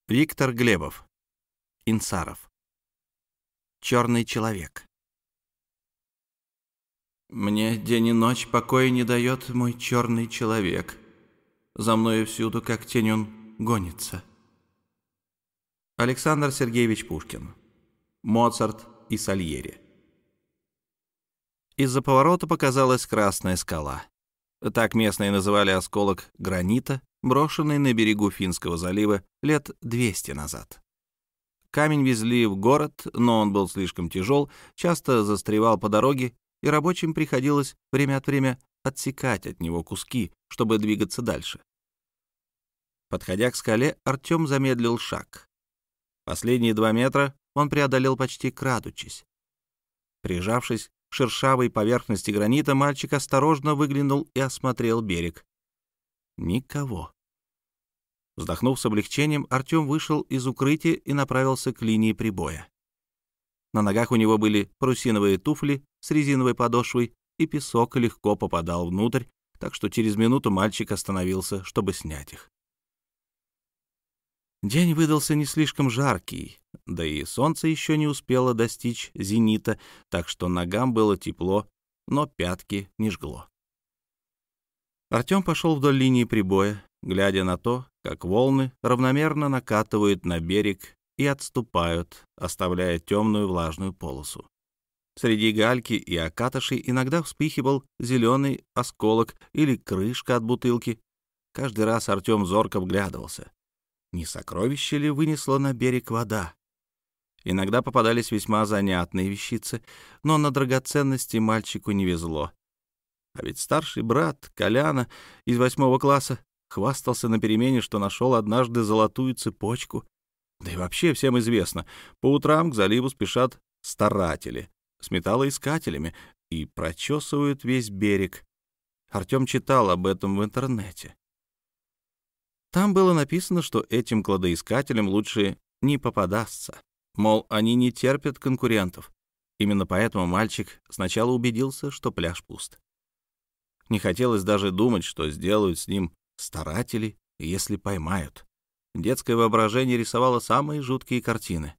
Виктор Глебов. Инсаров. Черный человек. Мне день и ночь покоя не дает мой черный человек. За мною всюду, как тень, он гонится. Александр Сергеевич Пушкин. Моцарт и Сальери. Из-за поворота показалась красная скала. Так местные называли осколок гранита, брошенный на берегу Финского залива лет 200 назад. Камень везли в город, но он был слишком тяжел, часто застревал по дороге, и рабочим приходилось время от времени отсекать от него куски, чтобы двигаться дальше. Подходя к скале, Артем замедлил шаг. Последние 2 метра он преодолел почти крадучись. Прижавшись к шершавой поверхности гранита, мальчик осторожно выглянул и осмотрел берег. Никого. Вздохнув с облегчением, Артем вышел из укрытия и направился к линии прибоя. На ногах у него были парусиновые туфли с резиновой подошвой, и песок легко попадал внутрь, так что через минуту мальчик остановился, чтобы снять их. День выдался не слишком жаркий, да и солнце еще не успело достичь зенита, так что ногам было тепло, но пятки не жгло. Артем пошел вдоль линии прибоя, глядя на то, как волны равномерно накатывают на берег и отступают, оставляя темную влажную полосу. Среди гальки и окатышей иногда вспыхивал зеленый осколок или крышка от бутылки. Каждый раз Артем зорко вглядывался. Не сокровище ли вынесла на берег вода? Иногда попадались весьма занятные вещицы, но на драгоценности мальчику не везло. А ведь старший брат Коляна из 8 класса хвастался на перемене, что нашел однажды золотую цепочку. Да и вообще всем известно, по утрам к заливу спешат старатели с металлоискателями и прочесывают весь берег. Артем читал об этом в интернете. Там было написано, что этим кладоискателям лучше не попадаться. Мол, они не терпят конкурентов. Именно поэтому мальчик сначала убедился, что пляж пуст. Не хотелось даже думать, что сделают с ним старатели, если поймают. Детское воображение рисовало самые жуткие картины.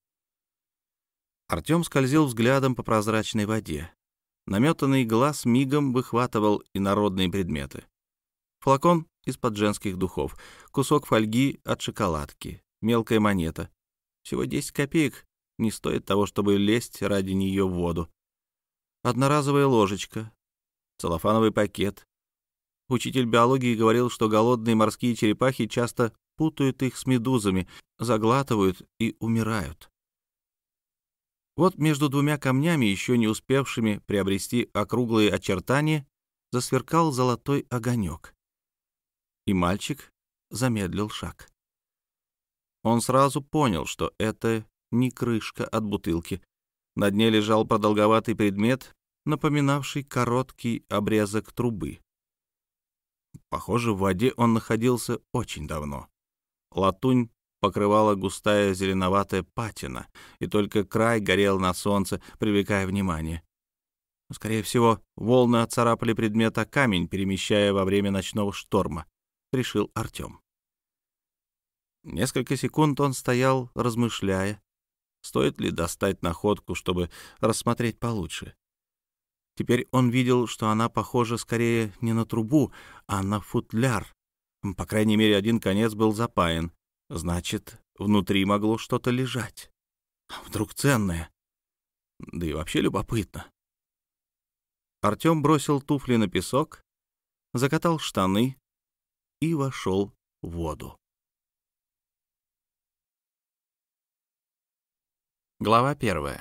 Артем скользил взглядом по прозрачной воде. Наметанный глаз мигом выхватывал инородные предметы. Флакон из-под женских духов, кусок фольги от шоколадки, мелкая монета. Всего 10 копеек, не стоит того, чтобы лезть ради нее в воду. Одноразовая ложечка, целлофановый пакет. Учитель биологии говорил, что голодные морские черепахи часто путают их с медузами, заглатывают и умирают. Вот между 2 камнями, еще не успевшими приобрести округлые очертания, засверкал золотой огонек. И мальчик замедлил шаг. Он сразу понял, что это не крышка от бутылки. На дне лежал продолговатый предмет, напоминавший короткий обрезок трубы. Похоже, в воде он находился очень давно. Латунь покрывала густая зеленоватая патина, и только край горел на солнце, привлекая внимание. Скорее всего, волны отцарапали предмет о камень, перемещая во время ночного шторма, решил Артем. Несколько секунд он стоял, размышляя, стоит ли достать находку, чтобы рассмотреть получше. Теперь он видел, что она похожа скорее не на трубу, а на футляр. По крайней мере, один конец был запаян. Значит, внутри могло что-то лежать. Вдруг ценное? Да и вообще любопытно. Артем бросил туфли на песок, закатал штаны и вошел в воду. Глава 1.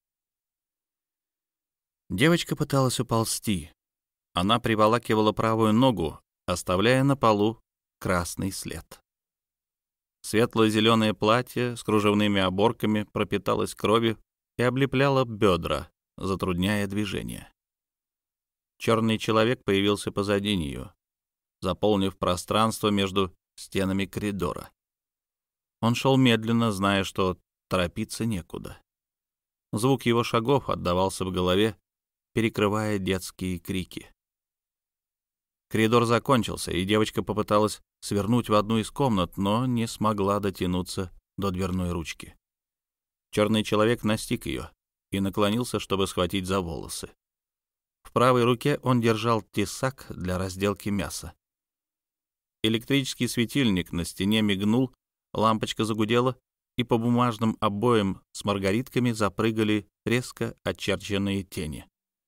Девочка пыталась уползти. Она приволакивала правую ногу, оставляя на полу красный след. Светло-зеленое платье с кружевными оборками пропиталось кровью и облепляло бедра, затрудняя движение. Черный человек появился позади нее, заполнив пространство между стенами коридора. Он шел медленно, зная, что торопиться некуда. Звук его шагов отдавался в голове, перекрывая детские крики. Коридор закончился, и девочка попыталась свернуть в одну из комнат, но не смогла дотянуться до дверной ручки. Черный человек настиг ее и наклонился, чтобы схватить за волосы. В правой руке он держал тесак для разделки мяса. Электрический светильник на стене мигнул, лампочка загудела, и по бумажным обоям с маргаритками запрыгали резко очерченные тени.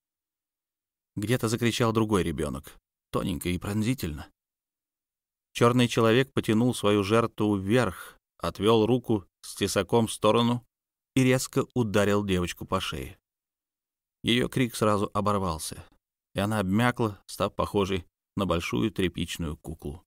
Где-то закричал другой ребенок, тоненько и пронзительно. Черный человек потянул свою жертву вверх, отвел руку с тесаком в сторону и резко ударил девочку по шее. Ее крик сразу оборвался, и она обмякла, став похожей на большую тряпичную куклу.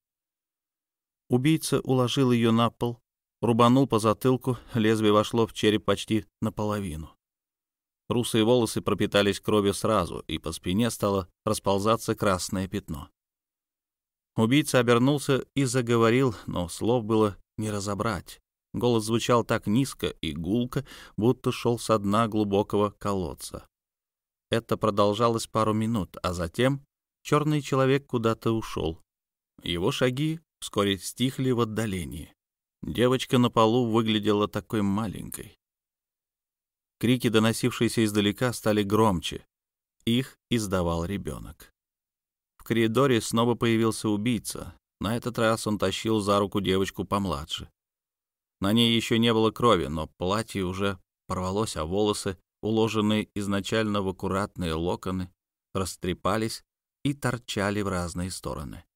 Убийца уложил ее на пол, рубанул по затылку, лезвие вошло в череп почти наполовину. Русые волосы пропитались кровью сразу, и по спине стало расползаться красное пятно. Убийца обернулся и заговорил, но слов было не разобрать. Голос звучал так низко и гулко, будто шел со дна глубокого колодца. Это продолжалось пару минут, а затем черный человек куда-то ушел. Его шаги вскоре стихли в отдалении. Девочка на полу выглядела такой маленькой. Крики, доносившиеся издалека, стали громче. Их издавал ребенок. В коридоре снова появился убийца. На этот раз он тащил за руку девочку помладше. На ней еще не было крови, но платье уже порвалось, а волосы, уложенные изначально в аккуратные локоны, растрепались и торчали в разные стороны.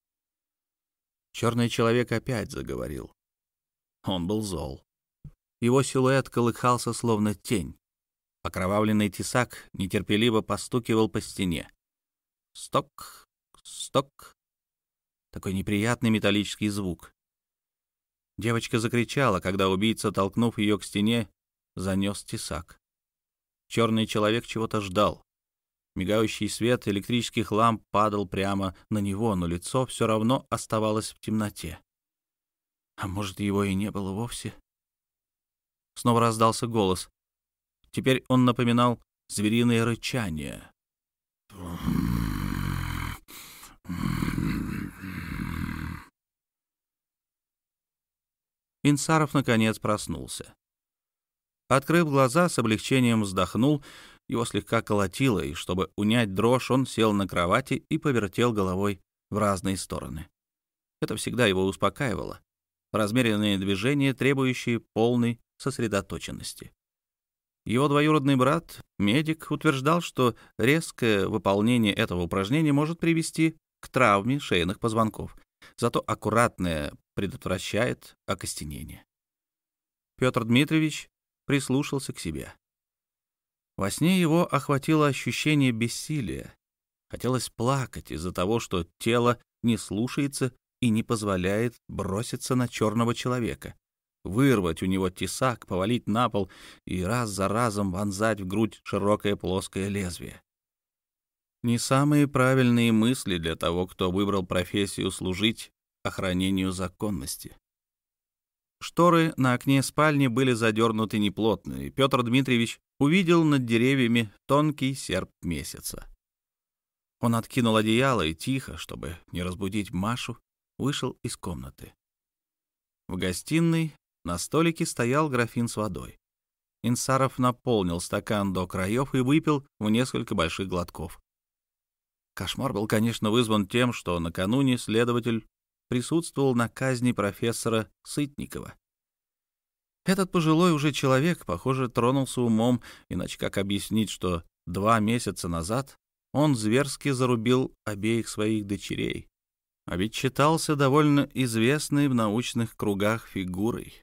Черный человек опять заговорил. Он был зол. Его силуэт колыхался, словно тень. Окровавленный тесак нетерпеливо постукивал по стене. Сток, сток. Такой неприятный металлический звук. Девочка закричала, когда убийца, толкнув ее к стене, занес тесак. Черный человек чего-то ждал. Мигающий свет электрических ламп падал прямо на него, но лицо все равно оставалось в темноте. А может, его и не было вовсе? Снова раздался голос. Теперь он напоминал звериное рычание. Инсаров, наконец, проснулся. Открыв глаза, с облегчением вздохнул, его слегка колотило, и, чтобы унять дрожь, он сел на кровати и повертел головой в разные стороны. Это всегда его успокаивало. Размеренные движения, требующие полной сосредоточенности. Его двоюродный брат, медик, утверждал, что резкое выполнение этого упражнения может привести к травме шейных позвонков, зато аккуратное предотвращает окостенение. Петр Дмитриевич прислушался к себе. Во сне его охватило ощущение бессилия. Хотелось плакать из-за того, что тело не слушается и не позволяет броситься на черного человека, вырвать у него тесак, повалить на пол и раз за разом вонзать в грудь широкое плоское лезвие. Не самые правильные мысли для того, кто выбрал профессию служить охранению законности. Шторы на окне спальни были задернуты неплотно, и Петр Дмитриевич увидел над деревьями тонкий серп месяца. Он откинул одеяло и тихо, чтобы не разбудить Машу, вышел из комнаты. В гостиной на столике стоял графин с водой. Инсаров наполнил стакан до краев и выпил в несколько больших глотков. Кошмар был, конечно, вызван тем, что накануне следователь присутствовал на казни профессора Сытникова. Этот пожилой уже человек, похоже, тронулся умом, иначе как объяснить, что 2 месяца назад он зверски зарубил обеих своих дочерей, а ведь считался довольно известной в научных кругах фигурой.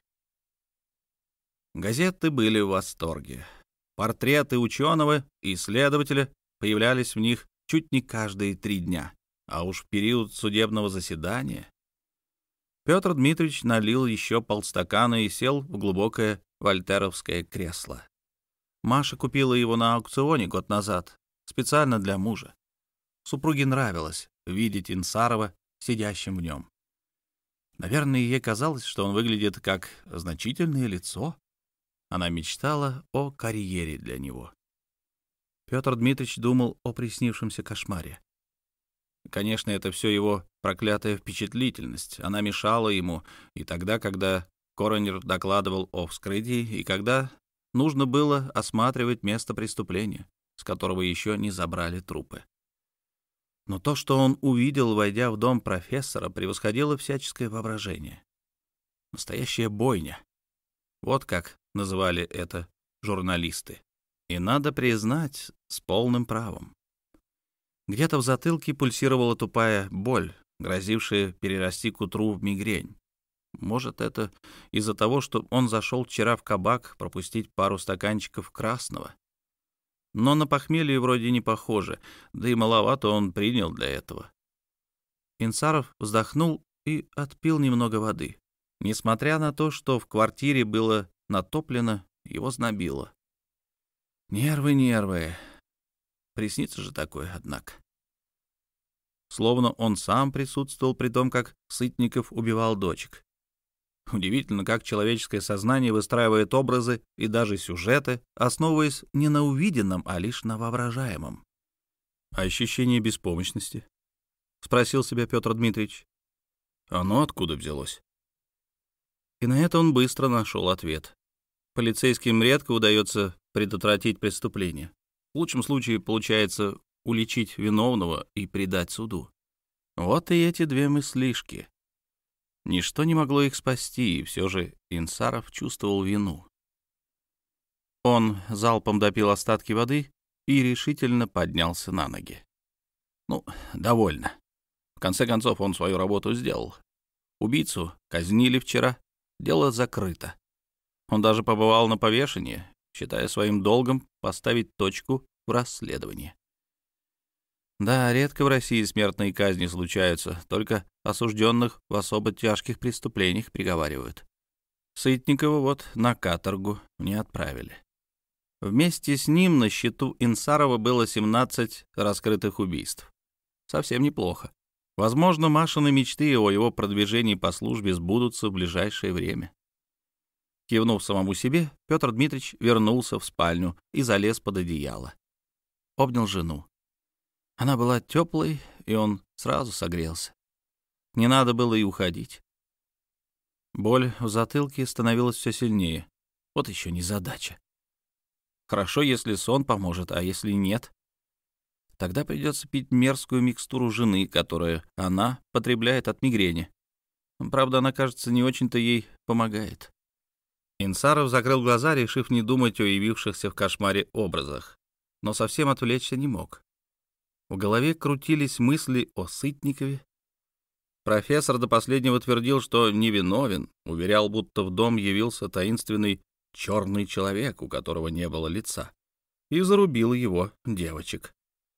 Газеты были в восторге. Портреты ученого и исследователя появлялись в них чуть не каждые 3 дня, а уж в период судебного заседания. Петр Дмитриевич налил еще полстакана и сел в глубокое вольтеровское кресло. Маша купила его на аукционе год назад, специально для мужа. Супруге нравилось видеть Инсарова сидящим в нем. Наверное, ей казалось, что он выглядит как значительное лицо. Она мечтала о карьере для него. Петр Дмитриевич думал о приснившемся кошмаре. Конечно, это все его проклятая впечатлительность. Она мешала ему и тогда, когда коронер докладывал о вскрытии и когда нужно было осматривать место преступления, с которого еще не забрали трупы. Но то, что он увидел, войдя в дом профессора, превосходило всяческое воображение. Настоящая бойня. Вот как называли это журналисты. И надо признать, с полным правом. Где-то в затылке пульсировала тупая боль, грозившая перерасти к утру в мигрень. Может, это из-за того, что он зашел вчера в кабак пропустить пару стаканчиков красного. Но на похмелье вроде не похоже, да и маловато он принял для этого. Инсаров вздохнул и отпил немного воды. Несмотря на то, что в квартире было натоплено, его знобило. Нервы, нервы. Приснится же такое, однако. Словно он сам присутствовал при том, как Сытников убивал дочек. Удивительно, как человеческое сознание выстраивает образы и даже сюжеты, основываясь не на увиденном, а лишь на воображаемом. «А ощущение беспомощности?» — спросил себя Петр Дмитриевич. «Оно откуда взялось?» И на это он быстро нашел ответ. Полицейским редко удается предотвратить преступление. В лучшем случае получается уличить виновного и предать суду. Вот и эти две мыслишки. Ничто не могло их спасти, и все же Инсаров чувствовал вину. Он залпом допил остатки воды и решительно поднялся на ноги. Ну, довольно. В конце концов, он свою работу сделал. Убийцу казнили вчера, дело закрыто. Он даже побывал на повешении, считая своим долгом поставить точку в расследовании. Да, редко в России смертные казни случаются, только осужденных в особо тяжких преступлениях приговаривают. Сытникова вот на каторгу не отправили. Вместе с ним на счету Инсарова было 17 раскрытых убийств. Совсем неплохо. Возможно, Машины мечты о его продвижении по службе сбудутся в ближайшее время. Кивнув самому себе, Петр Дмитриевич вернулся в спальню и залез под одеяло. Обнял жену. Она была теплой, и он сразу согрелся. Не надо было и уходить. Боль в затылке становилась все сильнее. Вот еще незадача. Хорошо, если сон поможет, а если нет, тогда придется пить мерзкую микстуру жены, которую она потребляет от мигрени. Правда, она, кажется, не очень-то ей помогает. Инсаров закрыл глаза, решив не думать о явившихся в кошмаре образах, но совсем отвлечься не мог. В голове крутились мысли о Сытникове. Профессор до последнего твердил, что невиновен, уверял, будто в дом явился таинственный черный человек, у которого не было лица, и зарубил его девочек.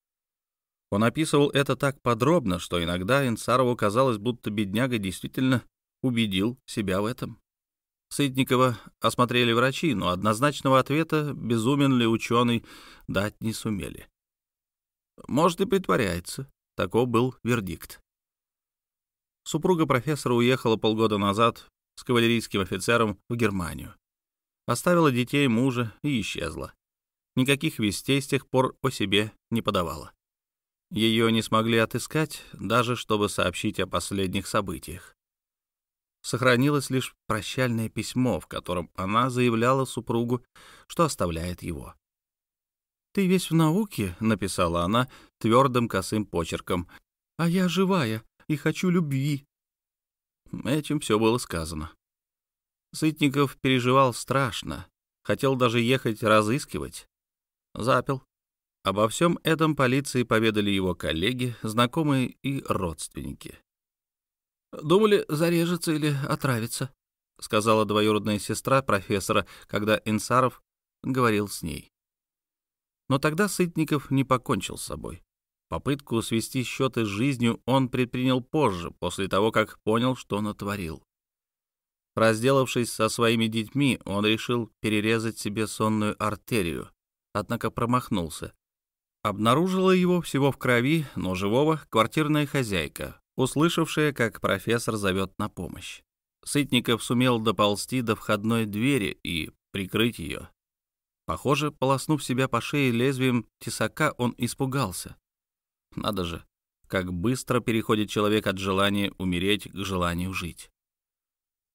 Он описывал это так подробно, что иногда Инсарову казалось, будто бедняга действительно убедил себя в этом. Сытникова осмотрели врачи, но однозначного ответа, безумен ли ученый, дать не сумели. Может, и притворяется. Таков был вердикт. Супруга профессора уехала полгода назад с кавалерийским офицером в Германию. Оставила детей, мужа и исчезла. Никаких вестей с тех пор о себе не подавала. Ее не смогли отыскать, даже чтобы сообщить о последних событиях. Сохранилось лишь прощальное письмо, в котором она заявляла супругу, что оставляет его. «Ты весь в науке», — написала она твердым косым почерком, «а я живая и хочу любви». Этим все было сказано. Сытников переживал страшно, хотел даже ехать разыскивать. Запил. Обо всем этом полиции поведали его коллеги, знакомые и родственники. «Думали, зарежется или отравится», — сказала двоюродная сестра профессора, когда Инсаров говорил с ней. Но тогда Сытников не покончил с собой. Попытку свести счеты с жизнью он предпринял позже, после того, как понял, что натворил. Разделавшись со своими детьми, он решил перерезать себе сонную артерию, однако промахнулся. Обнаружила его всего в крови, но живого, квартирная хозяйка, услышавшая, как профессор зовет на помощь. Сытников сумел доползти до входной двери и прикрыть ее. Похоже, полоснув себя по шее лезвием тесака, он испугался. Надо же, как быстро переходит человек от желания умереть к желанию жить.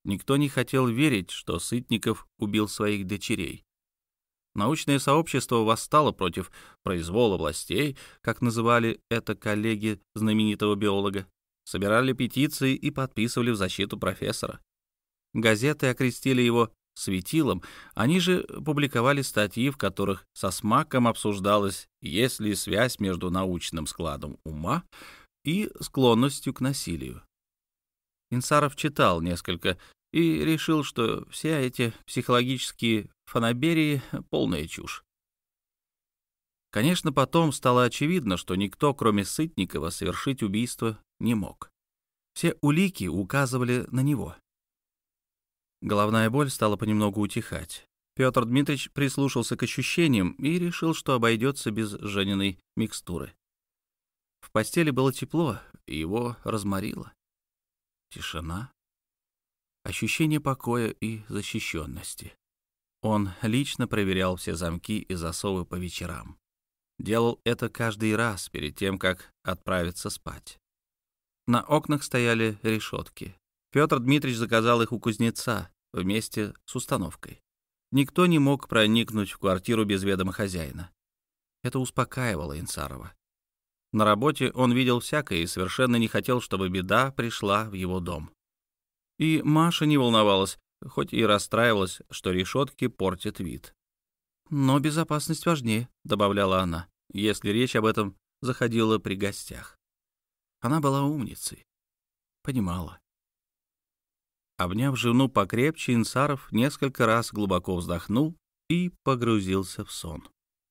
Никто не хотел верить, что Сытников убил своих дочерей. Научное сообщество восстало против произвола властей, как называли это коллеги знаменитого биолога, собирали петиции и подписывали в защиту профессора. Газеты окрестили его светилом, они же публиковали статьи, в которых со смаком обсуждалось, есть ли связь между научным складом ума и склонностью к насилию. Инсаров читал несколько и решил, что все эти психологические фанаберии — полная чушь. Конечно, потом стало очевидно, что никто, кроме Сытникова, совершить убийство не мог. Все улики указывали на него. Головная боль стала понемногу утихать. Петр Дмитриевич прислушался к ощущениям и решил, что обойдется без Жениной микстуры. В постели было тепло, и его разморило. Тишина. Ощущение покоя и защищенности. Он лично проверял все замки и засовы по вечерам. Делал это каждый раз перед тем, как отправиться спать. На окнах стояли решетки. Петр Дмитриевич заказал их у кузнеца вместе с установкой. Никто не мог проникнуть в квартиру без ведома хозяина. Это успокаивало Инсарова. На работе он видел всякое и совершенно не хотел, чтобы беда пришла в его дом. И Маша не волновалась, хоть и расстраивалась, что решетки портят вид. «Но безопасность важнее», — добавляла она, если речь об этом заходила при гостях. Она была умницей. Понимала. Обняв жену покрепче, Инсаров несколько раз глубоко вздохнул и погрузился в сон.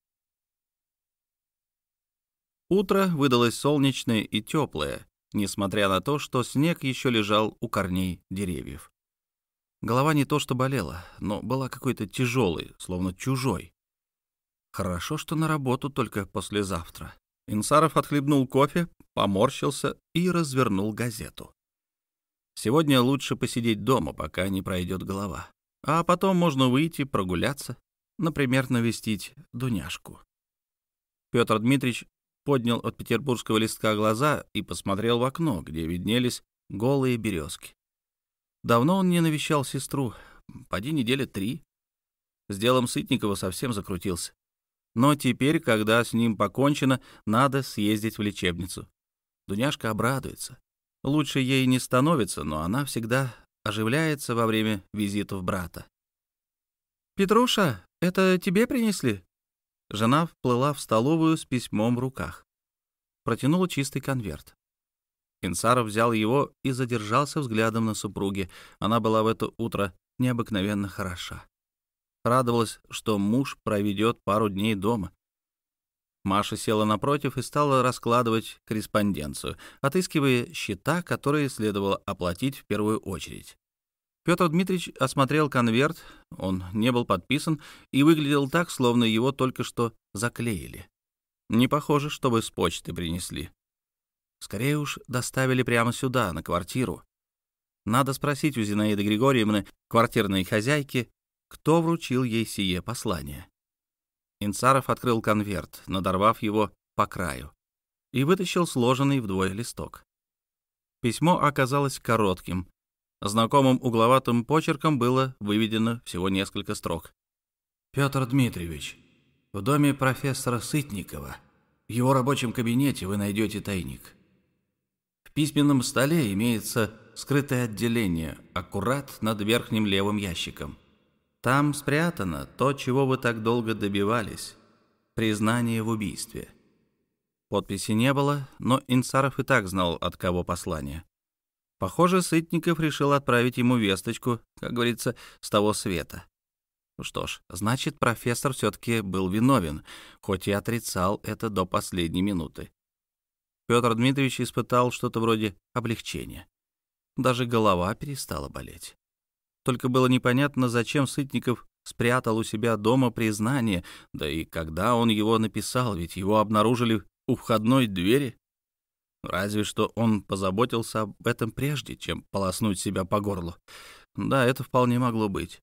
Утро выдалось солнечное и теплое, несмотря на то, что снег еще лежал у корней деревьев. Голова не то что болела, но была какой-то тяжелой, словно чужой. Хорошо, что на работу только послезавтра. Инсаров отхлебнул кофе, поморщился и развернул газету. Сегодня лучше посидеть дома, пока не пройдет голова. А потом можно выйти, прогуляться, например, навестить Дуняшку. Петр Дмитриевич поднял от петербургского листка глаза и посмотрел в окно, где виднелись голые березки. Давно он не навещал сестру, поди недели 3. С делом Сытникова совсем закрутился. Но теперь, когда с ним покончено, надо съездить в лечебницу. Дуняшка обрадуется. Лучше ей не становится, но она всегда оживляется во время визитов брата. «Петруша, это тебе принесли?» Жена вплыла в столовую с письмом в руках. Протянула чистый конверт. Инсаров взял его и задержался взглядом на супруге. Она была в это утро необыкновенно хороша. Радовалась, что муж проведет пару дней дома. Маша села напротив и стала раскладывать корреспонденцию, отыскивая счета, которые следовало оплатить в первую очередь. Петр Дмитриевич осмотрел конверт, он не был подписан и выглядел так, словно его только что заклеили. Не похоже, чтобы с почты принесли. Скорее уж доставили прямо сюда, на квартиру. Надо спросить у Зинаиды Григорьевны, квартирной хозяйки, кто вручил ей сие послание. Инсаров открыл конверт, надорвав его по краю, и вытащил сложенный вдвое листок. Письмо оказалось коротким. Знакомым угловатым почерком было выведено всего несколько строк. «Петр Дмитриевич, в доме профессора Сытникова, в его рабочем кабинете вы найдете тайник. В письменном столе имеется скрытое отделение, аккурат над верхним левым ящиком. Там спрятано то, чего вы так долго добивались — признание в убийстве». Подписи не было, но Инсаров и так знал, от кого послание. Похоже, Сытников решил отправить ему весточку, как говорится, с того света. Что ж, значит, профессор все-таки был виновен, хоть и отрицал это до последней минуты. Петр Дмитриевич испытал что-то вроде облегчения. Даже голова перестала болеть. Только было непонятно, зачем Сытников спрятал у себя дома признание, да и когда он его написал, ведь его обнаружили у входной двери. Разве что он позаботился об этом прежде, чем полоснуть себя по горлу. Да, это вполне могло быть.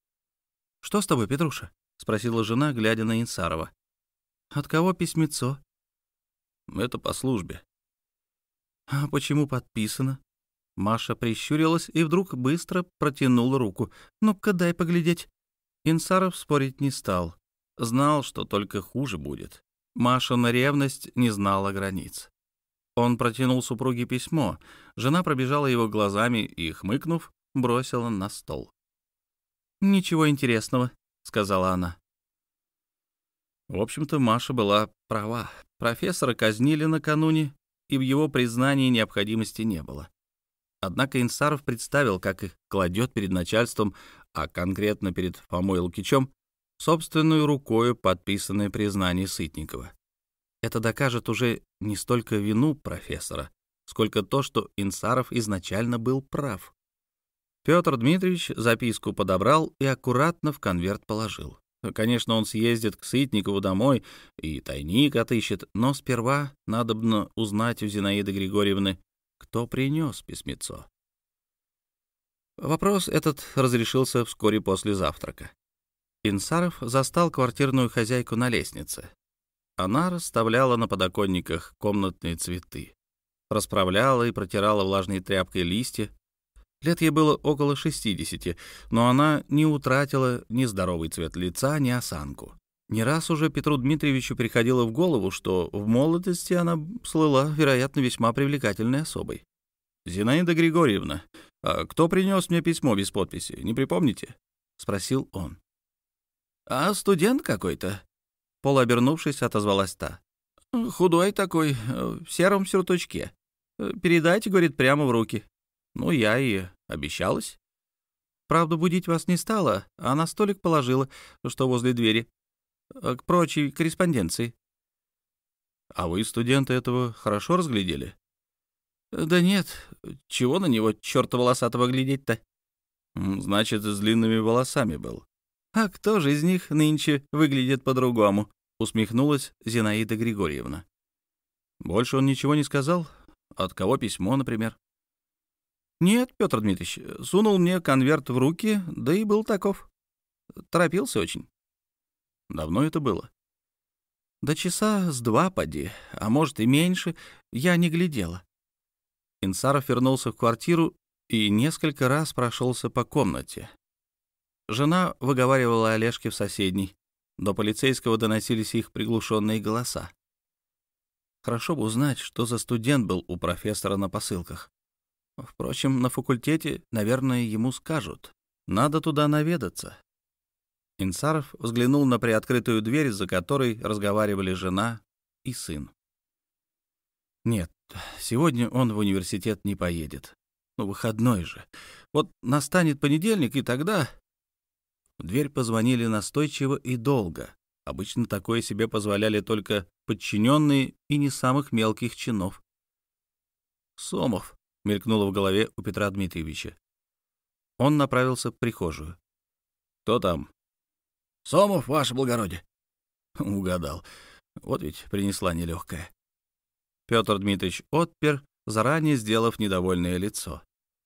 «Что с тобой, Петруша?» — спросила жена, глядя на Инсарова. «От кого письмецо?» «Это по службе». «А почему подписано?» Маша прищурилась и вдруг быстро протянула руку. «Ну-ка, дай поглядеть». Инсаров спорить не стал. Знал, что только хуже будет. Машина ревность не знала границ. Он протянул супруге письмо. Жена пробежала его глазами и, хмыкнув, бросила на стол. «Ничего интересного», — сказала она. В общем-то, Маша была права. Профессора казнили накануне, и в его признании необходимости не было. Однако Инсаров представил, как их кладет перед начальством, а конкретно перед Фомой Лукичем, собственную рукою подписанное признание Сытникова. Это докажет уже не столько вину профессора, сколько то, что Инсаров изначально был прав. Петр Дмитриевич записку подобрал и аккуратно в конверт положил. Конечно, он съездит к Сытникову домой и тайник отыщет, но сперва надобно узнать у Зинаиды Григорьевны, кто принес письмецо. Вопрос этот разрешился вскоре после завтрака. Инсаров застал квартирную хозяйку на лестнице. Она расставляла на подоконниках комнатные цветы, расправляла и протирала влажной тряпкой листья. Лет ей было около 60, но она не утратила ни здоровый цвет лица, ни осанку. Не раз уже Петру Дмитриевичу приходило в голову, что в молодости она слыла, вероятно, весьма привлекательной особой. «Зинаида Григорьевна, а кто принес мне письмо без подписи, не припомните?» — спросил он. «А студент какой-то?» — полуобернувшись, отозвалась та. «Худой такой, в сером сюртучке. Передайте, — говорит, — прямо в руки». Ну, я и обещалась. Правда, будить вас не стала, а на столик положила, что возле двери, к прочей корреспонденции. А вы, студенты, этого хорошо разглядели? Да нет, чего на него, чёрта волосатого, глядеть-то? Значит, с длинными волосами был. А кто же из них нынче выглядит по-другому? Усмехнулась Зинаида Григорьевна. Больше он ничего не сказал? От кого письмо, например? Нет, Петр Дмитриевич, сунул мне конверт в руки, да и был таков. Торопился очень. Давно это было? Да часа с два поди, а может и меньше, я не глядела. Инсаров вернулся в квартиру и несколько раз прошелся по комнате. Жена выговаривала Олежке в соседней. До полицейского доносились их приглушенные голоса. Хорошо бы узнать, что за студент был у профессора на посылках. Впрочем, на факультете, наверное, ему скажут. Надо туда наведаться. Инсаров взглянул на приоткрытую дверь, за которой разговаривали жена и сын. Нет, сегодня он в университет не поедет. Ну, выходной же. Вот настанет понедельник, и тогда... В дверь позвонили настойчиво и долго. Обычно такое себе позволяли только подчиненные и не самых мелких чинов. «Сомов», — мелькнуло в голове у Петра Дмитриевича. Он направился в прихожую. «Кто там?» «Сомов, ваше благородие». Угадал. Вот ведь принесла нелегкая. Петр Дмитриевич отпер, заранее сделав недовольное лицо.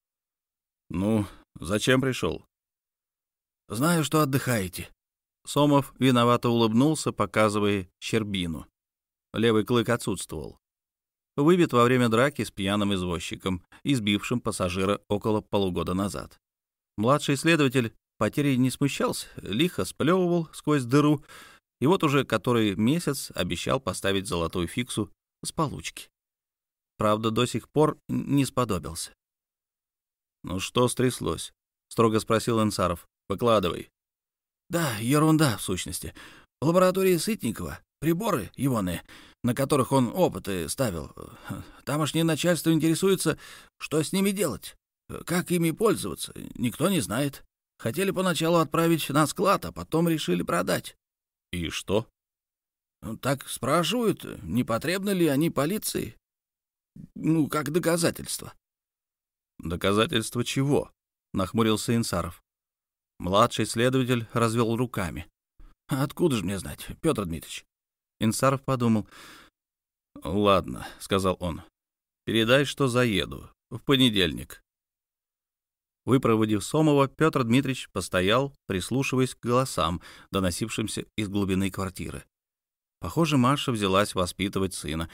«Ну, зачем пришел?» «Знаю, что отдыхаете». Сомов виновато улыбнулся, показывая щербину. Левый клык отсутствовал. Выбит во время драки с пьяным извозчиком, избившим пассажира около полугода назад. Младший следователь потери не смущался, лихо сплевывал сквозь дыру, и вот уже который месяц обещал поставить золотую фиксу с получки. Правда, до сих пор не сподобился. «Ну что стряслось?» — строго спросил Инсаров. «Выкладывай». «Да, ерунда, в сущности. В лаборатории Сытникова приборы егоные, на которых он опыты ставил. Тамошнее начальство интересуется, что с ними делать, как ими пользоваться. Никто не знает. Хотели поначалу отправить на склад, а потом решили продать». «И что?» «Так спрашивают, не потребны ли они полиции. Ну, как доказательство». «Доказательство чего?» — нахмурился Инсаров. Младший следователь развел руками. «Откуда же мне знать, Петр Дмитриевич?» Инсаров подумал. «Ладно», — сказал он. «Передай, что заеду. В понедельник». Выпроводив Сомова, Петр Дмитриевич постоял, прислушиваясь к голосам, доносившимся из глубины квартиры. Похоже, Маша взялась воспитывать сына.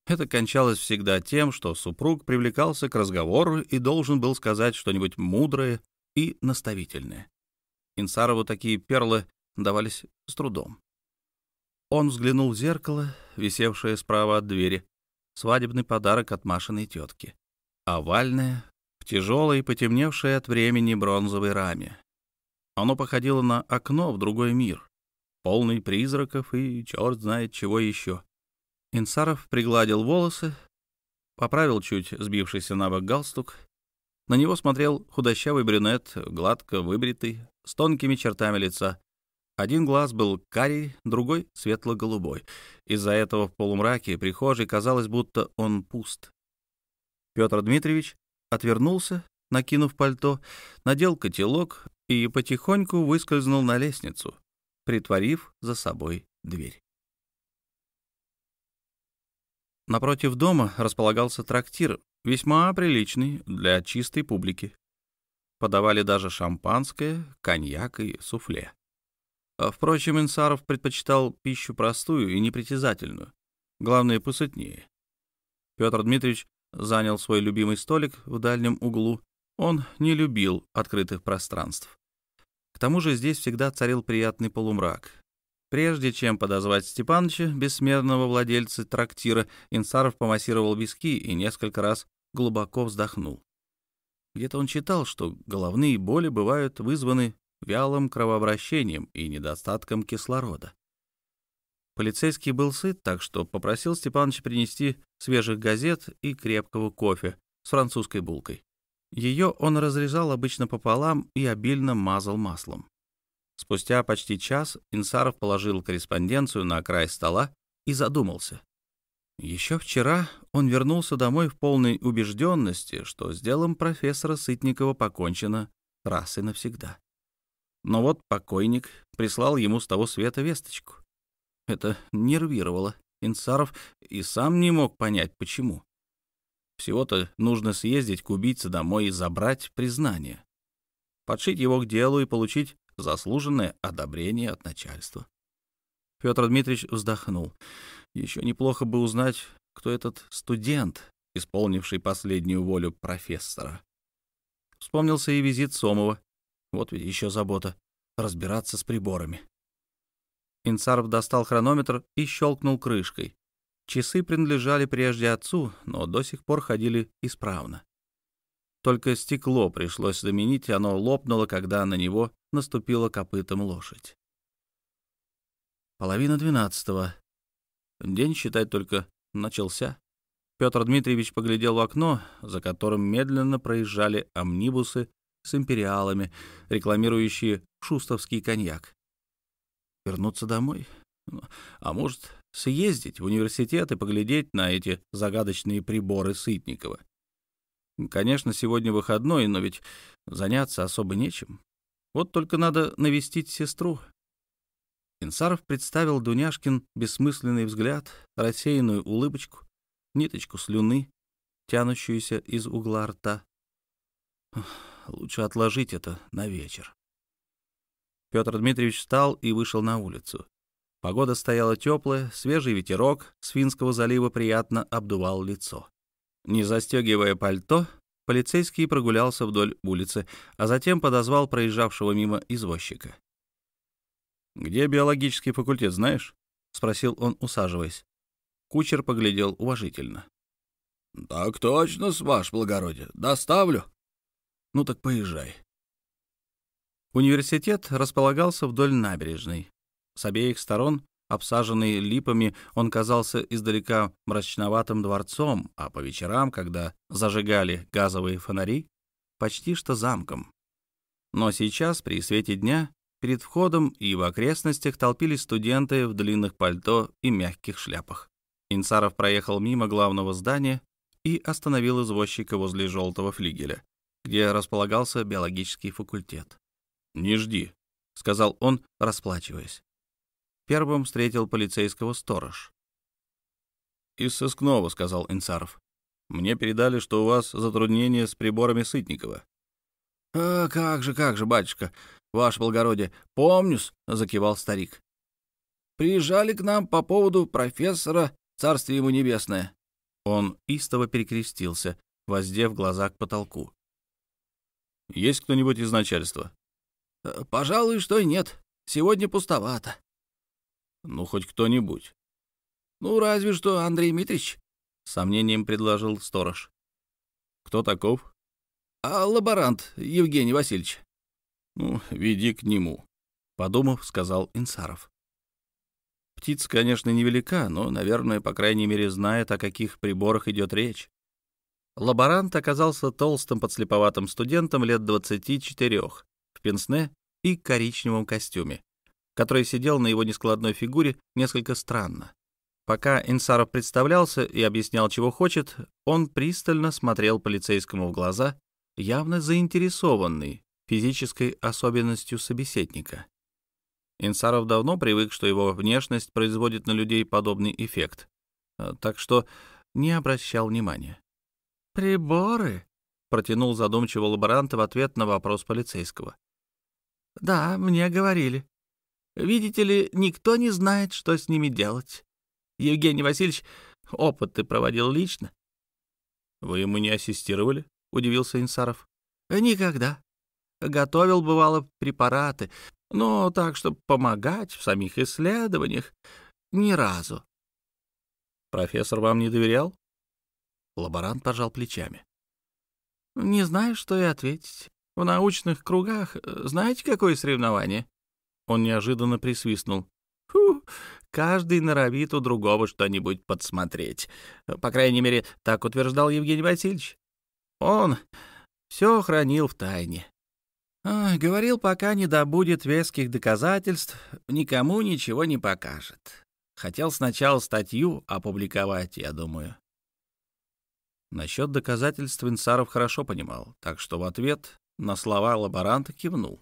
Это кончалось всегда тем, что супруг привлекался к разговору и должен был сказать что-нибудь мудрое и наставительное. Инсарову такие перлы давались с трудом. Он взглянул в зеркало, висевшее справа от двери, свадебный подарок от Машиной тетки. Овальное, в тяжелой, потемневшей от времени бронзовой раме. Оно походило на окно в другой мир, полный призраков и черт знает чего еще. Инсаров пригладил волосы, поправил чуть сбившийся на бок галстук. На него смотрел худощавый брюнет, гладко выбритый, с тонкими чертами лица. Один глаз был карий, другой — светло-голубой. Из-за этого в полумраке прихожей казалось, будто он пуст. Петр Дмитриевич отвернулся, накинув пальто, надел котелок и потихоньку выскользнул на лестницу, притворив за собой дверь. Напротив дома располагался трактир, весьма приличный для чистой публики. Подавали даже шампанское, коньяк и суфле. Впрочем, Инсаров предпочитал пищу простую и непритязательную, главное, посытнее. Петр Дмитриевич занял свой любимый столик в дальнем углу. Он не любил открытых пространств. К тому же здесь всегда царил приятный полумрак. Прежде чем подозвать Степаныча, бессмертного владельца трактира, Инсаров помассировал виски и несколько раз глубоко вздохнул. Где-то он читал, что головные боли бывают вызваны вялым кровообращением и недостатком кислорода. Полицейский был сыт, так что попросил Степаныча принести свежих газет и крепкого кофе с французской булкой. Ее он разрезал обычно пополам и обильно мазал маслом. Спустя почти час Инсаров положил корреспонденцию на край стола и задумался. Еще вчера он вернулся домой в полной убежденности, что с делом профессора Сытникова покончено раз и навсегда. Но вот покойник прислал ему с того света весточку. Это нервировало. Инсаров и сам не мог понять, почему. Всего-то нужно съездить к убийце домой и забрать признание, подшить его к делу и получить заслуженное одобрение от начальства. Петр Дмитриевич вздохнул. Еще неплохо бы узнать, кто этот студент, исполнивший последнюю волю профессора. Вспомнился и визит Сомова. Вот ведь еще забота — разбираться с приборами. Инсаров достал хронометр и щелкнул крышкой. Часы принадлежали прежде отцу, но до сих пор ходили исправно. Только стекло пришлось заменить, оно лопнуло, когда на него наступила копытом лошадь. 11:30. День, считай, только начался. Петр Дмитриевич поглядел в окно, за которым медленно проезжали амнибусы с империалами, рекламирующие шустовский коньяк. Вернуться домой? А может, съездить в университет и поглядеть на эти загадочные приборы Сытникова? Конечно, сегодня выходной, но ведь заняться особо нечем. Вот только надо навестить сестру. Инсаров представил Дуняшкин бессмысленный взгляд, рассеянную улыбочку, ниточку слюны, тянущуюся из угла рта. Лучше отложить это на вечер. Петр Дмитриевич встал и вышел на улицу. Погода стояла теплая, свежий ветерок с Финского залива приятно обдувал лицо. Не застегивая пальто, полицейский прогулялся вдоль улицы, а затем подозвал проезжавшего мимо извозчика. «Где биологический факультет, знаешь?» — спросил он, усаживаясь. Кучер поглядел уважительно. «Так точно, ваше благородие. Доставлю». «Ну так поезжай». Университет располагался вдоль набережной. С обеих сторон, обсаженный липами, он казался издалека мрачноватым дворцом, а по вечерам, когда зажигали газовые фонари, почти что замком. Но сейчас, при свете дня, перед входом и в окрестностях толпились студенты в длинных пальто и мягких шляпах. Инсаров проехал мимо главного здания и остановил извозчика возле желтого флигеля, где располагался биологический факультет. «Не жди», — сказал он, расплачиваясь. Первым встретил полицейского сторож. «Из сыскного», — сказал Инсаров. «Мне передали, что у вас затруднения с приборами Сытникова». Как же, батюшка, ваше благородие, помню-с», — закивал старик. «Приезжали к нам по поводу профессора, царствие ему небесное. Он истово перекрестился, воздев глаза к потолку. «Есть кто-нибудь из начальства?» Пожалуй, что и нет. Сегодня пустовато. «Ну, хоть кто-нибудь». Ну, разве что Андрей Дмитриевич. — с сомнением предложил сторож. «Кто таков?» А лаборант Евгений Васильевич. «Ну, веди к нему», — подумав, сказал Инсаров. Птица, конечно, невелика, но, наверное, по крайней мере, знает, о каких приборах идет речь. Лаборант оказался толстым подслеповатым студентом лет 24, в пенсне и коричневом костюме, который сидел на его нескладной фигуре несколько странно. Пока Инсаров представлялся и объяснял, чего хочет, он пристально смотрел полицейскому в глаза, явно заинтересованный физической особенностью собеседника. Инсаров давно привык, что его внешность производит на людей подобный эффект, так что не обращал внимания. «Приборы?» — протянул задумчиво лаборант в ответ на вопрос полицейского. «Да, мне говорили. Видите ли, никто не знает, что с ними делать. Евгений Васильевич опыты проводил лично». «Вы ему не ассистировали?» — удивился Инсаров. «Никогда. Готовил, бывало, препараты, но так, чтобы помогать в самих исследованиях, ни разу». «Профессор вам не доверял?» Лаборант пожал плечами. «Не знаю, что и ответить. В научных кругах знаете, какое соревнование?» Он неожиданно присвистнул. «Фу, каждый норовит у другого что-нибудь подсмотреть. По крайней мере, так утверждал Евгений Васильевич. Он все хранил в тайне. Говорил, пока не добудет веских доказательств, никому ничего не покажет. Хотел сначала статью опубликовать, я думаю». Насчет доказательств Инсаров хорошо понимал, так что в ответ на слова лаборанта кивнул.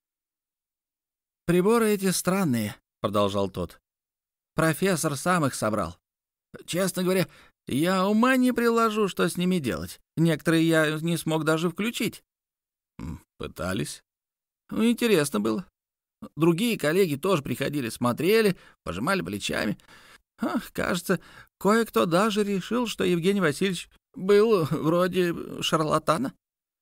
«Приборы эти странные», — продолжал тот. «Профессор сам их собрал. Честно говоря, я ума не приложу, что с ними делать. Некоторые я не смог даже включить». «Пытались?» «Интересно было. Другие коллеги тоже приходили, смотрели, пожимали плечами. Кажется, кое-кто даже решил, что Евгений Васильевич был вроде шарлатана».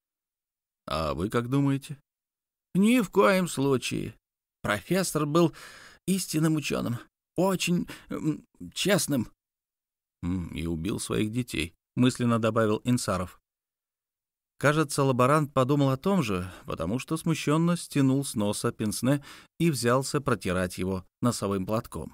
«А вы как думаете?» «Ни в коем случае. Профессор был истинным ученым, очень честным». «И убил своих детей», — мысленно добавил Инсаров. Кажется, лаборант подумал о том же, потому что смущенно стянул с носа пенсне и взялся протирать его носовым платком.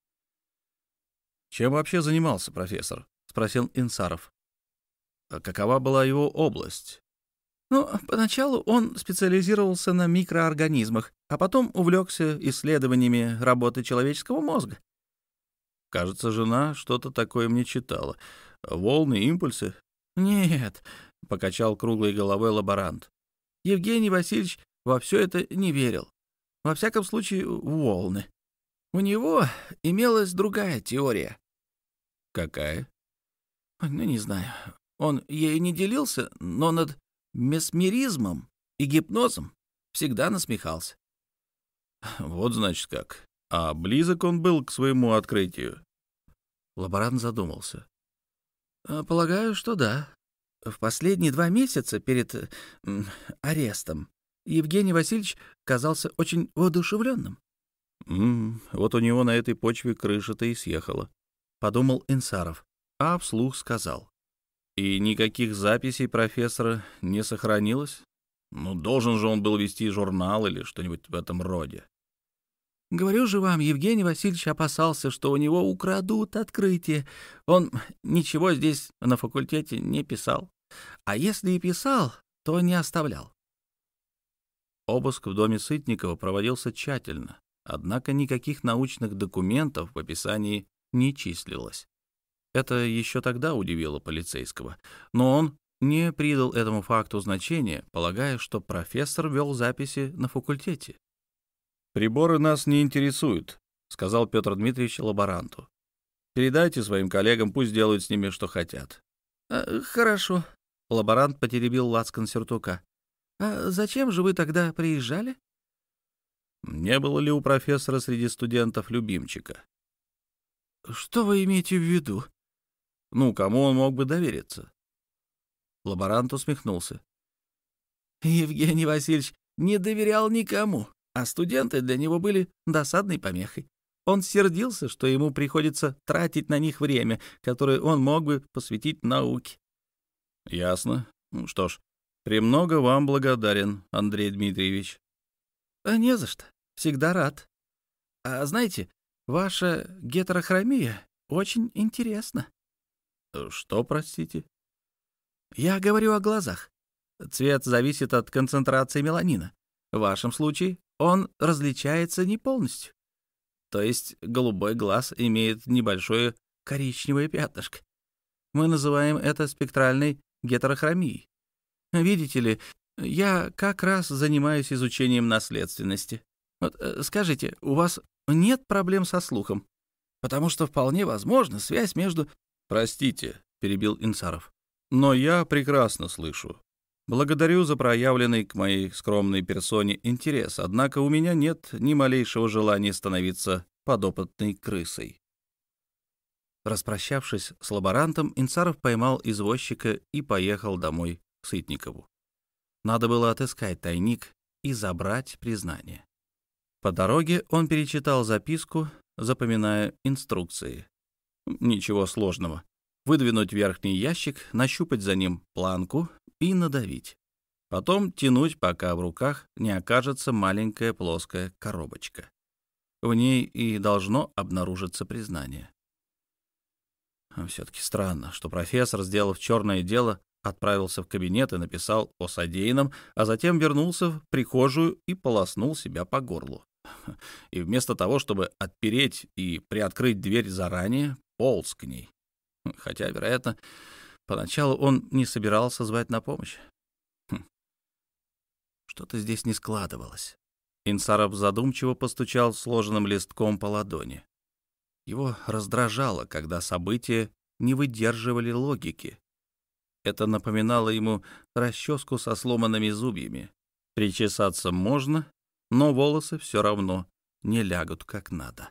«Чем вообще занимался профессор?» — спросил Инсаров. «А какова была его область?» Поначалу он специализировался на микроорганизмах, а потом увлекся исследованиями работы человеческого мозга. Кажется, жена что-то такое мне читала. Волны, импульсы? Нет, — покачал круглой головой лаборант. Евгений Васильевич во все это не верил. Во всяком случае, волны. У него имелась другая теория. Какая? Не знаю. Он ею не делился, но над месмеризмом и гипнозом всегда насмехался. Вот значит как. А близок он был к своему открытию? Лаборант задумался. Полагаю, что да. В последние 2 месяца перед арестом Евгений Васильевич казался очень воодушевленным. Вот у него на этой почве крыша-то и съехала, подумал Инсаров, а вслух сказал. И никаких записей профессора не сохранилось? Должен же он был вести журнал или что-нибудь в этом роде. Говорю же вам, Евгений Васильевич опасался, что у него украдут открытие. Он ничего здесь на факультете не писал. А если и писал, то не оставлял. Обыск в доме Сытникова проводился тщательно, однако никаких научных документов в описании не числилось. Это еще тогда удивило полицейского, но он не придал этому факту значения, полагая, что профессор вел записи на факультете. «Приборы нас не интересуют», — сказал Петр Дмитриевич лаборанту. «Передайте своим коллегам, пусть делают с ними, что хотят». «Хорошо», — лаборант потеребил лацкан сюртука. «А зачем же вы тогда приезжали?» Не было ли у профессора среди студентов любимчика? «Что вы имеете в виду?» кому он мог бы довериться? Лаборант усмехнулся. Евгений Васильевич не доверял никому, а студенты для него были досадной помехой. Он сердился, что ему приходится тратить на них время, которое он мог бы посвятить науке. — Ясно. Что ж, премного вам благодарен, Андрей Дмитриевич. — Не за что. Всегда рад. А знаете, ваша гетерохромия очень интересна. — Что, простите? — Я говорю о глазах. Цвет зависит от концентрации меланина. В вашем случае он различается не полностью. То есть голубой глаз имеет небольшое коричневое пятнышко. Мы называем это спектральной гетерохромией. Видите ли, я как раз занимаюсь изучением наследственности. Вот, скажите, у вас нет проблем со слухом? Потому что вполне возможна связь между... — Простите, — перебил Инсаров, — но я прекрасно слышу. Благодарю за проявленный к моей скромной персоне интерес, однако у меня нет ни малейшего желания становиться подопытной крысой. Распрощавшись с лаборантом, Инсаров поймал извозчика и поехал домой к Сытникову. Надо было отыскать тайник и забрать признание. По дороге он перечитал записку, запоминая инструкции. Ничего сложного. Выдвинуть верхний ящик, нащупать за ним планку и надавить. Потом тянуть, пока в руках не окажется маленькая плоская коробочка. В ней и должно обнаружиться признание. Все-таки странно, что профессор, сделав черное дело, отправился в кабинет и написал о содеянном, а затем вернулся в прихожую и полоснул себя по горлу. И вместо того, чтобы отпереть и приоткрыть дверь заранее, полз к ней. Хотя, вероятно, поначалу он не собирался звать на помощь. Что-то здесь не складывалось. Инсаров задумчиво постучал сложенным листком по ладони. Его раздражало, когда события не выдерживали логики. Это напоминало ему расческу со сломанными зубьями. Причесаться можно, но волосы все равно не лягут как надо.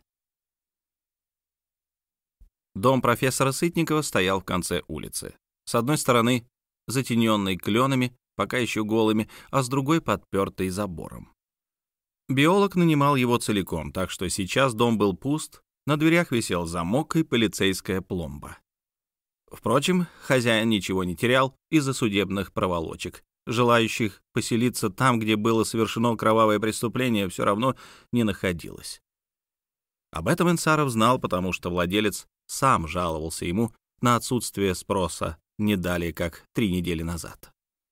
Дом профессора Сытникова стоял в конце улицы. С одной стороны, затененный кленами, пока еще голыми, а с другой — подпертый забором. Биолог нанимал его целиком, так что сейчас дом был пуст, на дверях висел замок и полицейская пломба. Впрочем, хозяин ничего не терял из-за судебных проволочек. Желающих поселиться там, где было совершено кровавое преступление, все равно не находилось. Об этом Инсаров знал, потому что владелец сам жаловался ему на отсутствие спроса не далее, как 3 недели назад.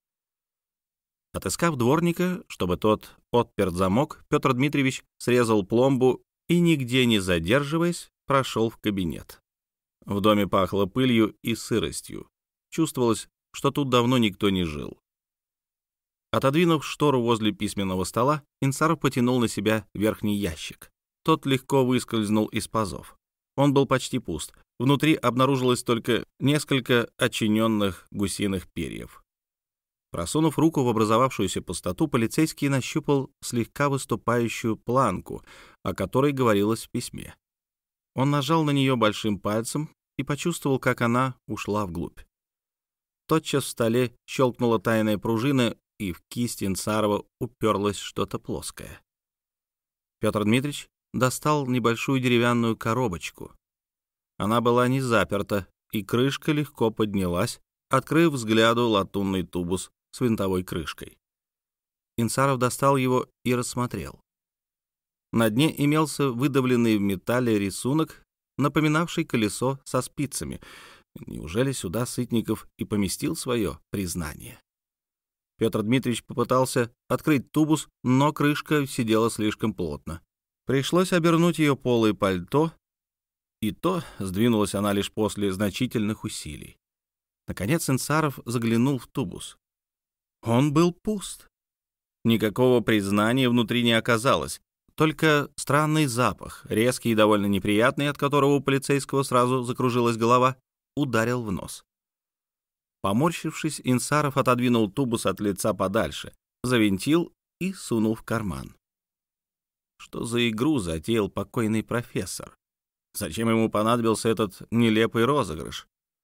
Отыскав дворника, чтобы тот отпер замок, Петр Дмитриевич срезал пломбу и, нигде не задерживаясь, прошел в кабинет. В доме пахло пылью и сыростью. Чувствовалось, что тут давно никто не жил. Отодвинув штору возле письменного стола, Инсаров потянул на себя верхний ящик. Тот легко выскользнул из пазов. Он был почти пуст. Внутри обнаружилось только несколько отчиненных гусиных перьев. Просунув руку в образовавшуюся пустоту, полицейский нащупал слегка выступающую планку, о которой говорилось в письме. Он нажал на нее большим пальцем и почувствовал, как она ушла вглубь. Тотчас в столе щелкнула тайная пружина, и в кисть Инсарова уперлось что-то плоское. Петр Дмитриевич достал небольшую деревянную коробочку. Она была не заперта, и крышка легко поднялась, открыв взгляду латунный тубус с винтовой крышкой. Инсаров достал его и рассмотрел. На дне имелся выдавленный в металле рисунок, напоминавший колесо со спицами. Неужели сюда Сытников и поместил свое признание? Петр Дмитриевич попытался открыть тубус, но крышка сидела слишком плотно. Пришлось обернуть ее полой пальто, и то сдвинулась она лишь после значительных усилий. Наконец Инсаров заглянул в тубус. Он был пуст. Никакого признания внутри не оказалось, только странный запах, резкий и довольно неприятный, от которого у полицейского сразу закружилась голова, ударил в нос. Поморщившись, Инсаров отодвинул тубус от лица подальше, завинтил и сунул в карман. Что за игру затеял покойный профессор? Зачем ему понадобился этот нелепый розыгрыш?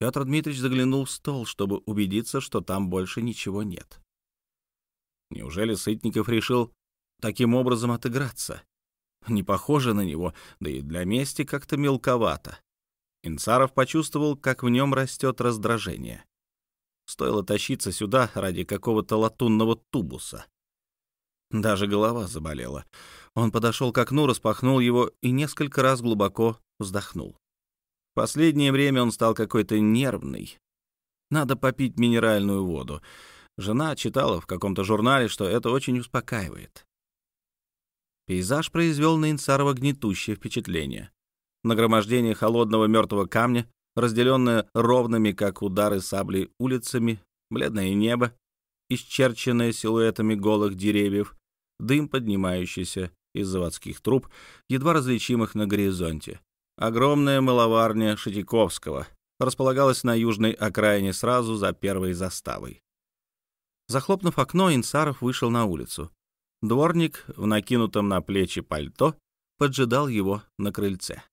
Петр Дмитриевич заглянул в стол, чтобы убедиться, что там больше ничего нет. Неужели Сытников решил таким образом отыграться? Не похоже на него, да и для мести как-то мелковато. Инсаров почувствовал, как в нем растет раздражение. Стоило тащиться сюда ради какого-то латунного тубуса. Даже голова заболела. Он подошел к окну, распахнул его и несколько раз глубоко вздохнул. В последнее время он стал какой-то нервный. Надо попить минеральную воду. Жена читала в каком-то журнале, что это очень успокаивает. Пейзаж произвел на Инсарова гнетущее впечатление. Нагромождение холодного мертвого камня, разделенное ровными, как удары сабли, улицами, бледное небо, исчерченное силуэтами голых деревьев, дым, поднимающийся из заводских труб, едва различимых на горизонте. Огромная мыловарня Шитиковского располагалась на южной окраине сразу за первой заставой. Захлопнув окно, Инсаров вышел на улицу. Дворник в накинутом на плечи пальто поджидал его на крыльце.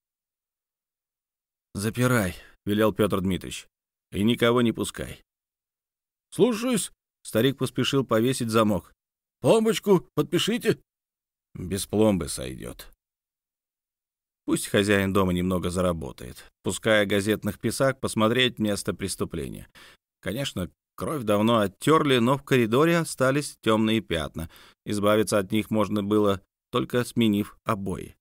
«Запирай», — велел Петр Дмитриевич, — «и никого не пускай». «Слушаюсь», — старик поспешил повесить замок. «Пломбочку подпишите». «Без пломбы сойдет». Пусть хозяин дома немного заработает, пуская газетных писак посмотреть место преступления. Конечно, кровь давно оттерли, но в коридоре остались темные пятна. Избавиться от них можно было, только сменив обои.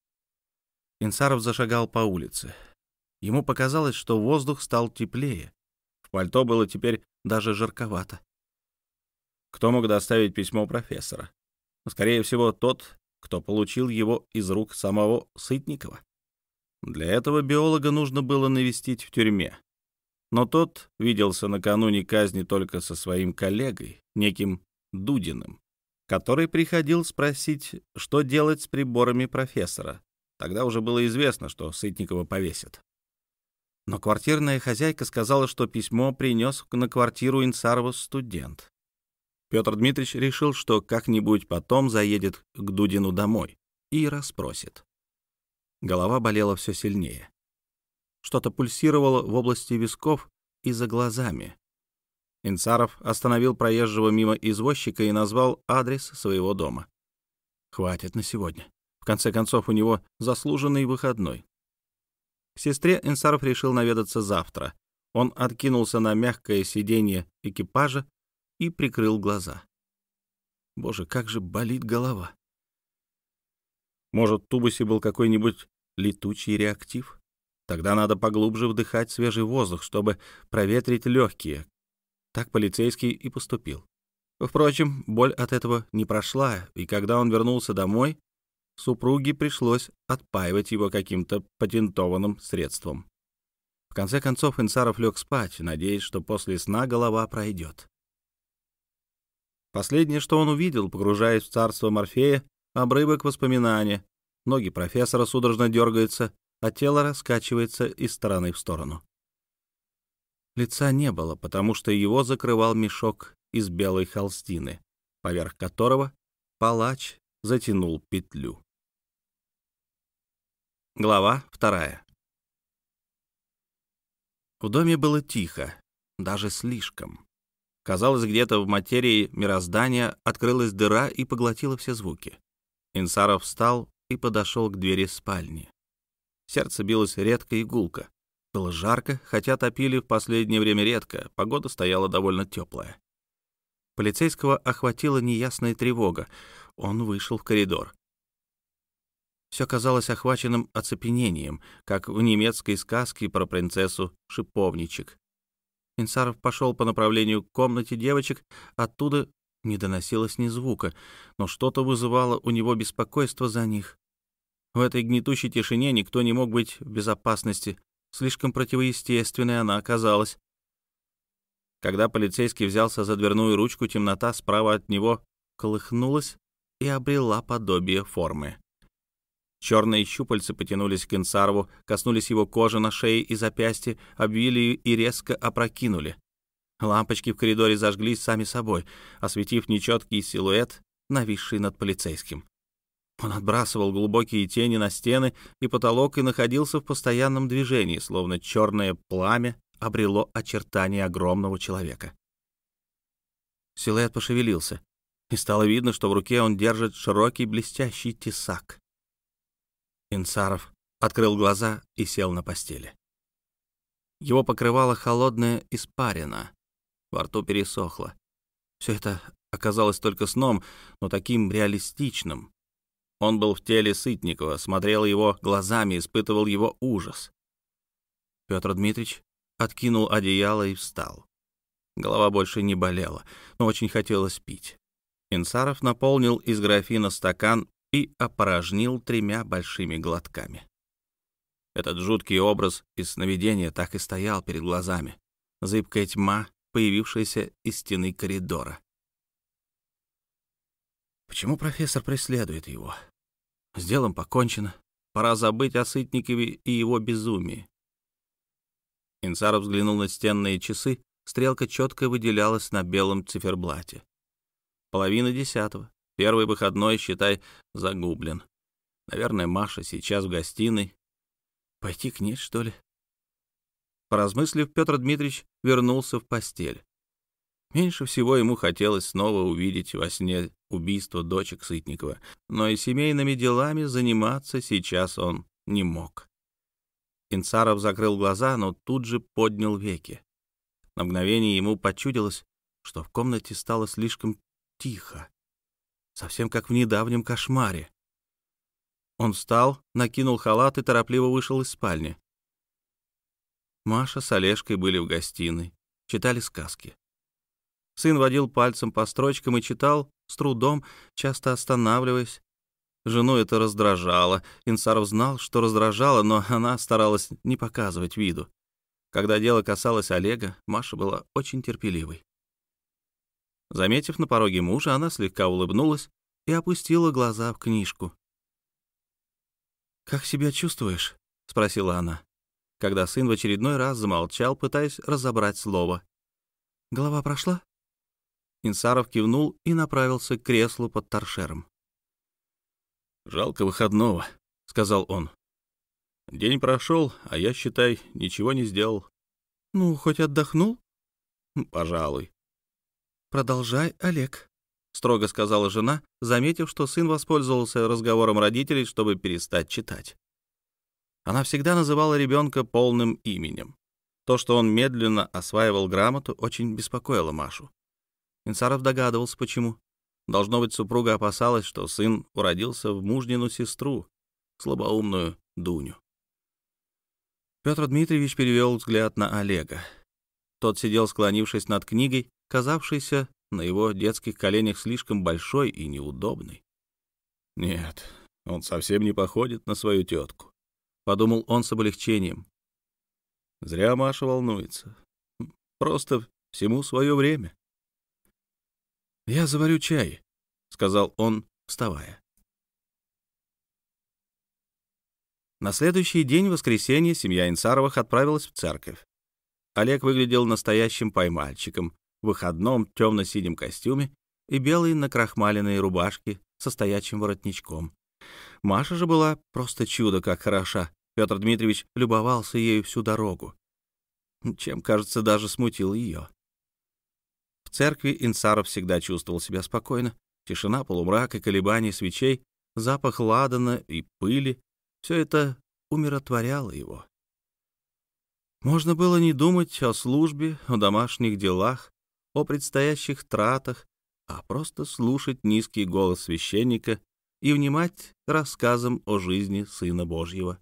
Инсаров зашагал по улице. Ему показалось, что воздух стал теплее. В пальто было теперь даже жарковато. Кто мог доставить письмо профессора? Скорее всего, тот, кто получил его из рук самого Сытникова. Для этого биолога нужно было навестить в тюрьме. Но тот виделся накануне казни только со своим коллегой, неким Дудиным, который приходил спросить, что делать с приборами профессора. Тогда уже было известно, что Сытникова повесят. Но квартирная хозяйка сказала, что письмо принес на квартиру Инсарова студент. Петр Дмитриевич решил, что как-нибудь потом заедет к Дудину домой и расспросит. Голова болела все сильнее. Что-то пульсировало в области висков и за глазами. Инсаров остановил проезжего мимо извозчика и назвал адрес своего дома. Хватит на сегодня. В конце концов, у него заслуженный выходной. К сестре Инсаров решил наведаться завтра. Он откинулся на мягкое сиденье экипажа и прикрыл глаза. Боже, как же болит голова. Может, в тубусе был какой-нибудь летучий реактив? Тогда надо поглубже вдыхать свежий воздух, чтобы проветрить легкие. Так полицейский и поступил. Впрочем, боль от этого не прошла, и когда он вернулся домой, супруге пришлось отпаивать его каким-то патентованным средством. В конце концов Инсаров лег спать, надеясь, что после сна голова пройдет. Последнее, что он увидел, погружаясь в царство Морфея, обрывок воспоминания. Ноги профессора судорожно дергаются, а тело раскачивается из стороны в сторону. Лица не было, потому что его закрывал мешок из белой холстины, поверх которого палач затянул петлю. Глава 2. В доме было тихо, даже слишком. Казалось, где-то в материи мироздания открылась дыра и поглотила все звуки. Инсаров встал и подошел к двери спальни. Сердце билось редко и гулко. Было жарко, хотя топили в последнее время редко, погода стояла довольно теплая. Полицейского охватила неясная тревога. Он вышел в коридор. Все казалось охваченным оцепенением, как в немецкой сказке про принцессу Шиповничек. Инсаров пошел по направлению к комнате девочек, оттуда не доносилось ни звука, но что-то вызывало у него беспокойство за них. В этой гнетущей тишине никто не мог быть в безопасности, слишком противоестественной она оказалась. Когда полицейский взялся за дверную ручку, темнота справа от него колыхнулась и обрела подобие формы. Черные щупальца потянулись к Инсарову, коснулись его кожи на шее и запястье, обвили и резко опрокинули. Лампочки в коридоре зажглись сами собой, осветив нечеткий силуэт, нависший над полицейским. Он отбрасывал глубокие тени на стены и потолок и находился в постоянном движении, словно черное пламя обрело очертания огромного человека. Силуэт пошевелился, и стало видно, что в руке он держит широкий блестящий тесак. Инсаров открыл глаза и сел на постели. Его покрывала холодная испарина, во рту пересохло. Все это оказалось только сном, но таким реалистичным. Он был в теле Сытникова, смотрел его глазами, испытывал его ужас. Петр Дмитриевич откинул одеяло и встал. Голова больше не болела, но очень хотелось пить. Инсаров наполнил из графина стакан и опорожнил 3 большими глотками. Этот жуткий образ из сновидения так и стоял перед глазами. Зыбкая тьма, появившаяся из стены коридора. Почему профессор преследует его? С делом покончено. Пора забыть о Сытникове и его безумии. Инсаров взглянул на стенные часы. Стрелка четко выделялась на белом циферблате. 9:30. Первый выходной, считай, загублен. Наверное, Маша сейчас в гостиной. Пойти к ней, что ли? Поразмыслив, Петр Дмитриевич вернулся в постель. Меньше всего ему хотелось снова увидеть во сне убийство дочек Сытникова, но и семейными делами заниматься сейчас он не мог. Инсаров закрыл глаза, но тут же поднял веки. На мгновение ему почудилось, что в комнате стало слишком тихо, совсем как в недавнем кошмаре. Он встал, накинул халат и торопливо вышел из спальни. Маша с Олежкой были в гостиной, читали сказки. Сын водил пальцем по строчкам и читал с трудом, часто останавливаясь. Жену это раздражало. Инсаров знал, что раздражало, но она старалась не показывать виду. Когда дело касалось Олега, Маша была очень терпеливой. Заметив на пороге мужа, она слегка улыбнулась и опустила глаза в книжку. «Как себя чувствуешь?» — спросила она, когда сын в очередной раз замолчал, пытаясь разобрать слово. «Голова прошла?» Инсаров кивнул и направился к креслу под торшером. «Жалко выходного», — сказал он. «День прошел, а я, считай, ничего не сделал». «Ну, хоть отдохнул?» «Пожалуй». «Продолжай, Олег», — строго сказала жена, заметив, что сын воспользовался разговором родителей, чтобы перестать читать. Она всегда называла ребенка полным именем. То, что он медленно осваивал грамоту, очень беспокоило Машу. Инсаров догадывался, почему. Должно быть, супруга опасалась, что сын уродился в мужнину сестру, слабоумную Дуню. Петр Дмитриевич перевел взгляд на Олега. Тот сидел, склонившись над книгой, казавшейся на его детских коленях слишком большой и неудобной. «Нет, он совсем не походит на свою тетку», — подумал он с облегчением. «Зря Маша волнуется. Просто всему свое время». «Я заварю чай», — сказал он, вставая. На следующий день, воскресенье, семья Инсаровых отправилась в церковь. Олег выглядел настоящим поймальчиком в выходном темно-синем костюме и белой накрахмаленной рубашке со стоячим воротничком. Маша же была просто чудо как хороша. Петр Дмитриевич любовался ею всю дорогу, чем, кажется, даже смутил ее. В церкви Инсаров всегда чувствовал себя спокойно. Тишина, полумрак и колебания свечей, запах ладана и пыли — все это умиротворяло его. Можно было не думать о службе, о домашних делах, о предстоящих тратах, а просто слушать низкий голос священника и внимать рассказам о жизни Сына Божьего.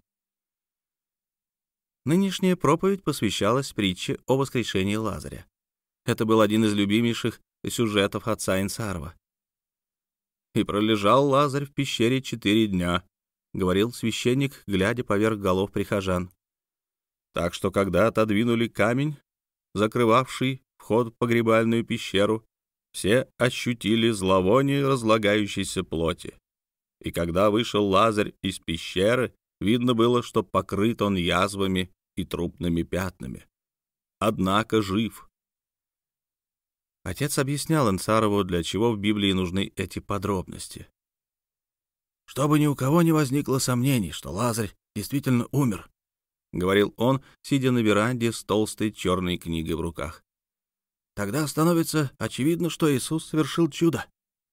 Нынешняя проповедь посвящалась притче о воскрешении Лазаря. Это был один из любимейших сюжетов отца Инсарова. «И пролежал Лазарь в пещере 4 дня», — говорил священник, глядя поверх голов прихожан. «Так что, когда отодвинули камень, закрывавший вход в погребальную пещеру, все ощутили зловоние разлагающейся плоти. И когда вышел Лазарь из пещеры, видно было, что покрыт он язвами и трупными пятнами. Однако жив». Отец объяснял Инсарову, для чего в Библии нужны эти подробности. «Чтобы ни у кого не возникло сомнений, что Лазарь действительно умер», — говорил он, сидя на веранде с толстой черной книгой в руках. «Тогда становится очевидно, что Иисус совершил чудо».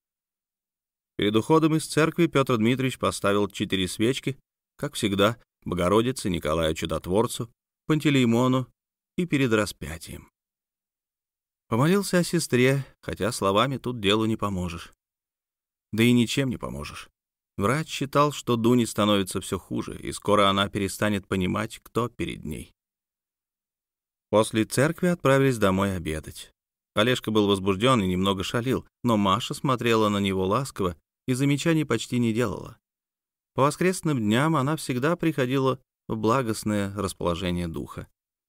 Перед уходом из церкви Петр Дмитриевич поставил 4 свечки, как всегда, Богородице, Николаю Чудотворцу, Пантелеймону и перед распятием. Помолился о сестре, хотя словами тут делу не поможешь. Да и ничем не поможешь. Врач считал, что Дуне становится все хуже, и скоро она перестанет понимать, кто перед ней. После церкви отправились домой обедать. Олежка был возбужден и немного шалил, но Маша смотрела на него ласково и замечаний почти не делала. По воскресным дням она всегда приходила в благостное расположение духа.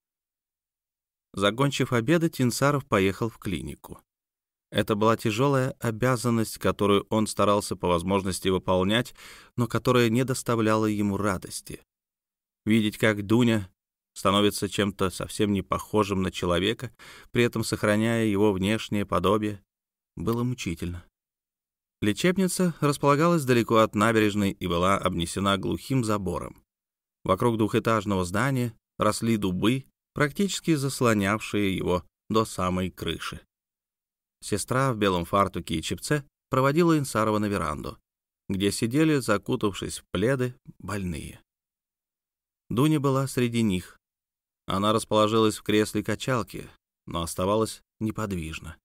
Закончив обедать, Инсаров поехал в клинику. Это была тяжелая обязанность, которую он старался по возможности выполнять, но которая не доставляла ему радости. Видеть, как Дуня становится чем-то совсем не похожим на человека, при этом сохраняя его внешнее подобие, было мучительно. Лечебница располагалась далеко от набережной и была обнесена глухим забором. Вокруг двухэтажного здания росли дубы, практически заслонявшие его до самой крыши. Сестра в белом фартуке и чепце проводила Инсарова на веранду, где сидели, закутавшись в пледы, больные. Дуня была среди них. Она расположилась в кресле качалки, но оставалась неподвижна.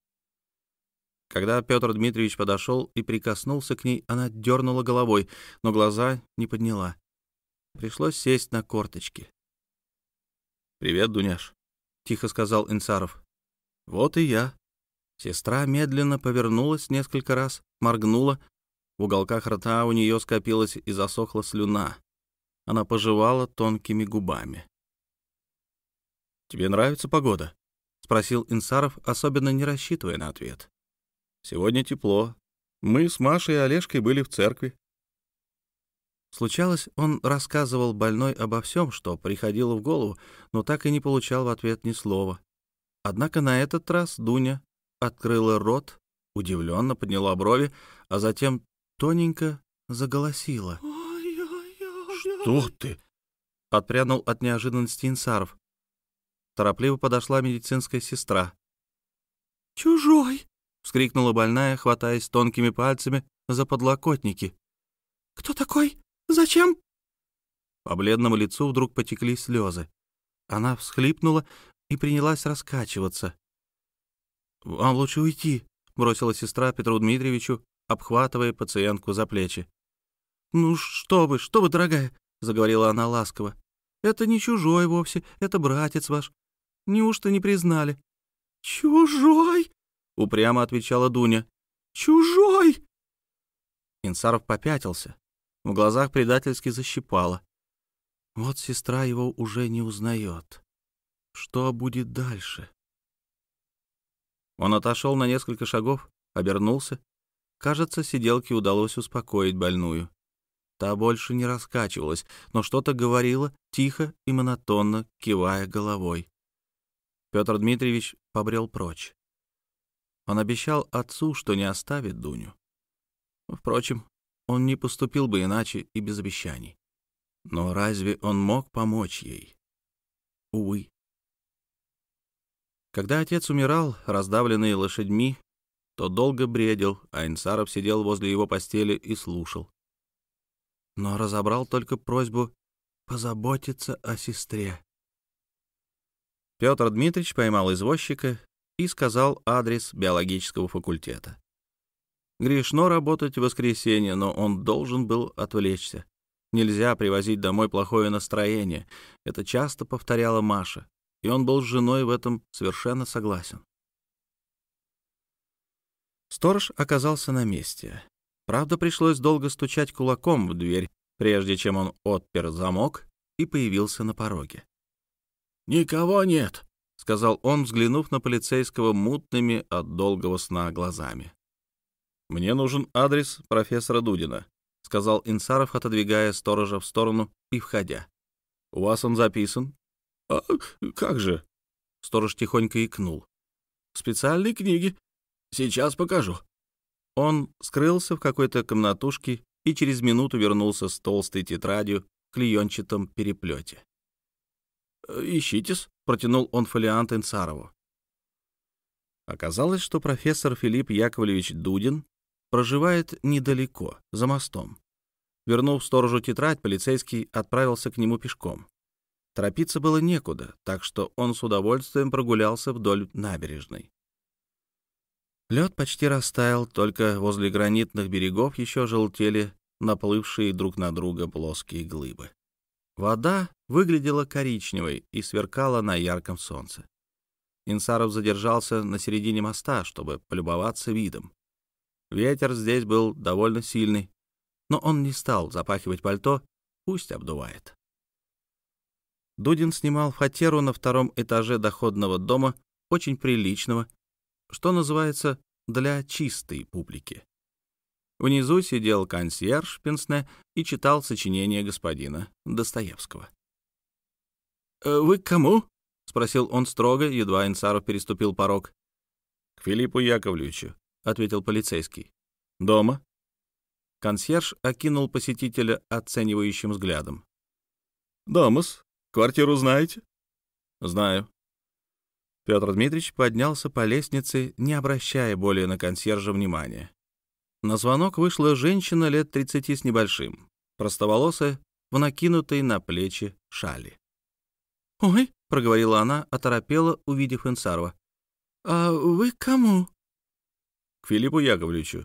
Когда Петр Дмитриевич подошел и прикоснулся к ней, она дернула головой, но глаза не подняла. Пришлось сесть на корточки. «Привет, Дуняш», — тихо сказал Инсаров. «Вот и я». Сестра медленно повернулась несколько раз, моргнула. В уголках рта у нее скопилась и засохла слюна. Она пожевала тонкими губами. «Тебе нравится погода?» — спросил Инсаров, особенно не рассчитывая на ответ. «Сегодня тепло. Мы с Машей и Олежкой были в церкви». Случалось, он рассказывал больной обо всем, что приходило в голову, но так и не получал в ответ ни слова. Однако на этот раз Дуня открыла рот, удивленно подняла брови, а затем тоненько заголосила. «Что ты?» — отпрянул от неожиданности Инсаров. Торопливо подошла медицинская сестра. «Чужой!» — вскрикнула больная, хватаясь тонкими пальцами за подлокотники. «Кто такой? Зачем?» По бледному лицу вдруг потекли слезы. Она всхлипнула и принялась раскачиваться. «Вам лучше уйти», — бросила сестра Петру Дмитриевичу, обхватывая пациентку за плечи. «Ну что вы, дорогая», — заговорила она ласково. «Это не чужой вовсе, это братец ваш. Неужто не признали?» «Чужой?» — упрямо отвечала Дуня. «Чужой!» Инсаров попятился. В глазах предательски защипало. Вот сестра его уже не узнает. Что будет дальше? Он отошел на несколько шагов, обернулся. Кажется, сиделке удалось успокоить больную. Та больше не раскачивалась, но что-то говорила, тихо и монотонно, кивая головой. Петр Дмитриевич побрел прочь. Он обещал отцу, что не оставит Дуню. Впрочем, он не поступил бы иначе и без обещаний. Но разве он мог помочь ей? Увы. Когда отец умирал, раздавленный лошадьми, то долго бредил, а Инсаров сидел возле его постели и слушал. Но разобрал только просьбу позаботиться о сестре. Петр Дмитриевич поймал извозчика и сказал адрес биологического факультета. Грешно работать в воскресенье, но он должен был отвлечься. Нельзя привозить домой плохое настроение. Это часто повторяла Маша, и он был с женой в этом совершенно согласен. Сторож оказался на месте. Правда, пришлось долго стучать кулаком в дверь, прежде чем он отпер замок и появился на пороге. «Никого нет», — сказал он, взглянув на полицейского мутными от долгого сна глазами. «Мне нужен адрес профессора Дудина», — сказал Инсаров, отодвигая сторожа в сторону и входя. «У вас он записан?» «А как же?» — сторож тихонько икнул. «В специальной книге. Сейчас покажу». Он скрылся в какой-то комнатушке и через минуту вернулся с толстой тетрадью в клеенчатом переплете. «Ищитесь», — протянул он фолиант Инсарову. Оказалось, что профессор Филипп Яковлевич Дудин проживает недалеко, за мостом. Вернув сторожу тетрадь, полицейский отправился к нему пешком. Торопиться было некуда, так что он с удовольствием прогулялся вдоль набережной. Лед почти растаял, только возле гранитных берегов еще желтели наплывшие друг на друга плоские глыбы. Вода выглядела коричневой и сверкала на ярком солнце. Инсаров задержался на середине моста, чтобы полюбоваться видом. Ветер здесь был довольно сильный, но он не стал запахивать пальто, пусть обдувает. Дудин снимал фатеру на 2-м этаже доходного дома, очень приличного, что называется, для чистой публики. Внизу сидел консьерж Пенсне и читал сочинение господина Достоевского. «Вы к кому?» — спросил он строго, едва Инсаров переступил порог. «К Филиппу Яковлевичу», — ответил полицейский. «Дома?» Консьерж окинул посетителя оценивающим взглядом. «Дома-с. Квартиру знаете?» «Знаю». Петр Дмитриевич поднялся по лестнице, не обращая более на консьержа внимания. На звонок вышла женщина лет 30 с небольшим, простоволосая, в накинутой на плечи шали. «Ой», — проговорила она, оторопела, увидев Инсарова. «А вы к кому?» «К Филиппу Яковлевичу».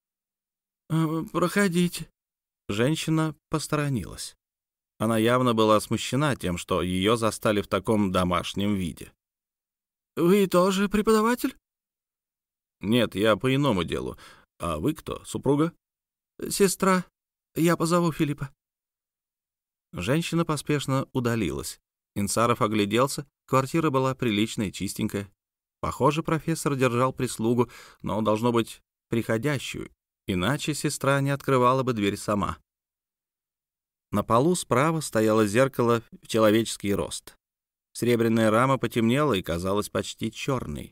«Проходите». Женщина посторонилась. Она явно была смущена тем, что ее застали в таком домашнем виде. «Вы тоже преподаватель?» «Нет, я по иному делу. А вы кто, супруга?» «Сестра. Я позову Филиппа». Женщина поспешно удалилась. Инсаров огляделся. Квартира была приличная, чистенькая. Похоже, профессор держал прислугу, но, должно быть, приходящую, иначе сестра не открывала бы дверь сама. На полу справа стояло зеркало в человеческий рост. Серебряная рама потемнела и казалась почти черной.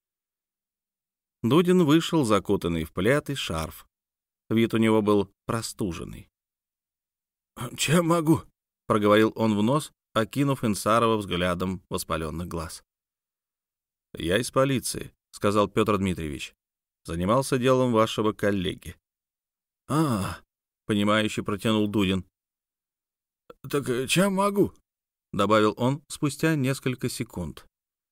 Дудин вышел, закутанный в плед и шарф. Вид у него был простуженный. «Чем могу?» — проговорил он в нос, окинув Инсарова взглядом воспаленных глаз. «Я из полиции», — сказал Петр Дмитриевич. «Занимался делом вашего коллеги». Понимающе протянул Дудин. «Так чем могу?» — добавил он спустя несколько секунд.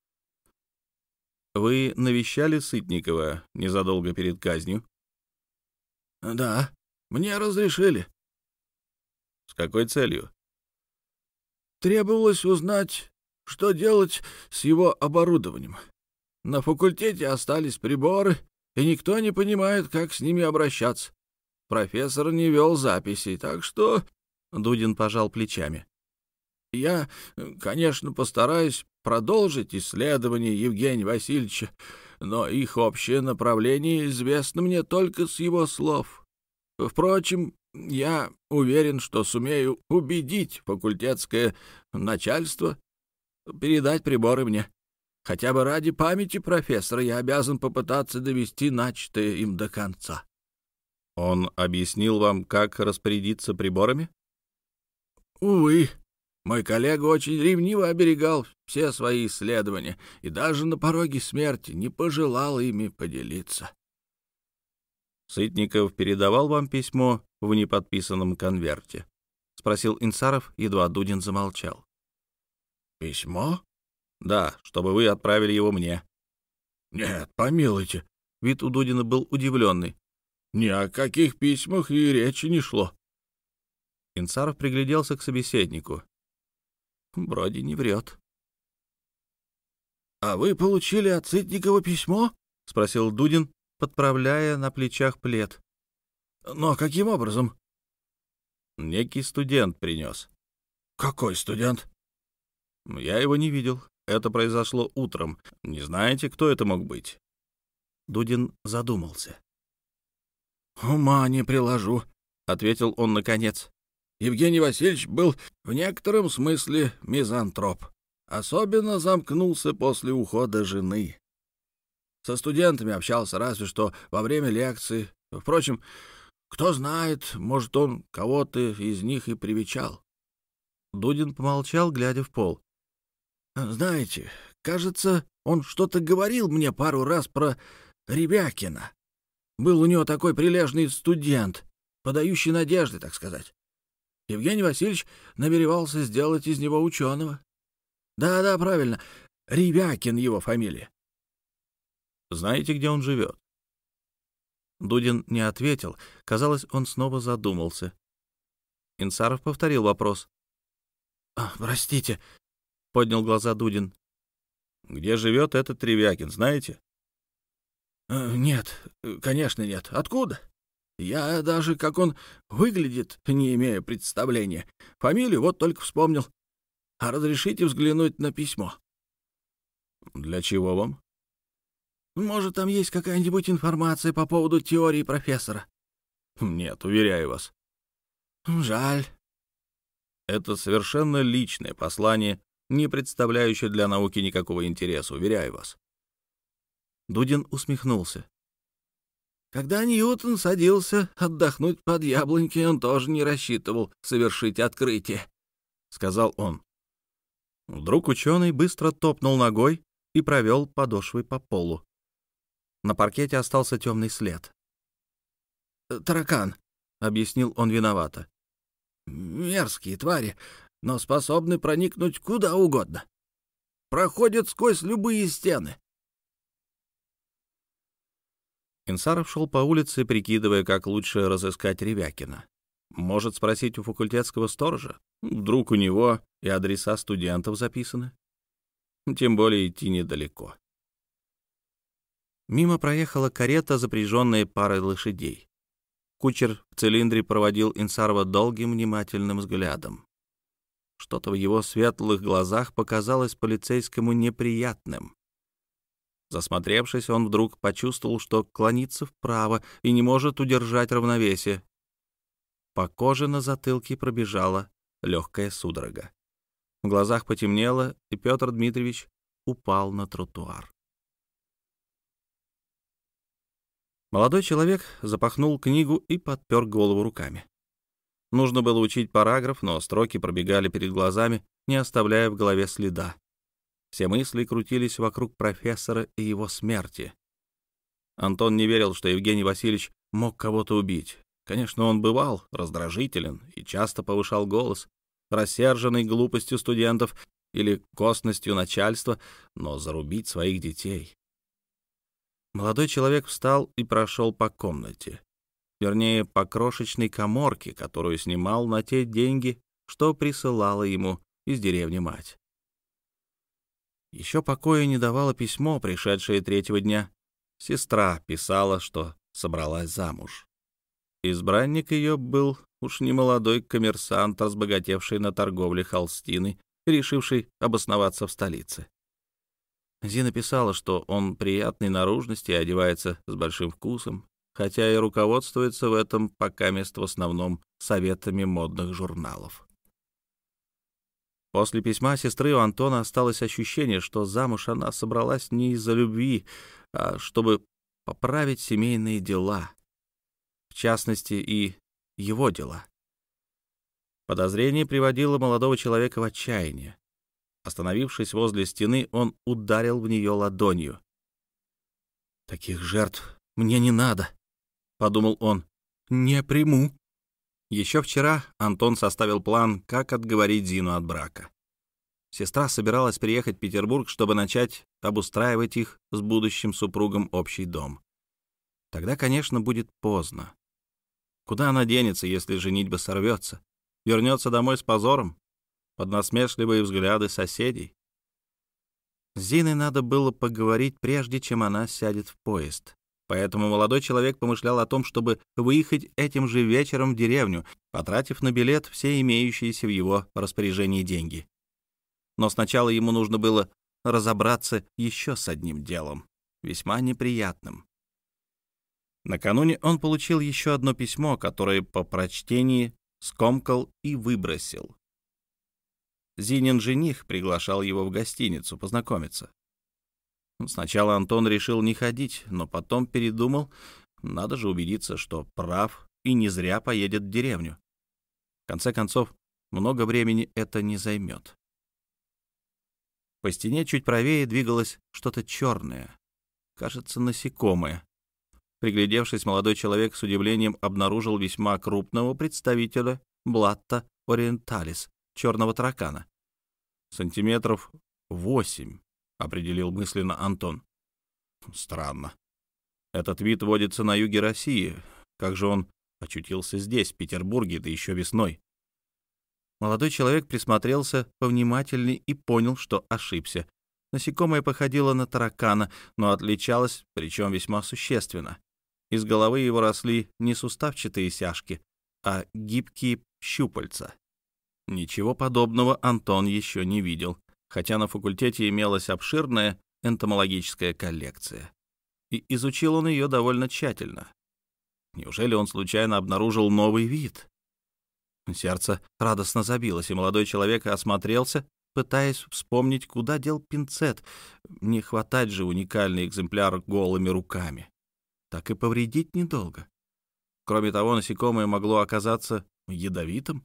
«Вы навещали Сытникова незадолго перед казнью?» «Да, мне разрешили». «С какой целью?» «Требовалось узнать, что делать с его оборудованием. На факультете остались приборы, и никто не понимает, как с ними обращаться. Профессор не вел записей, так что...» Дудин пожал плечами. «Я, конечно, постараюсь продолжить исследования Евгения Васильевича, но их общее направление известно мне только с его слов. Впрочем, я уверен, что сумею убедить факультетское начальство передать приборы мне. Хотя бы ради памяти профессора я обязан попытаться довести начатое им до конца». «Он объяснил вам, как распорядиться приборами?» «Увы. Мой коллега очень ревниво оберегал все свои исследования и даже на пороге смерти не пожелал ими поделиться». «Сытников передавал вам письмо в неподписанном конверте?» — спросил Инсаров, едва Дудин замолчал. «Письмо?» «Да, чтобы вы отправили его мне». «Нет, помилуйте». Вид у Дудина был удивленный. «Ни о каких письмах и речи не шло». Инсаров пригляделся к собеседнику. Вроде не врет. «А вы получили от Сытникова письмо?» — спросил Дудин, подправляя на плечах плед. «Но каким образом?» «Некий студент принес». «Какой студент?» «Я его не видел. Это произошло утром. Не знаете, кто это мог быть?» Дудин задумался. «Ума не приложу», — ответил он наконец. «Евгений Васильевич был в некотором смысле мизантроп. Особенно замкнулся после ухода жены. Со студентами общался разве что во время лекции. Впрочем, кто знает, может, он кого-то из них и привечал». Дудин помолчал, глядя в пол. Знаете, кажется, он что-то говорил мне пару раз про Ревякина. Был у него такой прилежный студент, подающий надежды, так сказать. Евгений Васильевич намеревался сделать из него ученого. Да, правильно, Ревякин его фамилия. Знаете, где он живет? Дудин не ответил. Казалось, он снова задумался. Инсаров повторил вопрос. Простите, — поднял глаза Дудин. «Где живет этот Ревякин, знаете?» Нет, конечно, нет. Откуда? Я даже, как он выглядит, не имею представления. Фамилию вот только вспомнил. А разрешите взглянуть на письмо?» «Для чего вам?» «Может, там есть какая-нибудь информация по поводу теории профессора?» «Нет, уверяю вас». «Жаль». «Это совершенно личное послание, не представляющее для науки никакого интереса, уверяю вас». Дудин усмехнулся. «Когда Ньютон садился отдохнуть под яблонькой, он тоже не рассчитывал совершить открытие», — сказал он. Вдруг ученый быстро топнул ногой и провел подошвой по полу. На паркете остался темный след. «Таракан», — объяснил он виновато. «Мерзкие твари, но способны проникнуть куда угодно. Проходят сквозь любые стены». Инсаров шел по улице, прикидывая, как лучше разыскать Ревякина. Может спросить у факультетского сторожа? Вдруг у него и адреса студентов записаны? Тем более идти недалеко. Мимо проехала карета, запряженная парой лошадей. Кучер в цилиндре проводил Инсарова долгим внимательным взглядом. Что-то в его светлых глазах показалось полицейскому неприятным. Засмотревшись, он вдруг почувствовал, что клонится вправо и не может удержать равновесие. По коже на затылке пробежала легкая судорога. В глазах потемнело, и Петр Дмитриевич упал на тротуар. Молодой человек запахнул книгу и подпер голову руками. Нужно было учить параграф, но строки пробегали перед глазами, не оставляя в голове следа. Все мысли крутились вокруг профессора и его смерти. Антон не верил, что Евгений Васильевич мог кого-то убить. Конечно, он бывал раздражителен и часто повышал голос, рассерженный глупостью студентов или косностью начальства, но зарубить своих детей... Молодой человек встал и прошел по комнате. Вернее, по крошечной каморке, которую снимал на те деньги, что присылала ему из деревни мать. Еще покоя не давало письмо, пришедшее третьего дня. Сестра писала, что собралась замуж. Избранник ее был уж не молодой коммерсант, разбогатевший на торговле холстиной, решивший обосноваться в столице. Зина писала, что он приятной наружности и одевается с большим вкусом, хотя и руководствуется в этом покамест в основном советами модных журналов. После письма сестры у Антона осталось ощущение, что замуж она собралась не из-за любви, а чтобы поправить семейные дела, в частности, и его дела. Подозрение приводило молодого человека в отчаяние. Остановившись возле стены, он ударил в нее ладонью. «Таких жертв мне не надо», — подумал он. «Не приму». Еще вчера Антон составил план, как отговорить Зину от брака. Сестра собиралась приехать в Петербург, чтобы начать обустраивать их с будущим супругом общий дом. Тогда, конечно, будет поздно. Куда она денется, если женитьба сорвется? Вернется домой с позором? Под насмешливые взгляды соседей? С Зиной надо было поговорить, прежде чем она сядет в поезд. Поэтому молодой человек помышлял о том, чтобы выехать этим же вечером в деревню, потратив на билет все имеющиеся в его распоряжении деньги. Но сначала ему нужно было разобраться еще с одним делом, весьма неприятным. Накануне он получил еще одно письмо, которое по прочтении скомкал и выбросил. Зинин жених приглашал его в гостиницу познакомиться. Сначала Антон решил не ходить, но потом передумал. Надо же убедиться, что прав и не зря поедет в деревню. В конце концов, много времени это не займет. По стене чуть правее двигалось что-то черное, кажется, насекомое. Приглядевшись, молодой человек с удивлением обнаружил весьма крупного представителя Блатта ориенталис, черного таракана. Сантиметров 8, определил мысленно Антон. Странно. Этот вид водится на юге России. Как же он очутился здесь, в Петербурге, да еще весной? Молодой человек присмотрелся повнимательней и понял, что ошибся. Насекомое походило на таракана, но отличалось, причем весьма существенно. Из головы его росли не суставчатые сяжки, а гибкие щупальца. Ничего подобного Антон еще не видел, хотя на факультете имелась обширная энтомологическая коллекция. И изучил он ее довольно тщательно. Неужели он случайно обнаружил новый вид? Сердце радостно забилось, и молодой человек осмотрелся, пытаясь вспомнить, куда дел пинцет. Не хватать же уникальный экземпляр голыми руками. Так и повредить недолго. Кроме того, насекомое могло оказаться ядовитым.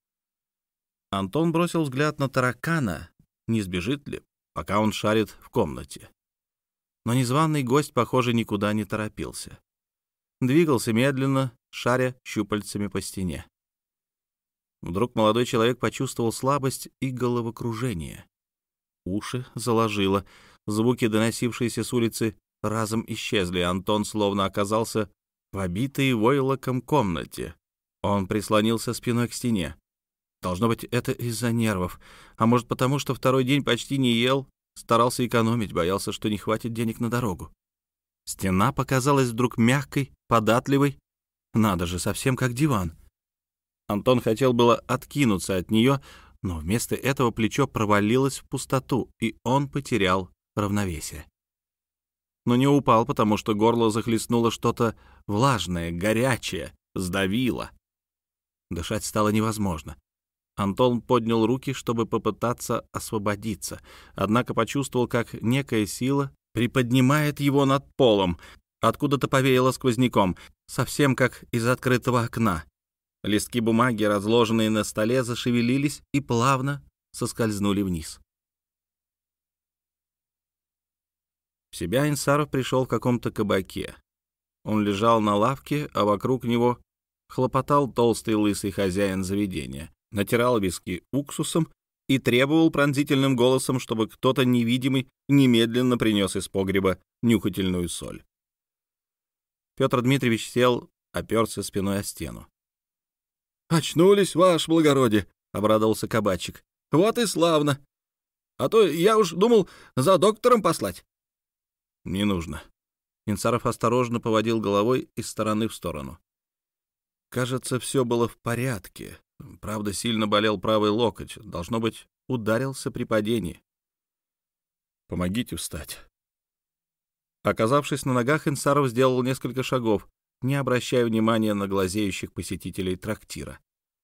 Антон бросил взгляд на таракана, не сбежит ли, пока он шарит в комнате. Но незваный гость, похоже, никуда не торопился. Двигался медленно, шаря щупальцами по стене. Вдруг молодой человек почувствовал слабость и головокружение. Уши заложило, звуки, доносившиеся с улицы, разом исчезли. Антон словно оказался в обитой войлоком комнате. Он прислонился спиной к стене. Должно быть, это из-за нервов. А может, потому что второй день почти не ел, старался экономить, боялся, что не хватит денег на дорогу. Стена показалась вдруг мягкой, податливой. Надо же, совсем как диван. Антон хотел было откинуться от нее, но вместо этого плечо провалилось в пустоту, и он потерял равновесие. Но не упал, потому что горло захлестнуло что-то влажное, горячее, сдавило. Дышать стало невозможно. Антон поднял руки, чтобы попытаться освободиться, однако почувствовал, как некая сила приподнимает его над полом. Откуда-то повеяло сквозняком, совсем как из открытого окна. Листки бумаги, разложенные на столе, зашевелились и плавно соскользнули вниз. В себя Инсаров пришел в каком-то кабаке. Он лежал на лавке, а вокруг него хлопотал толстый лысый хозяин заведения, натирал виски уксусом и требовал пронзительным голосом, чтобы кто-то невидимый немедленно принес из погреба нюхательную соль. Петр Дмитриевич сел, оперся спиной о стену. «Очнулись, ваше благородие!» — обрадовался кабачик. «Вот и славно! А то я уж думал за доктором послать». «Не нужно». Инсаров осторожно поводил головой из стороны в сторону. Кажется, все было в порядке. Правда, сильно болел правый локоть. Должно быть, ударился при падении. «Помогите встать». Оказавшись на ногах, Инсаров сделал несколько шагов, не обращая внимания на глазеющих посетителей трактира.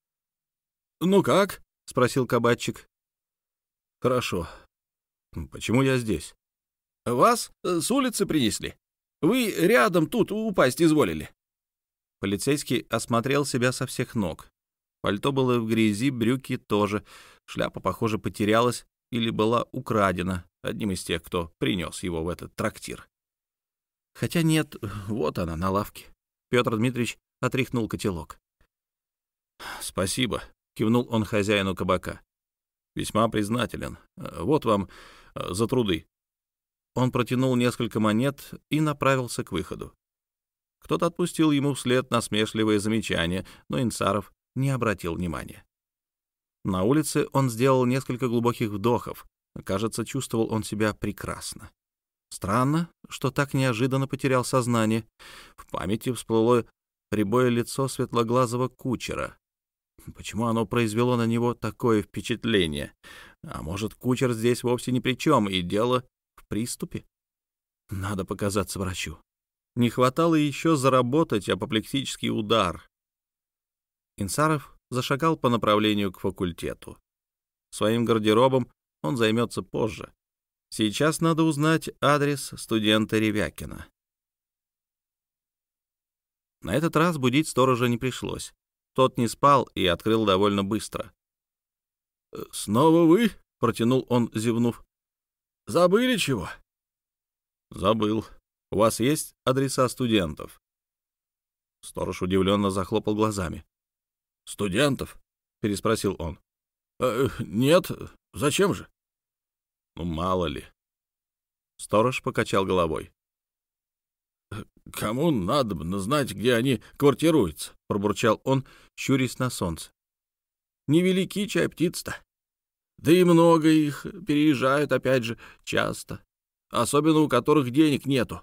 «Ну как?» — спросил кабачик. «Хорошо. Почему я здесь?» «Вас с улицы принесли. Вы рядом тут упасть изволили». Полицейский осмотрел себя со всех ног. Пальто было в грязи, брюки тоже. Шляпа, похоже, потерялась или была украдена одним из тех, кто принес его в этот трактир. Хотя нет, вот она на лавке. Петр Дмитриевич отряхнул котелок. «Спасибо», — кивнул он хозяину кабака. «Весьма признателен. Вот вам за труды». Он протянул несколько монет и направился к выходу. Кто-то отпустил ему вслед насмешливое замечание, но Инсаров не обратил внимания. На улице он сделал несколько глубоких вдохов. Кажется, чувствовал он себя прекрасно. Странно, что так неожиданно потерял сознание. В памяти всплыло рябое лицо светлоглазого кучера. Почему оно произвело на него такое впечатление? А может, кучер здесь вовсе ни при чем, и дело в приступе? Надо показаться врачу. Не хватало еще заработать апоплексический удар. Инсаров зашагал по направлению к факультету. Своим гардеробом он займется позже. Сейчас надо узнать адрес студента Ревякина. На этот раз будить сторожа не пришлось. Тот не спал и открыл довольно быстро. «Снова вы?» — протянул он, зевнув. Забыли чего?» «Забыл. У вас есть адреса студентов?» Сторож удивленно захлопал глазами. «Студентов?» — переспросил он. Нет. Зачем же?» «Ну, мало ли». Сторож покачал головой. «Кому надо знать, где они квартируются?» — пробурчал он, щурясь на солнце. «Невелики чай птиц-то. Да и много их переезжают, опять же, часто, особенно у которых денег нету».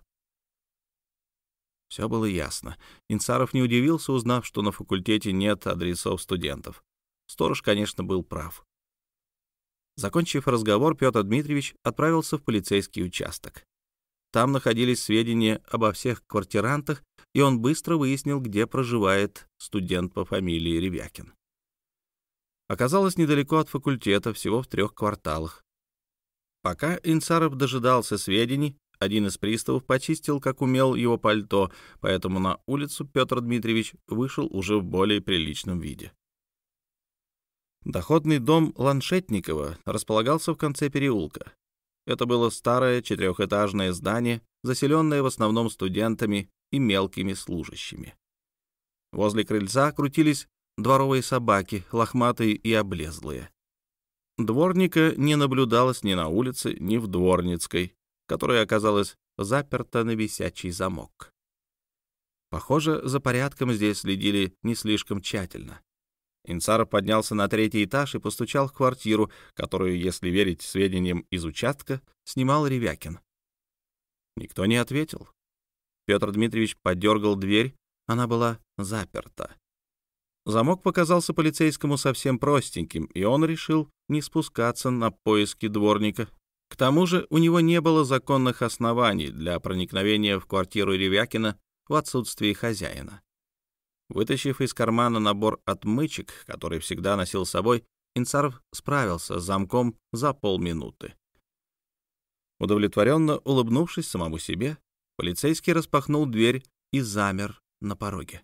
Все было ясно. Инсаров не удивился, узнав, что на факультете нет адресов студентов. Сторож, конечно, был прав. Закончив разговор, Петр Дмитриевич отправился в полицейский участок. Там находились сведения обо всех квартирантах, и он быстро выяснил, где проживает студент по фамилии Ревякин. Оказалось, недалеко от факультета, всего в 3 кварталах. Пока Инсаров дожидался сведений, один из приставов почистил, как умел, его пальто, поэтому на улицу Петр Дмитриевич вышел уже в более приличном виде. Доходный дом Ланшетникова располагался в конце переулка. Это было старое 4-этажное здание, заселенное в основном студентами и мелкими служащими. Возле крыльца крутились дворовые собаки, лохматые и облезлые. Дворника не наблюдалось ни на улице, ни в Дворницкой, которая оказалась заперта на висячий замок. Похоже, за порядком здесь следили не слишком тщательно. Инсаров поднялся на 3-й этаж и постучал в квартиру, которую, если верить сведениям из участка, снимал Ревякин. Никто не ответил. Петр Дмитриевич подергал дверь, она была заперта. Замок показался полицейскому совсем простеньким, и он решил не спускаться на поиски дворника. К тому же у него не было законных оснований для проникновения в квартиру Ревякина в отсутствии хозяина. Вытащив из кармана набор отмычек, который всегда носил с собой, Инсаров справился с замком за полминуты. Удовлетворенно улыбнувшись самому себе, полицейский распахнул дверь и замер на пороге.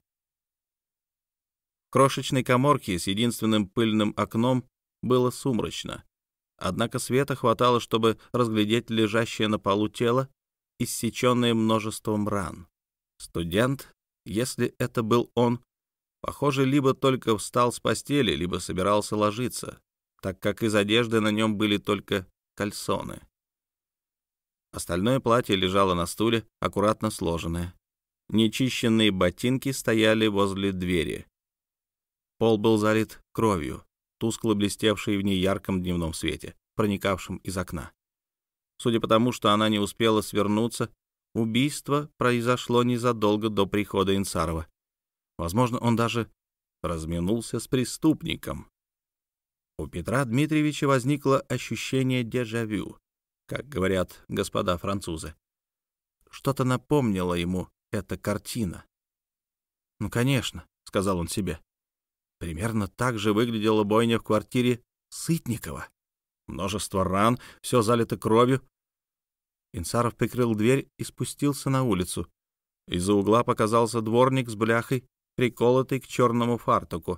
В крошечной каморке с единственным пыльным окном было сумрачно, однако света хватало, чтобы разглядеть лежащее на полу тело, иссеченное множеством ран. Студент, если это был он, похоже, либо только встал с постели, либо собирался ложиться, так как из одежды на нем были только кальсоны. Остальное платье лежало на стуле, аккуратно сложенное. Нечищенные ботинки стояли возле двери. Пол был залит кровью, тускло блестевшей в неярком дневном свете, проникавшем из окна. Судя по тому, что она не успела свернуться, убийство произошло незадолго до прихода Инсарова. Возможно, он даже разминулся с преступником. У Петра Дмитриевича возникло ощущение дежавю, как говорят господа французы. Что-то напомнило ему эта картина. «Ну, конечно», — сказал он себе. Примерно так же выглядела бойня в квартире Сытникова. Множество ран, все залито кровью. Инсаров прикрыл дверь и спустился на улицу. Из-за угла показался дворник с бляхой, приколотый к черному фартуку.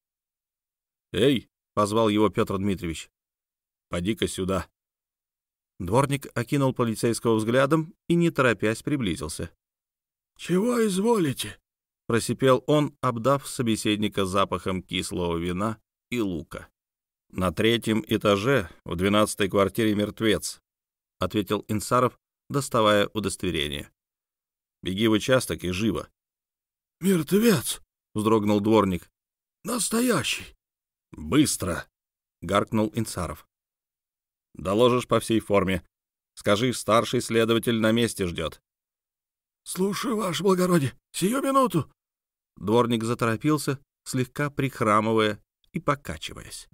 «Эй!» — позвал его Петр Дмитриевич. «Поди-ка сюда». Дворник окинул полицейского взглядом и, не торопясь, приблизился. «Чего изволите?» — просипел он, обдав собеседника запахом кислого вина и лука. «На 3-м этаже, в 12-й квартире мертвец», — ответил Инсаров, доставая удостоверение. «Беги в участок и живо». «Мертвец!» — вздрогнул дворник. «Настоящий!» «Быстро!» — гаркнул Инсаров. «Доложишь по всей форме. Скажи, старший следователь на месте ждет». «Слушаю, ваше благородие. Сию минуту!» Дворник заторопился, слегка прихрамывая и покачиваясь.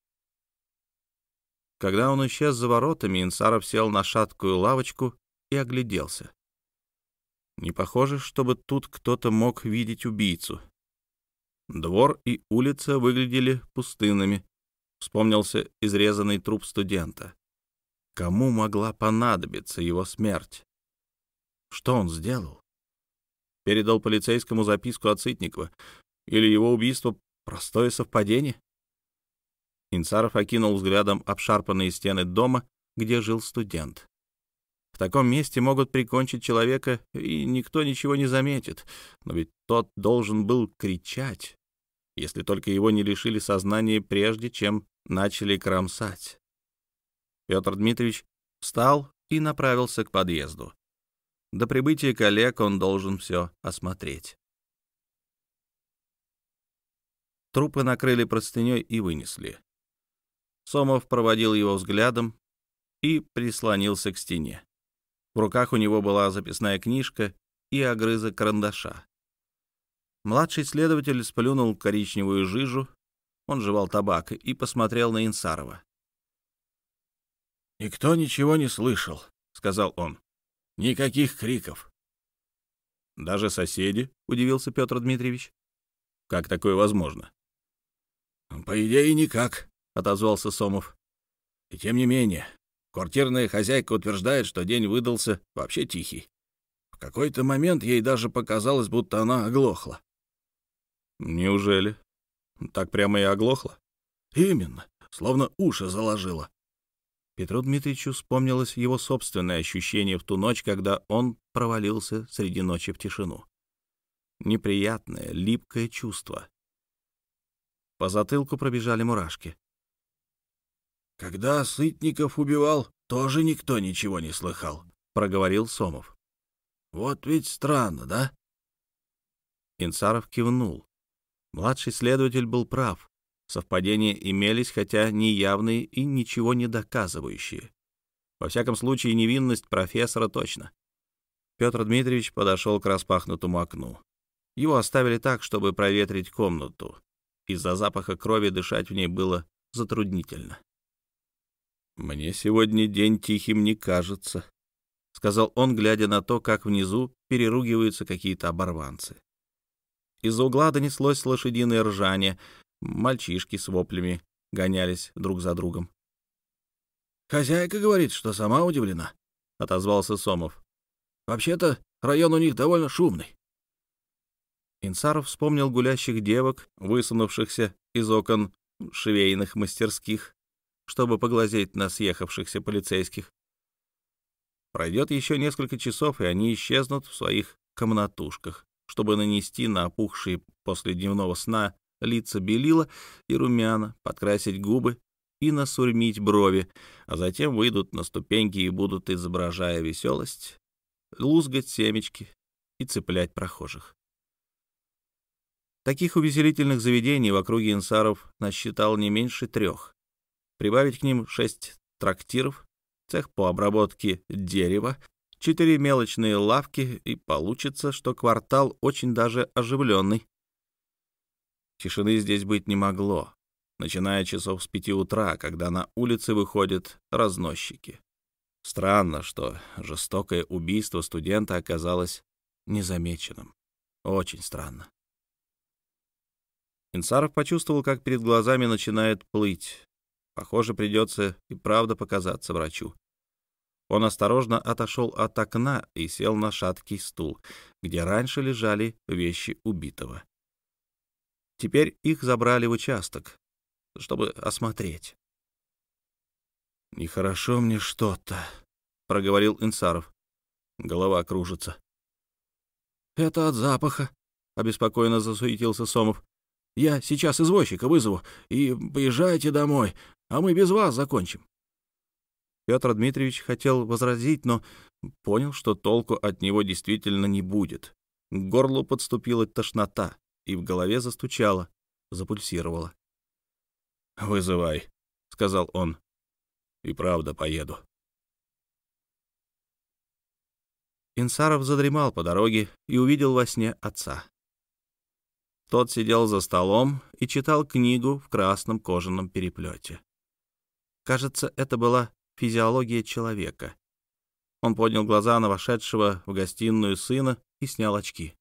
Когда он исчез за воротами, Инсаров сел на шаткую лавочку и огляделся. Не похоже, чтобы тут кто-то мог видеть убийцу. Двор и улица выглядели пустынными. Вспомнился изрезанный труп студента. Кому могла понадобиться его смерть? Что он сделал? Передал полицейскому записку от Сытникова? Или его убийство — простое совпадение? Инсаров окинул взглядом обшарпанные стены дома, где жил студент. В таком месте могут прикончить человека, и никто ничего не заметит. Но ведь тот должен был кричать, если только его не лишили сознания прежде, чем начали кромсать. Петр Дмитриевич встал и направился к подъезду. До прибытия коллег он должен все осмотреть. Трупы накрыли простыней и вынесли. Сомов проводил его взглядом и прислонился к стене. В руках у него была записная книжка и огрызок карандаша. Младший следователь сплюнул коричневую жижу, он жевал табак и посмотрел на Инсарова. «Никто ничего не слышал», — сказал он. «Никаких криков». «Даже соседи?» — удивился Петр Дмитриевич. «Как такое возможно?» «По идее, никак», — отозвался Сомов. «И тем не менее, квартирная хозяйка утверждает, что день выдался вообще тихий. В какой-то момент ей даже показалось, будто она оглохла». «Неужели? Так прямо и оглохла?» «Именно, словно уши заложила». Петру Дмитриевичу вспомнилось его собственное ощущение в ту ночь, когда он провалился среди ночи в тишину. Неприятное, липкое чувство. По затылку пробежали мурашки. «Когда Сытников убивал, тоже никто ничего не слыхал», — проговорил Сомов. «Вот ведь странно, да?» Инсаров кивнул. Младший следователь был прав. Совпадения имелись, хотя неявные и ничего не доказывающие. Во всяком случае, невинность профессора точно. Петр Дмитриевич подошел к распахнутому окну. Его оставили так, чтобы проветрить комнату. Из-за запаха крови дышать в ней было затруднительно. «Мне сегодня день тихим не кажется», — сказал он, глядя на то, как внизу переругиваются какие-то оборванцы. Из-за угла донеслось лошадиное ржание. Мальчишки с воплями гонялись друг за другом. «Хозяйка говорит, что сама удивлена», — отозвался Сомов. «Вообще-то район у них довольно шумный». Инсаров вспомнил гулящих девок, высунувшихся из окон швейных мастерских, чтобы поглазеть на съехавшихся полицейских. Пройдет еще несколько часов, и они исчезнут в своих комнатушках, чтобы нанести на опухшие после дневного сна лица белила и румяна, подкрасить губы и насурмить брови, а затем выйдут на ступеньки и будут, изображая веселость, лузгать семечки и цеплять прохожих. Таких увеселительных заведений в округе Инсаров насчитал не меньше 3. Прибавить к ним 6 трактиров, цех по обработке дерева, 4 мелочные лавки, и получится, что квартал очень даже оживленный. Тишины здесь быть не могло, начиная часов с 5 утра, когда на улицы выходят разносчики. Странно, что жестокое убийство студента оказалось незамеченным. Очень странно. Инсаров почувствовал, как перед глазами начинает плыть. Похоже, придется и правда показаться врачу. Он осторожно отошел от окна и сел на шаткий стул, где раньше лежали вещи убитого. Теперь их забрали в участок, чтобы осмотреть. «Нехорошо мне что-то», — проговорил Инсаров. Голова кружится. «Это от запаха», — обеспокоенно засуетился Сомов. «Я сейчас извозчика вызову, и поезжайте домой, а мы без вас закончим». Петр Дмитриевич хотел возразить, но понял, что толку от него действительно не будет. К горлу подступила тошнота, и в голове застучало, запульсировало. «Вызывай», — сказал он. «И правда поеду». Инсаров задремал по дороге и увидел во сне отца. Тот сидел за столом и читал книгу в красном кожаном переплете. Кажется, это была «Физиология человека». Он поднял глаза на вошедшего в гостиную сына и снял очки.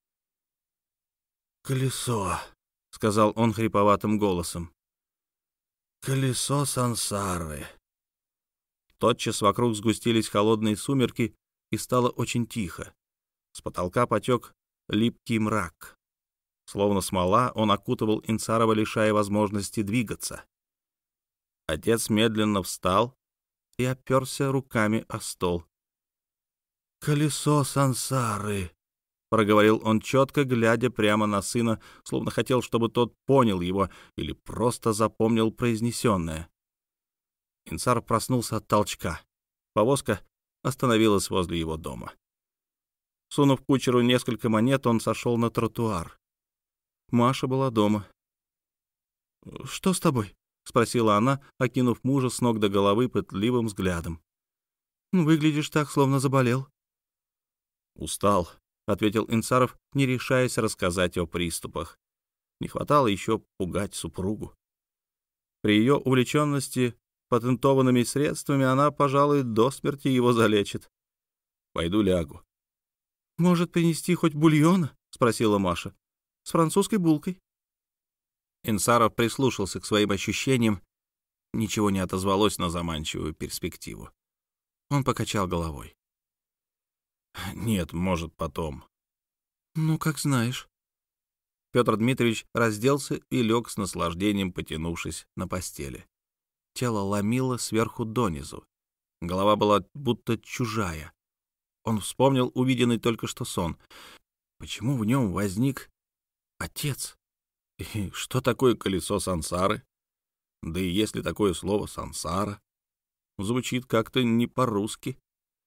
«Колесо», — сказал он хриповатым голосом. «Колесо сансары». Тотчас вокруг сгустились холодные сумерки, и стало очень тихо. С потолка потек липкий мрак. Словно смола, он окутывал Инсарова, лишая возможности двигаться. Отец медленно встал, и оперся руками о стол. «Колесо сансары», — проговорил он четко, глядя прямо на сына, словно хотел, чтобы тот понял его или просто запомнил произнесенное. Инсар проснулся от толчка. Повозка остановилась возле его дома. Сунув кучеру несколько монет, он сошел на тротуар. Маша была дома. «Что с тобой?» — спросила она, окинув мужа с ног до головы пытливым взглядом. «Выглядишь так, словно заболел». «Устал», — ответил Инсаров, не решаясь рассказать о приступах. Не хватало еще пугать супругу. При ее увлеченности патентованными средствами она, пожалуй, до смерти его залечит. «Пойду лягу». «Может, принести хоть бульона?» — спросила Маша. «С французской булкой». Инсаров прислушался к своим ощущениям. Ничего не отозвалось на заманчивую перспективу. Он покачал головой. «Нет, может, потом». «Ну, как знаешь». Петр Дмитриевич разделся и лег с наслаждением, потянувшись на постели. Тело ломило сверху донизу. Голова была будто чужая. Он вспомнил увиденный только что сон. Почему в нем возник отец? И что такое колесо сансары? Да и есть ли такое слово «сансара»? Звучит как-то не по-русски.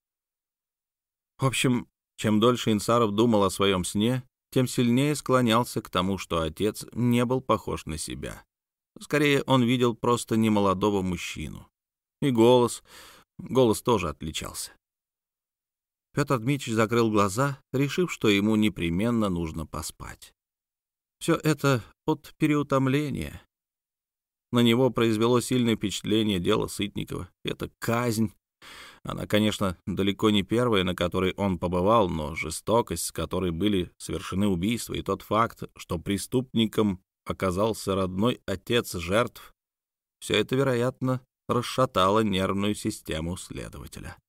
В общем, чем дольше Инсаров думал о своем сне, тем сильнее склонялся к тому, что отец не был похож на себя. Скорее, он видел просто немолодого мужчину. И голос тоже отличался. Петр Дмитриевич закрыл глаза, решив, что ему непременно нужно поспать. Все это от переутомления. На него произвело сильное впечатление дело Сытникова. Это казнь. Она, конечно, далеко не первая, на которой он побывал, но жестокость, с которой были совершены убийства, и тот факт, что преступником оказался родной отец жертв, все это, вероятно, расшатало нервную систему следователя.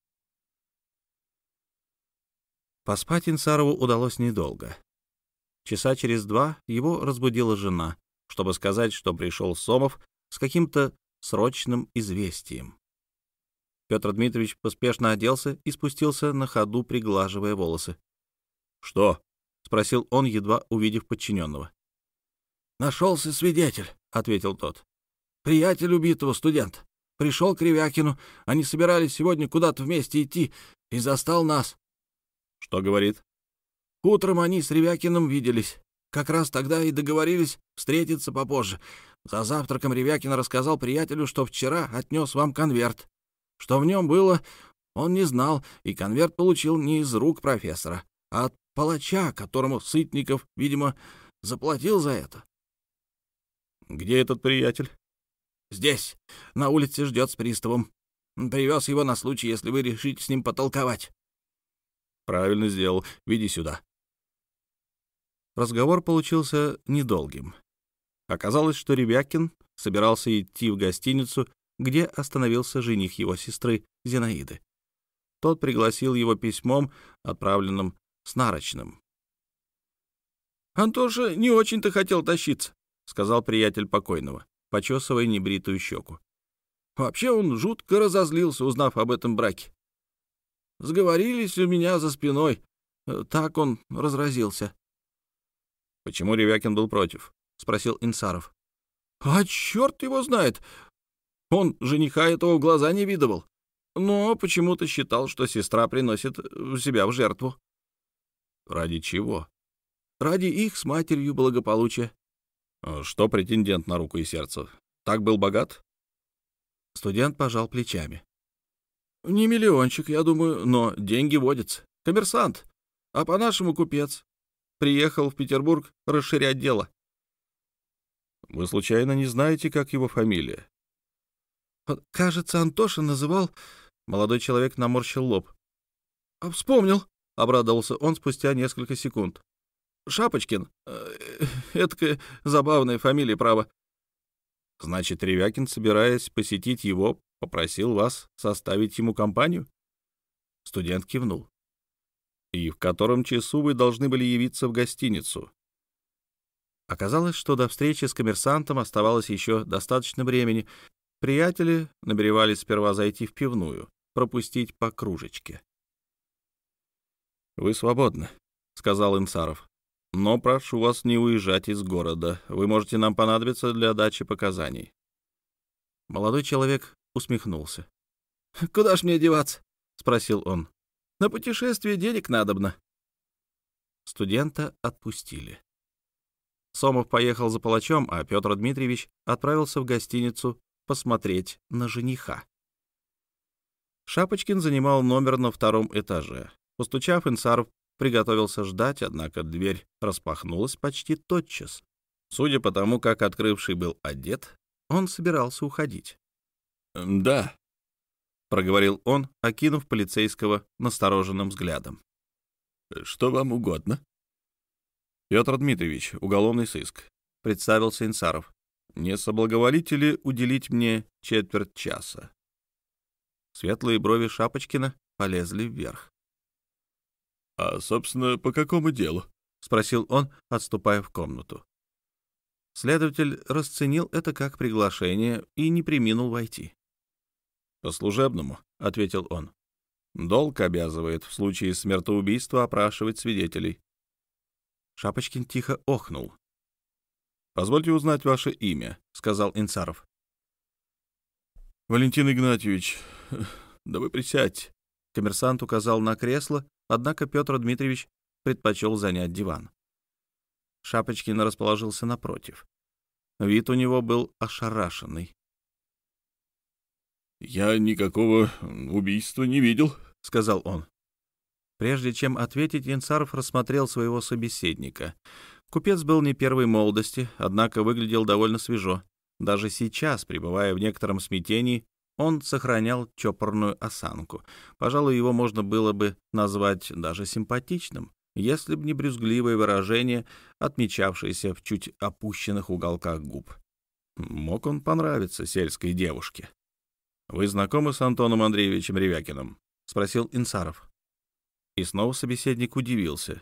Поспать Инсарову удалось недолго. Часа через 2 его разбудила жена, чтобы сказать, что пришел Сомов с каким-то срочным известием. Петр Дмитриевич поспешно оделся и спустился на ходу, приглаживая волосы. «Что?» — спросил он, едва увидев подчиненного. «Нашелся свидетель», — ответил тот. «Приятель убитого студента. Пришел к Ревякину. Они собирались сегодня куда-то вместе идти и застал нас». «Что говорит?» «Утром они с Ревякиным виделись. Как раз тогда и договорились встретиться попозже. За завтраком Ревякин рассказал приятелю, что вчера отнес вам конверт. Что в нем было, он не знал, и конверт получил не из рук профессора, а от палача, которому Сытников, видимо, заплатил за это». «Где этот приятель?» «Здесь, на улице, ждет с приставом. Привез его на случай, если вы решите с ним потолковать». «Правильно сделал. Веди сюда». Разговор получился недолгим. Оказалось, что Ревякин собирался идти в гостиницу, где остановился жених его сестры Зинаиды. Тот пригласил его письмом, отправленным с нарочным. «Антоша не очень-то хотел тащиться», — сказал приятель покойного, почесывая небритую щеку. «Вообще он жутко разозлился, узнав об этом браке. Сговорились у меня за спиной. Так он разразился». «Почему Ревякин был против?» — спросил Инсаров. «А черт его знает! Он жениха этого в глаза не видывал, но почему-то считал, что сестра приносит себя в жертву». «Ради чего?» «Ради их с матерью благополучия». «Что претендент на руку и сердце? Так был богат?» Студент пожал плечами. «Не миллиончик, я думаю, но деньги водятся. Коммерсант, а по-нашему купец. Приехал в Петербург расширять дело». «Вы случайно не знаете, как его фамилия?» «Кажется, Антоша называл...» Молодой человек наморщил лоб. «Вспомнил», — обрадовался он спустя несколько секунд. «Шапочкин. Эдакая забавная фамилия, право». «Значит, Ревякин, собираясь посетить его, попросил вас составить ему компанию?» Студент кивнул. «И в котором часу вы должны были явиться в гостиницу?» Оказалось, что до встречи с коммерсантом оставалось еще достаточно времени. Приятели намеревались сперва зайти в пивную, пропустить по кружечке. «Вы свободны», — сказал Инсаров. «Но прошу вас не уезжать из города. Вы можете нам понадобиться для дачи показаний». Молодой человек усмехнулся. «Куда ж мне деваться?» — спросил он. «На путешествие денег надобно». Студента отпустили. Сомов поехал за палачом, а Петр Дмитриевич отправился в гостиницу посмотреть на жениха. Шапочкин занимал номер на 2-м этаже. Постучав, Инсаров приготовился ждать, однако дверь распахнулась почти тотчас. Судя по тому, как открывший был одет, он собирался уходить. «Да», — проговорил он, окинув полицейского настороженным взглядом. «Что вам угодно?» «Петр Дмитриевич, уголовный сыск», — представился Инсаров. «Не соблаговолите ли уделить мне четверть часа?» Светлые брови Шапочкина полезли вверх. «А, собственно, по какому делу?» — спросил он, отступая в комнату. Следователь расценил это как приглашение и не преминул войти. «По служебному», — ответил он. «Долг обязывает в случае смертоубийства опрашивать свидетелей». Шапочкин тихо охнул. «Позвольте узнать ваше имя», — сказал Инсаров. «Валентин Игнатьевич, да вы присядьте». Коммерсант указал на кресло, однако Петр Дмитриевич предпочел занять диван. Шапочкин расположился напротив. Вид у него был ошарашенный. «Я никакого убийства не видел», — сказал он. Прежде чем ответить, Инсаров рассмотрел своего собеседника. Купец был не первой молодости, однако выглядел довольно свежо. Даже сейчас, пребывая в некотором смятении, он сохранял чопорную осанку. Пожалуй, его можно было бы назвать даже симпатичным, если б не брюзгливое выражение, отмечавшееся в чуть опущенных уголках губ. Мог он понравиться сельской девушке. «Вы знакомы с Антоном Андреевичем Ревякиным?» — спросил Инсаров. И снова собеседник удивился.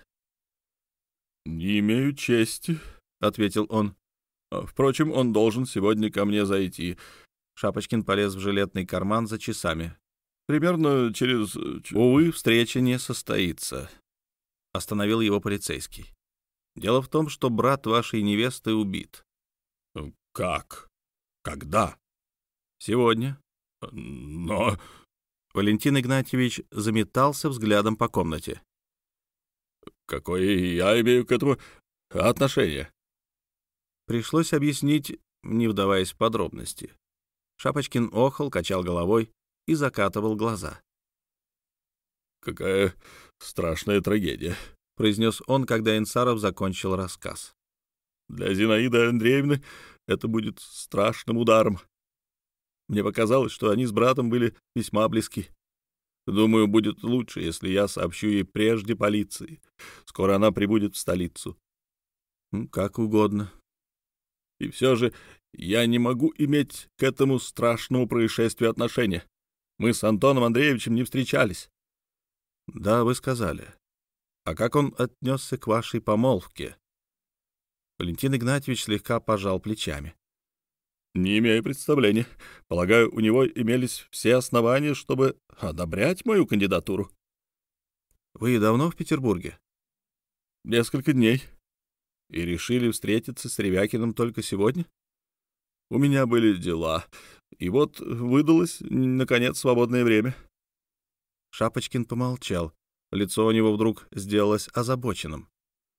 «Не имею чести», — ответил он. «Впрочем, он должен сегодня ко мне зайти». Шапочкин полез в жилетный карман за часами. «Примерно через...» «Увы, встреча не состоится», — остановил его полицейский. «Дело в том, что брат вашей невесты убит». «Как? Когда?» «Сегодня». «Но...» Валентин Игнатьевич заметался взглядом по комнате. «Какое я имею к этому отношение?» Пришлось объяснить, не вдаваясь в подробности. Шапочкин охал, качал головой и закатывал глаза. «Какая страшная трагедия», — произнес он, когда Инсаров закончил рассказ. «Для Зинаиды Андреевны это будет страшным ударом. Мне показалось, что они с братом были весьма близки. Думаю, будет лучше, если я сообщу ей прежде полиции. Скоро она прибудет в столицу». «Как угодно». «И все же я не могу иметь к этому страшному происшествию отношения. Мы с Антоном Андреевичем не встречались». «Да, вы сказали. А как он отнесся к вашей помолвке?» Валентин Игнатьевич слегка пожал плечами. «Не имею представления. Полагаю, у него имелись все основания, чтобы одобрять мою кандидатуру». «Вы давно в Петербурге?» «Несколько дней». «И решили встретиться с Ревякиным только сегодня?» «У меня были дела, и вот выдалось, наконец, свободное время». Шапочкин помолчал. Лицо у него вдруг сделалось озабоченным.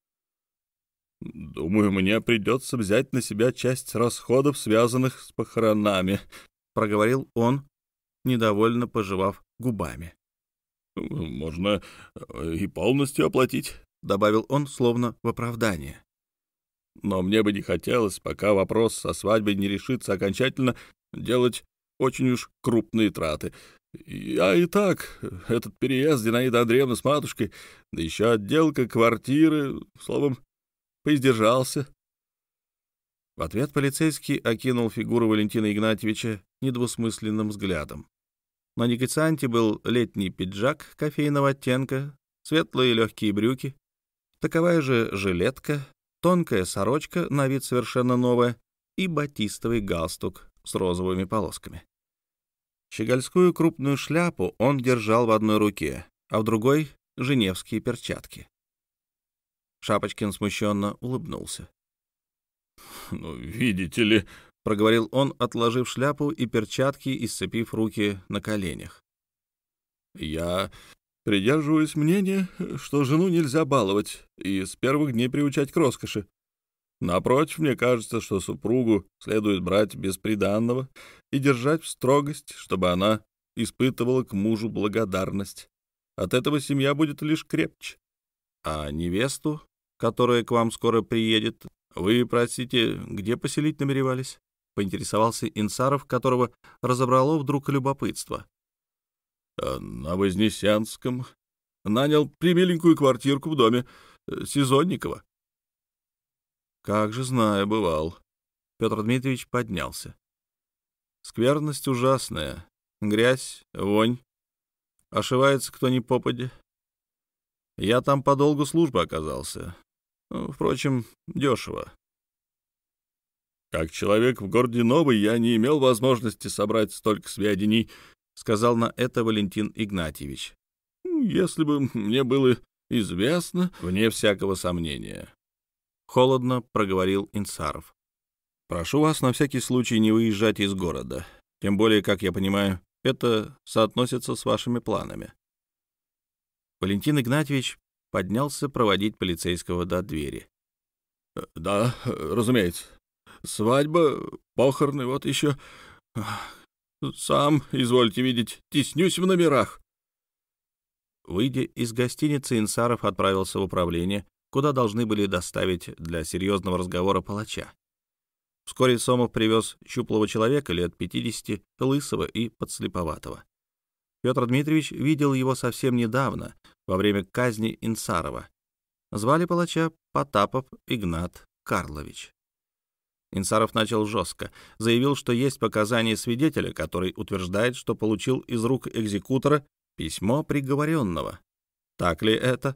«Думаю, мне придется взять на себя часть расходов, связанных с похоронами», — проговорил он, недовольно пожевав губами. «Можно и полностью оплатить», — добавил он, словно в оправдание. «Но мне бы не хотелось, пока вопрос со свадьбой не решится окончательно, делать очень уж крупные траты. Я и так, этот переезд Зинаиды Андреевны с матушкой, да еще отделка квартиры, словом, поиздержался». В ответ полицейский окинул фигуру Валентина Игнатьевича недвусмысленным взглядом. На негацианте был летний пиджак кофейного оттенка, светлые легкие брюки, таковая же жилетка, тонкая сорочка, на вид совершенно новая, и батистовый галстук с розовыми полосками. Щегольскую крупную шляпу он держал в одной руке, а в другой — женевские перчатки. Шапочкин смущенно улыбнулся. «Ну, видите ли», — проговорил он, отложив шляпу и перчатки и сцепив руки на коленях. «я придерживаюсь мнения, что жену нельзя баловать и с первых дней приучать к роскоши. Напротив, мне кажется, что супругу следует брать без приданного и держать в строгости, чтобы она испытывала к мужу благодарность. От этого семья будет лишь крепче. А невесту, которая к вам скоро приедет, вы, простите, где поселить намеревались?» — поинтересовался Инсаров, которого разобрало вдруг любопытство. «На Вознесенском. Нанял примиленькую квартирку в доме Сезонникова». «Как же знаю, бывал». Петр Дмитриевич поднялся. «Скверность ужасная, грязь, вонь. Ошивается кто ни попадя. Я там по долгу службы оказался. Впрочем, дешево». «Как человек в городе Новый я не имел возможности собрать столько сведений», — сказал на это Валентин Игнатьевич. «Если бы мне было известно...» «Вне всякого сомнения», — холодно проговорил Инсаров. «Прошу вас на всякий случай не выезжать из города. Тем более, как я понимаю, это соотносится с вашими планами». Валентин Игнатьевич поднялся проводить полицейского до двери. «Да, разумеется. Свадьба, похороны, вот еще. Сам, извольте видеть, теснюсь в номерах». Выйдя из гостиницы, Инсаров отправился в управление, куда должны были доставить для серьезного разговора палача. Вскоре Сомов привез щуплого человека лет 50, лысого и подслеповатого. Петр Дмитриевич видел его совсем недавно, во время казни Инсарова. Звали палача Потапов Игнат Карлович. Инсаров начал жестко. Заявил, что есть показания свидетеля, который утверждает, что получил из рук экзекутора письмо приговоренного. Так ли это?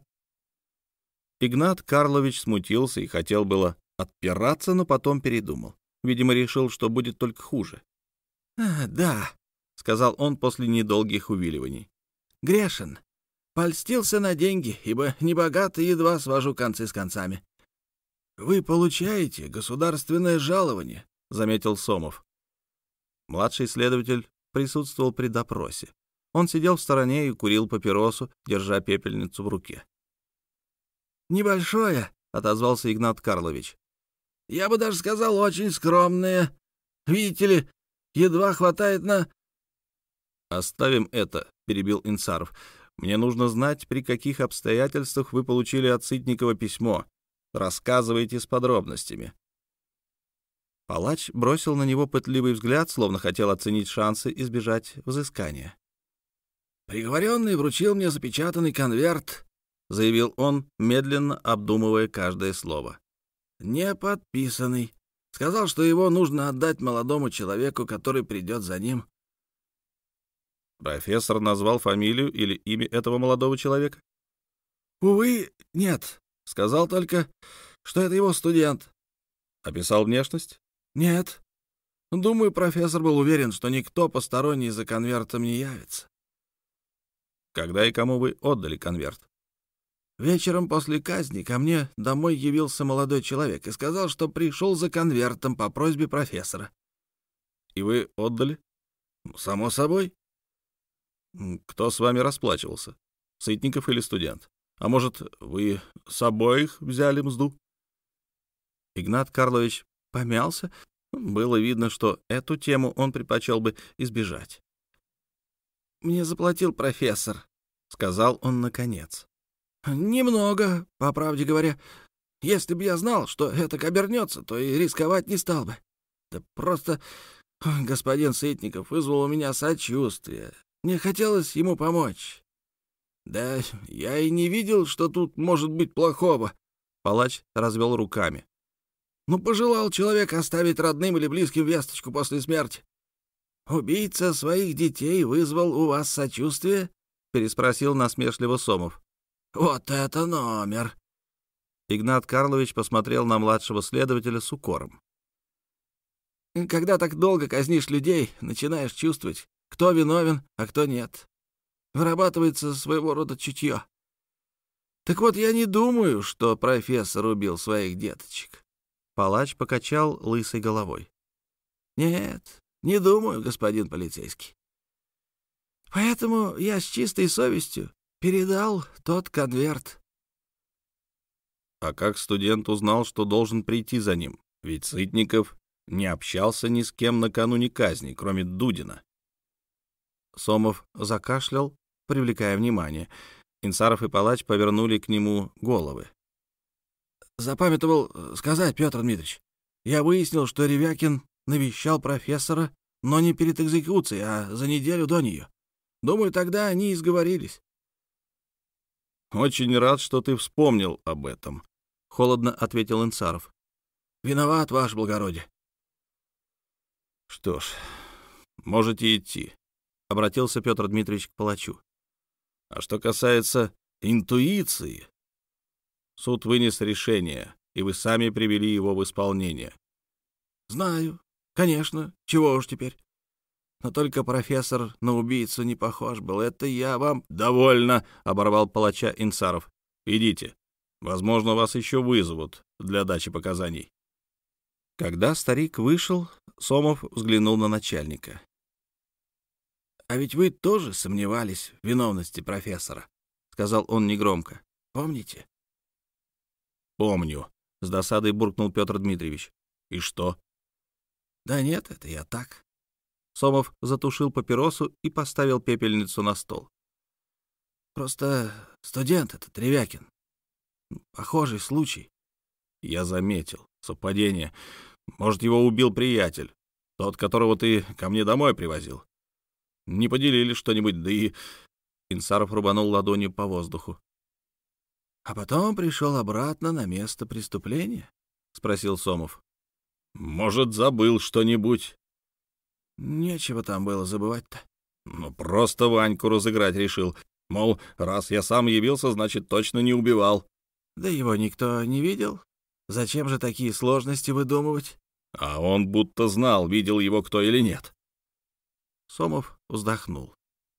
Игнат Карлович смутился и хотел было отпираться, но потом передумал. Видимо, решил, что будет только хуже. Да», — сказал он после недолгих увиливаний. «Грешен. Польстился на деньги, ибо небогат и едва свожу концы с концами». «Вы получаете государственное жалование», — заметил Сомов. Младший следователь присутствовал при допросе. Он сидел в стороне и курил папиросу, держа пепельницу в руке. «Небольшое», — отозвался Игнат Карлович. «Я бы даже сказал, очень скромное. Видите ли, едва хватает на...» «Оставим это», — перебил Инсаров. «Мне нужно знать, при каких обстоятельствах вы получили от Сытникова письмо. Рассказывайте с подробностями». Палач бросил на него пытливый взгляд, словно хотел оценить шансы избежать взыскания. «Приговоренный вручил мне запечатанный конверт», — заявил он, медленно обдумывая каждое слово. «Не подписанный. Сказал, что его нужно отдать молодому человеку, который придет за ним». Профессор назвал фамилию или имя этого молодого человека? «Увы, нет. Сказал только, что это его студент». Описал внешность? «Нет. Думаю, профессор был уверен, что никто посторонний за конвертом не явится». Когда и кому вы отдали конверт? Вечером после казни ко мне домой явился молодой человек и сказал, что пришел за конвертом по просьбе профессора. И вы отдали? Само собой. Кто с вами расплачивался? Сытников или студент? А может, вы с обоих взяли мзду? Игнат Карлович помялся. Было видно, что эту тему он предпочел бы избежать. «Мне заплатил профессор», — сказал он наконец. «Немного, по правде говоря. Если бы я знал, что это обернется, то и рисковать не стал бы. Да просто господин Сытников вызвал у меня сочувствие. Мне хотелось ему помочь. Да я и не видел, что тут может быть плохого». Палач развел руками. «Ну, пожелал человек оставить родным или близким весточку после смерти. «Убийца своих детей вызвал у вас сочувствие?» — переспросил насмешливо Сомов. «Вот это номер!» Игнат Карлович посмотрел на младшего следователя с укором. Когда так долго казнишь людей, начинаешь чувствовать, кто виновен, а кто нет. Вырабатывается своего рода чутье. Так вот, я не думаю, что профессор убил своих деточек. Палач покачал лысой головой. Нет, не думаю, господин полицейский. Поэтому я с чистой совестью передал тот конверт. А как студент узнал, что должен прийти за ним? Ведь Сытников не общался ни с кем накануне казни, кроме Дудина. Сомов закашлял, привлекая внимание. Инсаров и палач повернули к нему головы. Запамятовал сказать, Петр Дмитриевич. Я выяснил, что Ревякин навещал профессора, но не перед экзекуцией, а за неделю до нее. Думаю, тогда они и сговорились. «Очень рад, что ты вспомнил об этом», — холодно ответил Инсаров. «Виноват, ваше благородие». «Что ж, можете идти», — обратился Петр Дмитриевич к палачу. «А что касается интуиции, суд вынес решение, и вы сами привели его в исполнение». «Знаю, конечно, чего уж теперь. Но только профессор на убийцу не похож был. Это я вам...» «Довольно», — оборвал палача Инсаров. «Идите. Возможно, вас еще вызовут для дачи показаний». Когда старик вышел, Сомов взглянул на начальника. «А ведь вы тоже сомневались в виновности профессора», — сказал он негромко. «Помните?» «Помню», — с досадой буркнул Петр Дмитриевич. «И что?» «Да нет, это я так». Сомов затушил папиросу и поставил пепельницу на стол. «Просто студент этот Ревякин. Похожий случай». «Я заметил. Совпадение. Может, его убил приятель, тот, которого ты ко мне домой привозил. Не поделили что-нибудь, да и...» Инсаров рубанул ладонью по воздуху. «А потом пришел обратно на место преступления?» — спросил Сомов. «Может, забыл что-нибудь?» «Нечего там было забывать-то». «Ну, просто Ваньку разыграть решил. Мол, раз я сам явился, значит, точно не убивал». «Да его никто не видел. Зачем же такие сложности выдумывать?» А он будто знал, видел его кто или нет. Сомов вздохнул.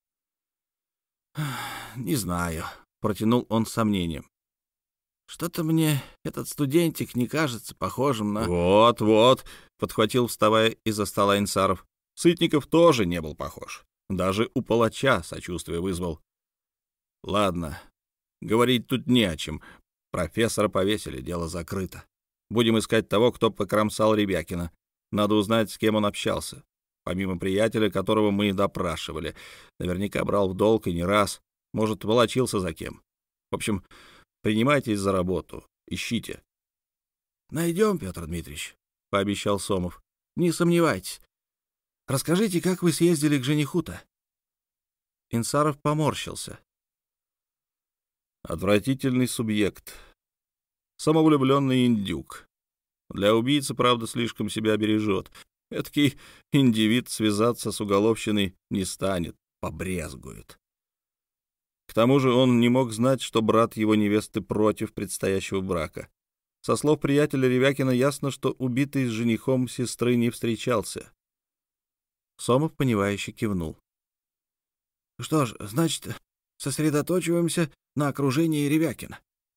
«Не знаю», — протянул он с сомнением. «Что-то мне этот студентик не кажется похожим на...» «Вот», — подхватил, вставая из-за стола Инсаров. Сытников тоже не был похож. Даже у палача сочувствие вызвал. «Ладно, говорить тут не о чем. Профессора повесили, дело закрыто. Будем искать того, кто покромсал Ребякина. Надо узнать, с кем он общался. Помимо приятеля, которого мы допрашивали. Наверняка брал в долг и не раз. Может, волочился за кем. В общем, принимайтесь за работу. Ищите». «Найдем, Петр Дмитриевич», — пообещал Сомов. «Не сомневайтесь. Расскажите, как вы съездили к жениху-то?» Инсаров поморщился. Отвратительный субъект. Самовлюбленный индюк. Для убийцы, правда, слишком себя бережет. Эдакий индивид связаться с уголовщиной не станет, побрезгует. К тому же он не мог знать, что брат его невесты против предстоящего брака. Со слов приятеля Ревякина ясно, что убитый с женихом сестры не встречался. Сомов, понимающе кивнул. «Что ж, значит, сосредоточиваемся на окружении Ревякина».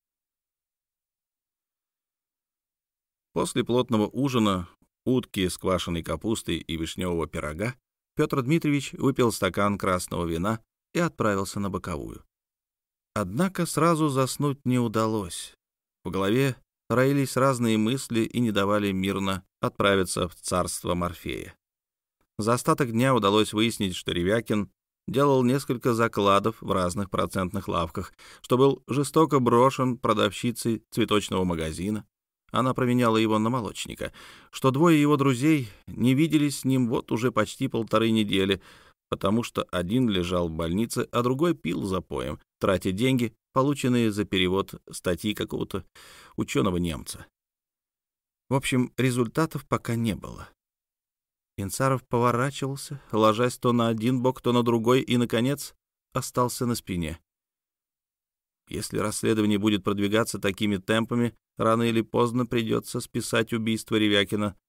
После плотного ужина, утки с квашеной капустой и вишневого пирога, Петр Дмитриевич выпил стакан красного вина и отправился на боковую. Однако сразу заснуть не удалось. В голове роились разные мысли и не давали мирно отправиться в царство Морфея. За остаток дня удалось выяснить, что Ревякин делал несколько закладов в разных процентных лавках, что был жестоко брошен продавщицей цветочного магазина. Она променяла его на молочника, что двое его друзей не виделись с ним вот уже почти 1,5 недели, потому что один лежал в больнице, а другой пил запоем, тратя деньги, полученные за перевод статьи какого-то ученого-немца. В общем, результатов пока не было. Инсаров поворачивался, ложась то на один бок, то на другой, и, наконец, остался на спине. Если расследование будет продвигаться такими темпами, рано или поздно придется списать убийство Ревякина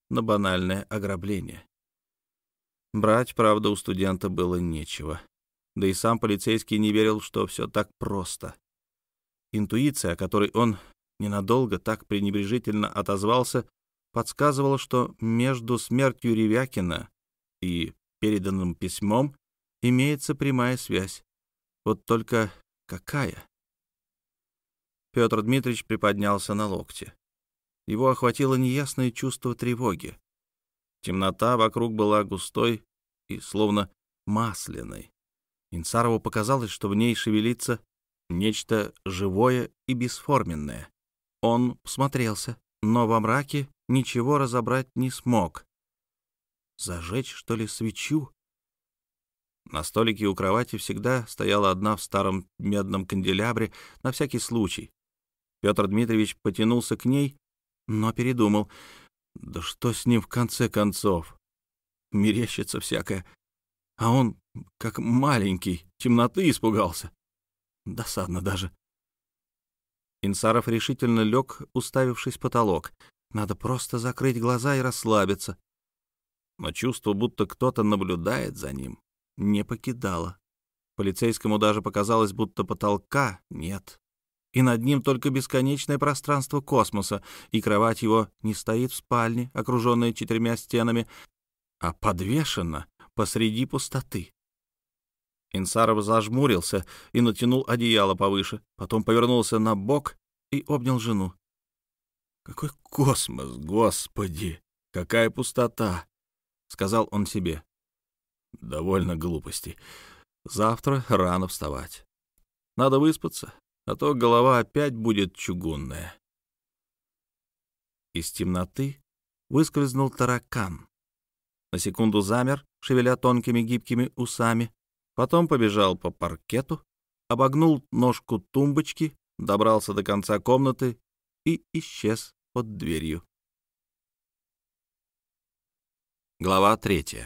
на банальное ограбление. Брать, правда, у студента было нечего. Да и сам полицейский не верил, что все так просто. Интуиция, о которой он ненадолго так пренебрежительно отозвался, подсказывала, что между смертью Ревякина и переданным письмом имеется прямая связь. Вот только какая? Петр Дмитриевич приподнялся на локте. Его охватило неясное чувство тревоги. Темнота вокруг была густой и словно масляной. Инсарову показалось, что в ней шевелится нечто живое и бесформенное. Он всмотрелся, но во мраке ничего разобрать не смог. Зажечь, что ли, свечу? На столике у кровати всегда стояла одна в старом медном канделябре на всякий случай. Петр Дмитриевич потянулся к ней, но передумал. Да что с ним в конце концов? Мерещится всякое. А он, как маленький, темноты испугался. Досадно даже. Инсаров решительно лег, уставившись в потолок. Надо просто закрыть глаза и расслабиться. Но чувство, будто кто-то наблюдает за ним, не покидало. Полицейскому даже показалось, будто потолка нет. И над ним только бесконечное пространство космоса, и кровать его не стоит в спальне, окруженная 4 стенами, а подвешена посреди пустоты. Инсаров зажмурился и натянул одеяло повыше, потом повернулся на бок и обнял жену. «Какой космос, Господи! Какая пустота!» — сказал он себе. «Довольно глупостей. Завтра рано вставать. Надо выспаться, а то голова опять будет чугунная». Из темноты выскользнул таракан. На секунду замер, шевеля тонкими гибкими усами, потом побежал по паркету, обогнул ножку тумбочки, добрался до конца комнаты и исчез под дверью. Глава 3.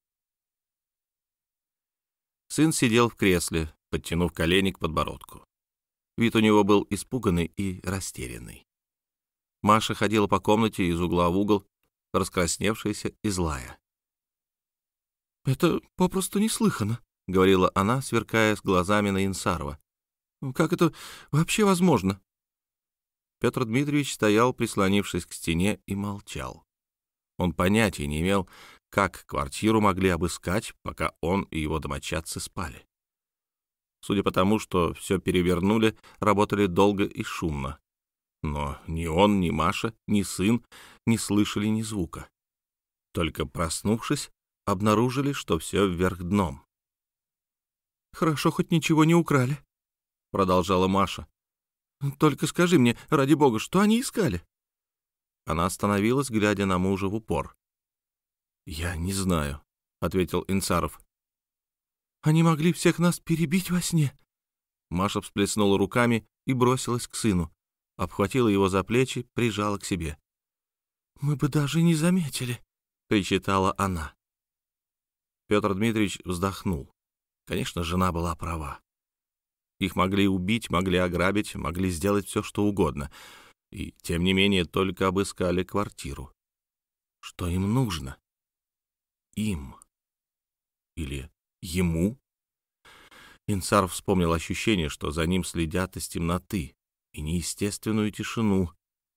Сын сидел в кресле, подтянув колени к подбородку. Вид у него был испуганный и растерянный. Маша ходила по комнате из угла в угол, раскрасневшаяся и злая. «Это попросту неслыханно», — говорила она, сверкая с глазами на Инсарова. «Как это вообще возможно?» Петр Дмитриевич стоял, прислонившись к стене, и молчал. Он понятия не имел, как квартиру могли обыскать, пока он и его домочадцы спали. Судя по тому, что все перевернули, работали долго и шумно. Но ни он, ни Маша, ни сын не слышали ни звука. Только проснувшись, обнаружили, что все вверх дном. «Хорошо, хоть ничего не украли», — продолжала Маша. «Только скажи мне, ради бога, что они искали?» Она остановилась, глядя на мужа в упор. «Я не знаю», — ответил Инсаров. «Они могли всех нас перебить во сне». Маша всплеснула руками и бросилась к сыну, обхватила его за плечи, прижала к себе. «Мы бы даже не заметили», — причитала она. Петр Дмитриевич вздохнул. Конечно, жена была права. Их могли убить, могли ограбить, могли сделать все, что угодно. И, тем не менее, только обыскали квартиру. Что им нужно? Им. Или ему? Инсаров вспомнил ощущение, что за ним следят из темноты, и неестественную тишину.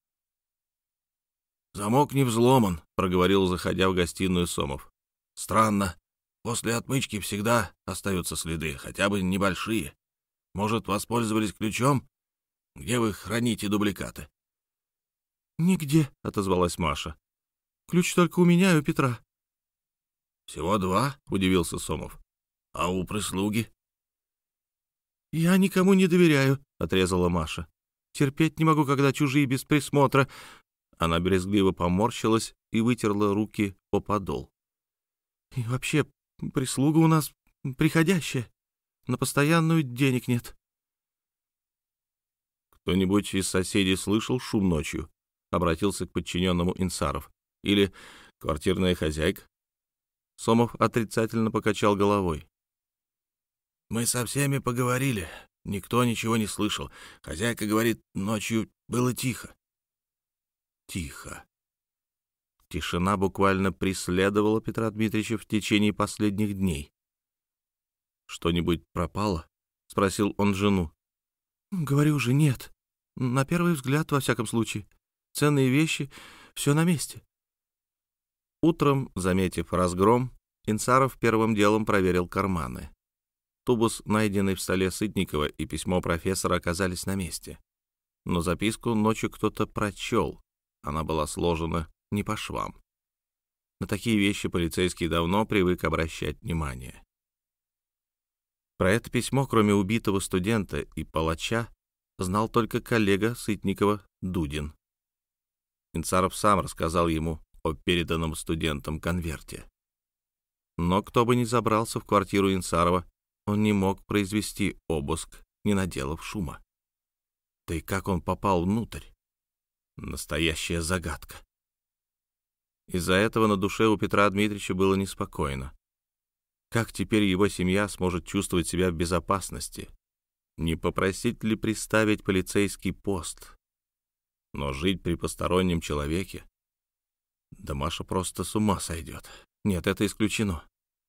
«Замок не взломан», — проговорил, заходя в гостиную Сомов. «Странно. После отмычки всегда остаются следы, хотя бы небольшие. Может, воспользовались ключом? Где вы храните дубликаты?» «Нигде», — отозвалась Маша. «Ключ только у меня и у Петра». «Всего 2?» — удивился Сомов. «А у прислуги?» «Я никому не доверяю», — отрезала Маша. «Терпеть не могу, когда чужие без присмотра». Она брезгливо поморщилась и вытерла руки о подол. «И вообще, прислуга у нас приходящая. На постоянную денег нет». «Кто-нибудь из соседей слышал шум ночью?» — обратился к подчиненному Инсаров. «Или квартирная хозяйка?» Сомов отрицательно покачал головой. «Мы со всеми поговорили. Никто ничего не слышал. Хозяйка говорит, ночью было тихо». «Тихо. Тишина буквально преследовала Петра Дмитриевича в течение последних дней. «Что-нибудь пропало?» — спросил он жену. «Говорю же, нет. На первый взгляд, во всяком случае. Ценные вещи, все на месте». Утром, заметив разгром, Инсаров первым делом проверил карманы. Тубус, найденный в столе Сытникова, и письмо профессора оказались на месте. Но записку ночью кто-то прочел. Она была сложена не по швам. На такие вещи полицейский давно привык обращать внимание. Про это письмо, кроме убитого студента и палача, знал только коллега Сытникова Дудин. Инсаров сам рассказал ему о переданном студентам конверте. Но кто бы ни забрался в квартиру Инсарова, он не мог произвести обыск, не наделав шума. Да и как он попал внутрь? Настоящая загадка. Из-за этого на душе у Петра Дмитриевича было неспокойно. Как теперь его семья сможет чувствовать себя в безопасности? Не попросить ли приставить полицейский пост? Но жить при постороннем человеке? Да Маша просто с ума сойдет. Нет, это исключено.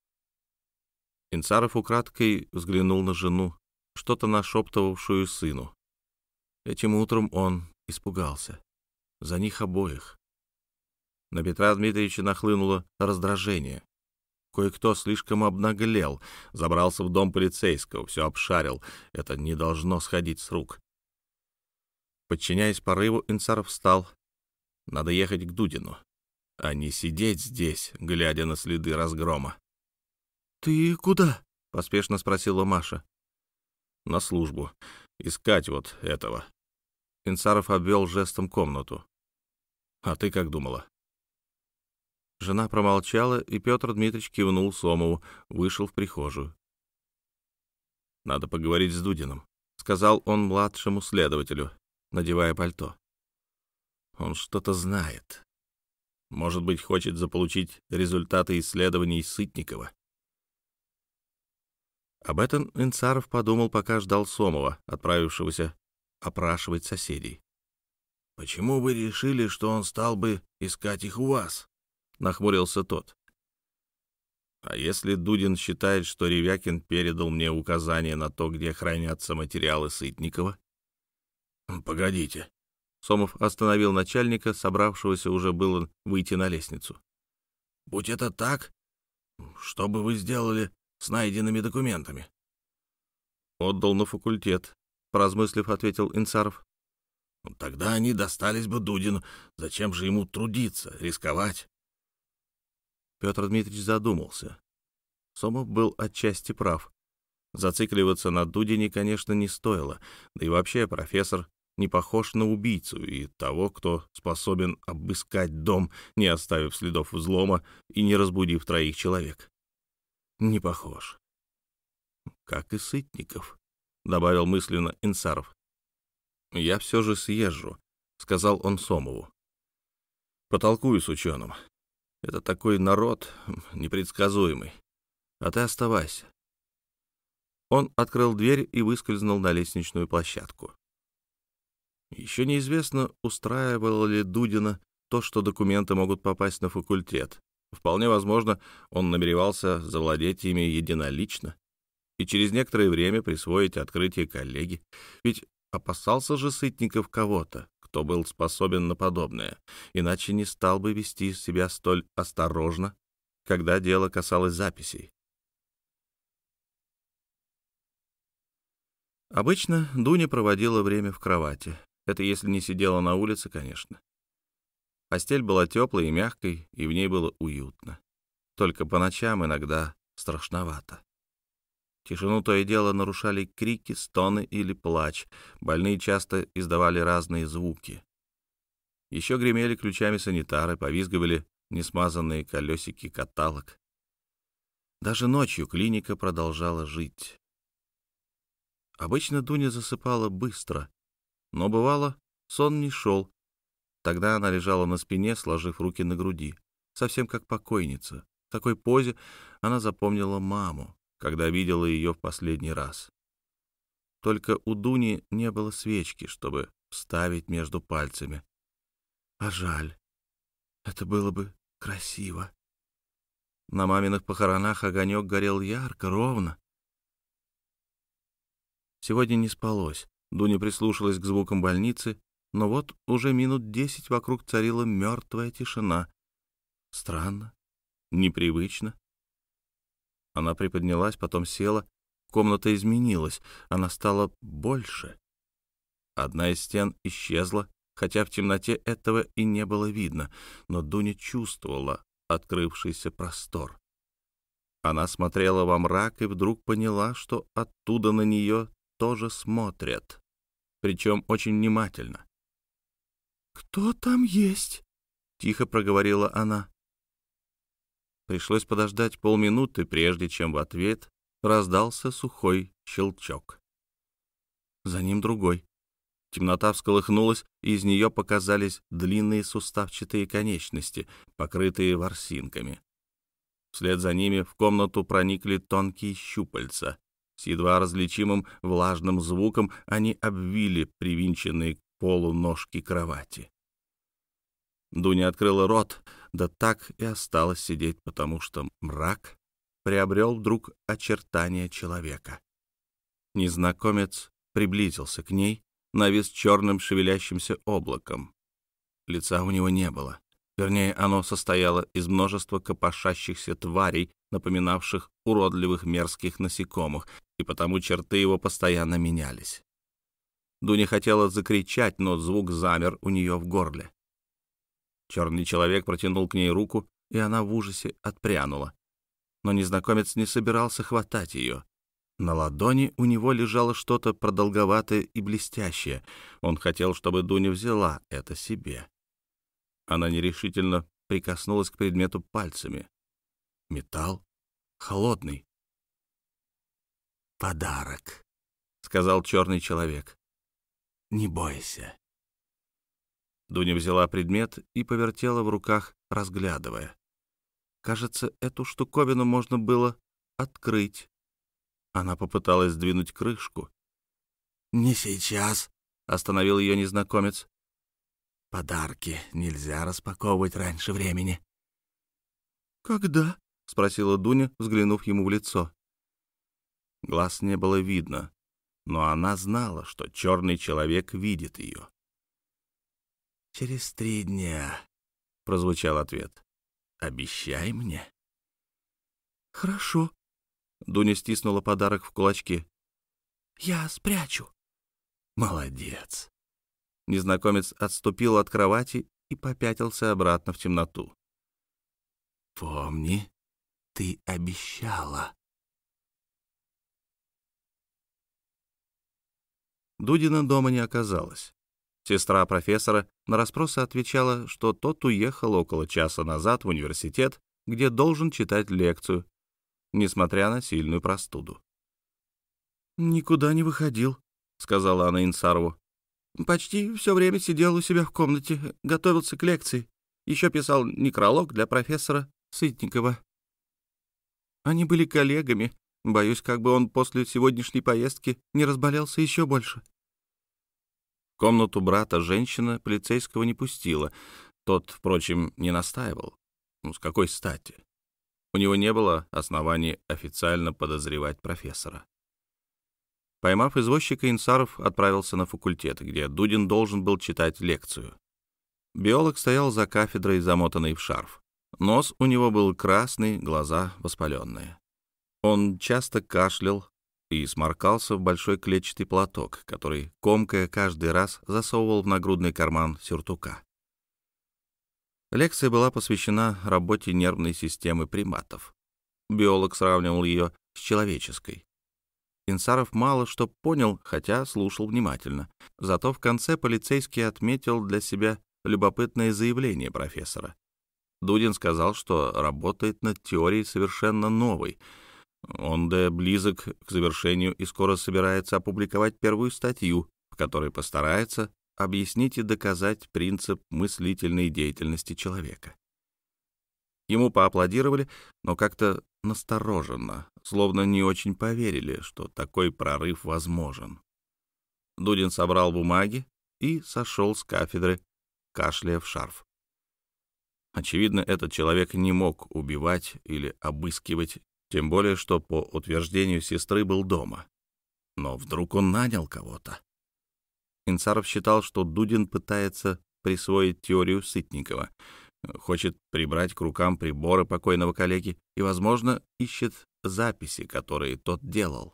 Инсаров украдкой взглянул на жену, что-то нашептывавшую сыну. Этим утром он испугался. За них обоих. На Петра Дмитриевича нахлынуло раздражение. Кое-кто слишком обнаглел, забрался в дом полицейского, все обшарил. Это не должно сходить с рук. Подчиняясь порыву, Инсаров встал. Надо ехать к Дудину, а не сидеть здесь, глядя на следы разгрома. «Ты куда?» — поспешно спросила Маша. «На службу. Искать вот этого». Инсаров обвел жестом комнату. «А ты как думала?» Жена промолчала, и Петр Дмитриевич кивнул Сомову, вышел в прихожую. «Надо поговорить с Дудиным», — сказал он младшему следователю, надевая пальто. «Он что-то знает. Может быть, хочет заполучить результаты исследований Сытникова». Об этом Инсаров подумал, пока ждал Сомова, отправившегося опрашивать соседей. «Почему вы решили, что он стал бы искать их у вас?» — нахмурился тот. «А если Дудин считает, что Ревякин передал мне указания на то, где хранятся материалы Сытникова?» «Погодите». Сомов остановил начальника, собравшегося уже было выйти на лестницу. «Будь это так, что бы вы сделали с найденными документами?» «Отдал на факультет», — поразмыслив, ответил Инсаров. «Тогда они достались бы Дудину. Зачем же ему трудиться, рисковать?» Петр Дмитриевич задумался. Сомов был отчасти прав. Зацикливаться на Дудине, конечно, не стоило. Да и вообще профессор не похож на убийцу и того, кто способен обыскать дом, не оставив следов взлома и не разбудив 3 человек. Не похож. Как и Сытников, — добавил мысленно Инсаров. «Я все же съезжу», — сказал он Сомову. «Потолкую с ученым. Это такой народ непредсказуемый. А ты оставайся». Он открыл дверь и выскользнул на лестничную площадку. Еще неизвестно, устраивало ли Дудина то, что документы могут попасть на факультет. Вполне возможно, он намеревался завладеть ими единолично и через некоторое время присвоить открытие коллеги. Ведь опасался же Сытников кого-то, кто был способен на подобное, иначе не стал бы вести себя столь осторожно, когда дело касалось записей. Обычно Дуня проводила время в кровати. Это если не сидела на улице, конечно. Постель была теплой и мягкой, и в ней было уютно. Только по ночам иногда страшновато. Тишину то и дело нарушали крики, стоны или плач. Больные часто издавали разные звуки. Еще гремели ключами санитары, повизгивали несмазанные колесики каталог. Даже ночью клиника продолжала жить. Обычно Дуня засыпала быстро, но бывало, сон не шел. Тогда она лежала на спине, сложив руки на груди, совсем как покойница. В такой позе она запомнила маму, когда видела ее в последний раз. Только у Дуни не было свечки, чтобы вставить между пальцами. А жаль. Это было бы красиво. На маминых похоронах огонек горел ярко, ровно. Сегодня не спалось. Дуня прислушалась к звукам больницы, но вот уже минут 10 вокруг царила мертвая тишина. Странно, непривычно. Она приподнялась, потом села. Комната изменилась, она стала больше. Одна из стен исчезла, хотя в темноте этого и не было видно, но Дуня чувствовала открывшийся простор. Она смотрела во мрак и вдруг поняла, что оттуда на нее тоже смотрят, причем очень внимательно. «Кто там есть?» — тихо проговорила она. Пришлось подождать полминуты, прежде чем в ответ раздался сухой щелчок. За ним другой. Темнота всколыхнулась, и из нее показались длинные суставчатые конечности, покрытые ворсинками. Вслед за ними в комнату проникли тонкие щупальца. С едва различимым влажным звуком они обвили привинченные к полу ножки кровати. Дуня открыла рот, да так и осталась сидеть, потому что мрак приобрел вдруг очертания человека. Незнакомец приблизился к ней, навис черным шевелящимся облаком. Лица у него не было. Вернее, оно состояло из множества копошащихся тварей, напоминавших уродливых мерзких насекомых, и потому черты его постоянно менялись. Дуня хотела закричать, но звук замер у нее в горле. Черный человек протянул к ней руку, и она в ужасе отпрянула. Но незнакомец не собирался хватать ее. На ладони у него лежало что-то продолговатое и блестящее. Он хотел, чтобы Дуня взяла это себе. Она нерешительно прикоснулась к предмету пальцами. Металл холодный. «Подарок», — сказал черный человек. «Не бойся». Дуня взяла предмет и повертела в руках, разглядывая. Кажется, эту штуковину можно было открыть. Она попыталась сдвинуть крышку. «Не сейчас», — остановил ее незнакомец. «Подарки нельзя распаковывать раньше времени». «Когда?» — спросила Дуня, взглянув ему в лицо. Глаз не было видно, но она знала, что черный человек видит ее. «Через 3 дня», — прозвучал ответ. «Обещай мне». «Хорошо». Дуня стиснула подарок в кулачки. «Я спрячу». «Молодец». Незнакомец отступил от кровати и попятился обратно в темноту. «Помни, ты обещала». Дудина дома не оказалось. Сестра профессора на расспросы отвечала, что тот уехал около часа назад в университет, где должен читать лекцию, несмотря на сильную простуду. «Никуда не выходил», — сказала она Инсарову. «Почти все время сидел у себя в комнате, готовился к лекции. Еще писал некролог для профессора Сытникова. Они были коллегами. Боюсь, как бы он после сегодняшней поездки не разболелся еще больше». В комнату брата женщина полицейского не пустила. Тот, впрочем, не настаивал. С какой стати? У него не было оснований официально подозревать профессора. Поймав извозчика, Инсаров отправился на факультет, где Дудин должен был читать лекцию. Биолог стоял за кафедрой, замотанный в шарф. Нос у него был красный, глаза воспаленные. Он часто кашлял и сморкался в большой клетчатый платок, который, комкая, каждый раз засовывал в нагрудный карман сюртука. Лекция была посвящена работе нервной системы приматов. Биолог сравнивал ее с человеческой. Инсаров мало что понял, хотя слушал внимательно. Зато в конце полицейский отметил для себя любопытное заявление профессора. Дудин сказал, что работает над теорией совершенно новой. Он близок к завершению и скоро собирается опубликовать первую статью, в которой постарается объяснить и доказать принцип мыслительной деятельности человека. Ему поаплодировали, но как-то настороженно, словно не очень поверили, что такой прорыв возможен. Дудин собрал бумаги и сошел с кафедры, кашляя в шарф. Очевидно, этот человек не мог убивать или обыскивать, тем более, что, по утверждению сестры, был дома. Но вдруг он нанял кого-то. Инцаров считал, что Дудин пытается присвоить теорию Сытникова, хочет прибрать к рукам приборы покойного коллеги и, возможно, ищет записи, которые тот делал.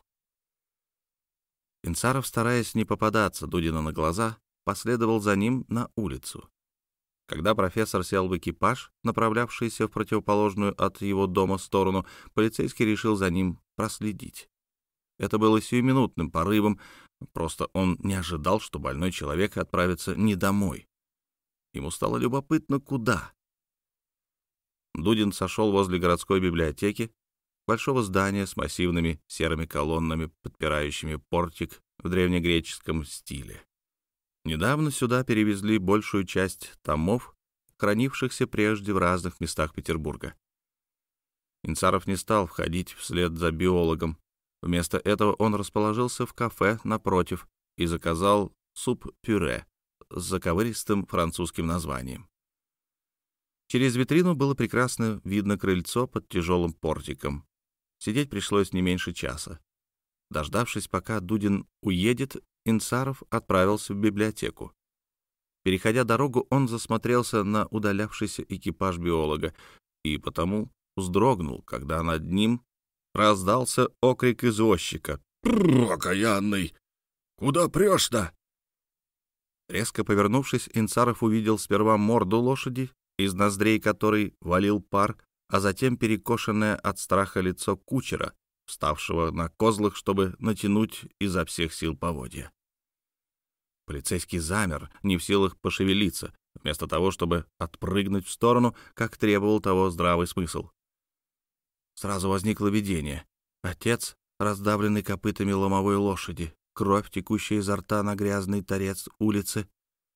Инцаров, стараясь не попадаться Дудину на глаза, последовал за ним на улицу. Когда профессор сел в экипаж, направлявшийся в противоположную от его дома сторону, полицейский решил за ним проследить. Это было сиюминутным порывом, просто он не ожидал, что больной человек отправится не домой. Ему стало любопытно, куда. Дудин сошел возле городской библиотеки, большого здания с массивными серыми колоннами, подпирающими портик в древнегреческом стиле. Недавно сюда перевезли большую часть томов, хранившихся прежде в разных местах Петербурга. Инцаров не стал входить вслед за биологом. Вместо этого он расположился в кафе напротив и заказал суп-пюре с заковыристым французским названием. Через витрину было прекрасно видно крыльцо под тяжелым портиком. Сидеть пришлось не меньше часа. Дождавшись, пока Дудин уедет, Инцаров отправился в библиотеку. Переходя дорогу, он засмотрелся на удалявшийся экипаж биолога и потому вздрогнул, когда над ним раздался окрик извозчика. «Окаянный! Куда прешь-то?» Резко повернувшись, Инцаров увидел сперва морду лошади, из ноздрей которой валил пар, а затем перекошенное от страха лицо кучера, вставшего на козлах, чтобы натянуть изо всех сил поводья. Полицейский замер, не в силах пошевелиться, вместо того, чтобы отпрыгнуть в сторону, как требовал того здравый смысл. Сразу возникло видение. Отец, раздавленный копытами ломовой лошади, кровь, текущая изо рта на грязный торец улицы.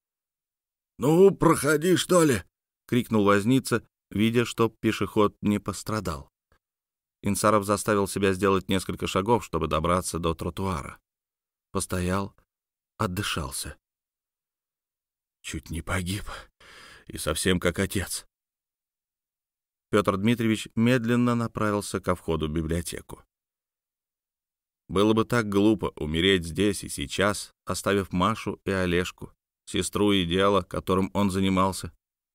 «Ну, проходи, что ли!» — крикнул возница, видя, что пешеход не пострадал. Инцаров заставил себя сделать несколько шагов, чтобы добраться до тротуара. Постоял, отдышался. Чуть не погиб, и совсем как отец. Петр Дмитриевич медленно направился ко входу в библиотеку. Было бы так глупо умереть здесь и сейчас, оставив Машу и Олежку, сестру и дело, которым он занимался.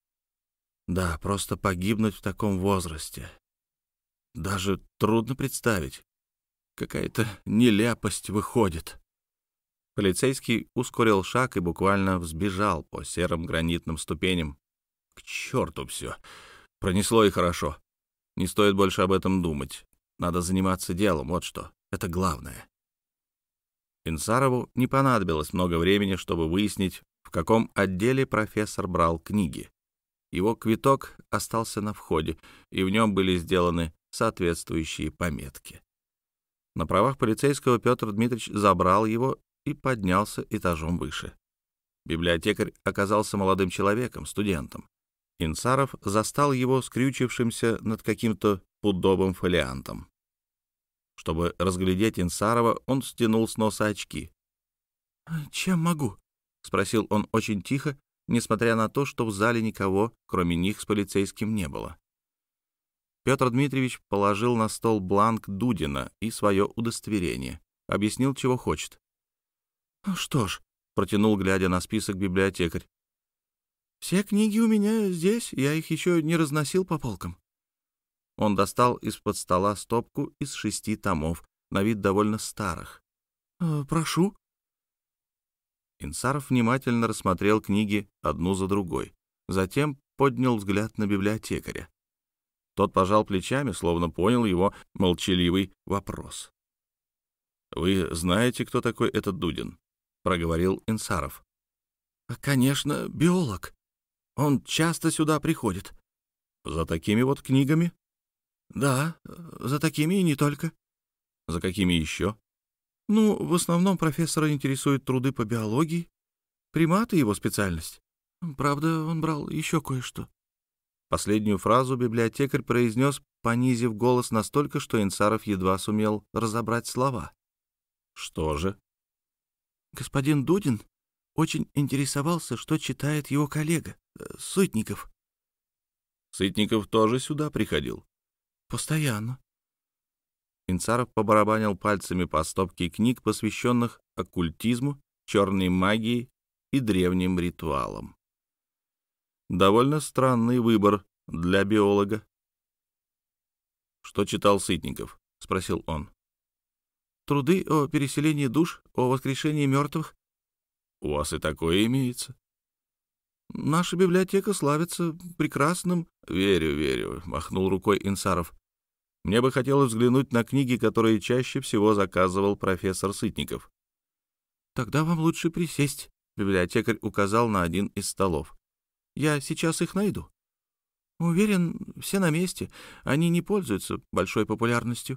Да, просто погибнуть в таком возрасте. Даже трудно представить. Какая-то нелепость выходит. Полицейский ускорил шаг и буквально взбежал по серым гранитным ступеням. К черту все. Пронесло и хорошо. Не стоит больше об этом думать. Надо заниматься делом, вот что. Это главное. Инцарову не понадобилось много времени, чтобы выяснить, в каком отделе профессор брал книги. Его квиток остался на входе, и в нем были сделаны соответствующие пометки. На правах полицейского Петр Дмитриевич забрал его и поднялся этажом выше. Библиотекарь оказался молодым человеком, студентом. Инцаров застал его скрючившимся над каким-то пудовым фолиантом. Чтобы разглядеть Инцарова, он стянул с носа очки. «Чем могу?» — спросил он очень тихо, несмотря на то, что в зале никого, кроме них, с полицейским не было. Петр Дмитриевич положил на стол бланк Дудина и свое удостоверение, объяснил, чего хочет. «Что ж», — протянул, глядя на список, библиотекарь, «все книги у меня здесь, я их еще не разносил по полкам». Он достал из-под стола стопку из 6 томов, на вид довольно старых. «Прошу». Инцаров внимательно рассмотрел книги одну за другой, затем поднял взгляд на библиотекаря. Тот пожал плечами, словно понял его молчаливый вопрос. «Вы знаете, кто такой этот Дудин?» — проговорил Инцаров. «Конечно, биолог. Он часто сюда приходит». «За такими вот книгами?» «Да, за такими и не только». «За какими еще?» «Ну, в основном профессора интересуют труды по биологии. Приматы — его специальность. Правда, он брал еще кое-что». Последнюю фразу библиотекарь произнес, понизив голос настолько, что Инцаров едва сумел разобрать слова. «Что же?» «Господин Дудин очень интересовался, что читает его коллега, Сытников». Сытников тоже сюда приходил? Постоянно. Инцаров побарабанил пальцами по стопке книг, посвященных оккультизму, черной магии и древним ритуалам. Довольно странный выбор для биолога. «Что читал Сытников?» — спросил он. Труды о переселении душ, о воскрешении мертвых. «У вас и такое имеется?» Наша библиотека славится прекрасным...» «Верю, верю», — махнул рукой Инсаров. «Мне бы хотелось взглянуть на книги, которые чаще всего заказывал профессор Сытников». «Тогда вам лучше присесть», — библиотекарь указал на один из столов. «Я сейчас их найду. Уверен, все на месте. Они не пользуются большой популярностью».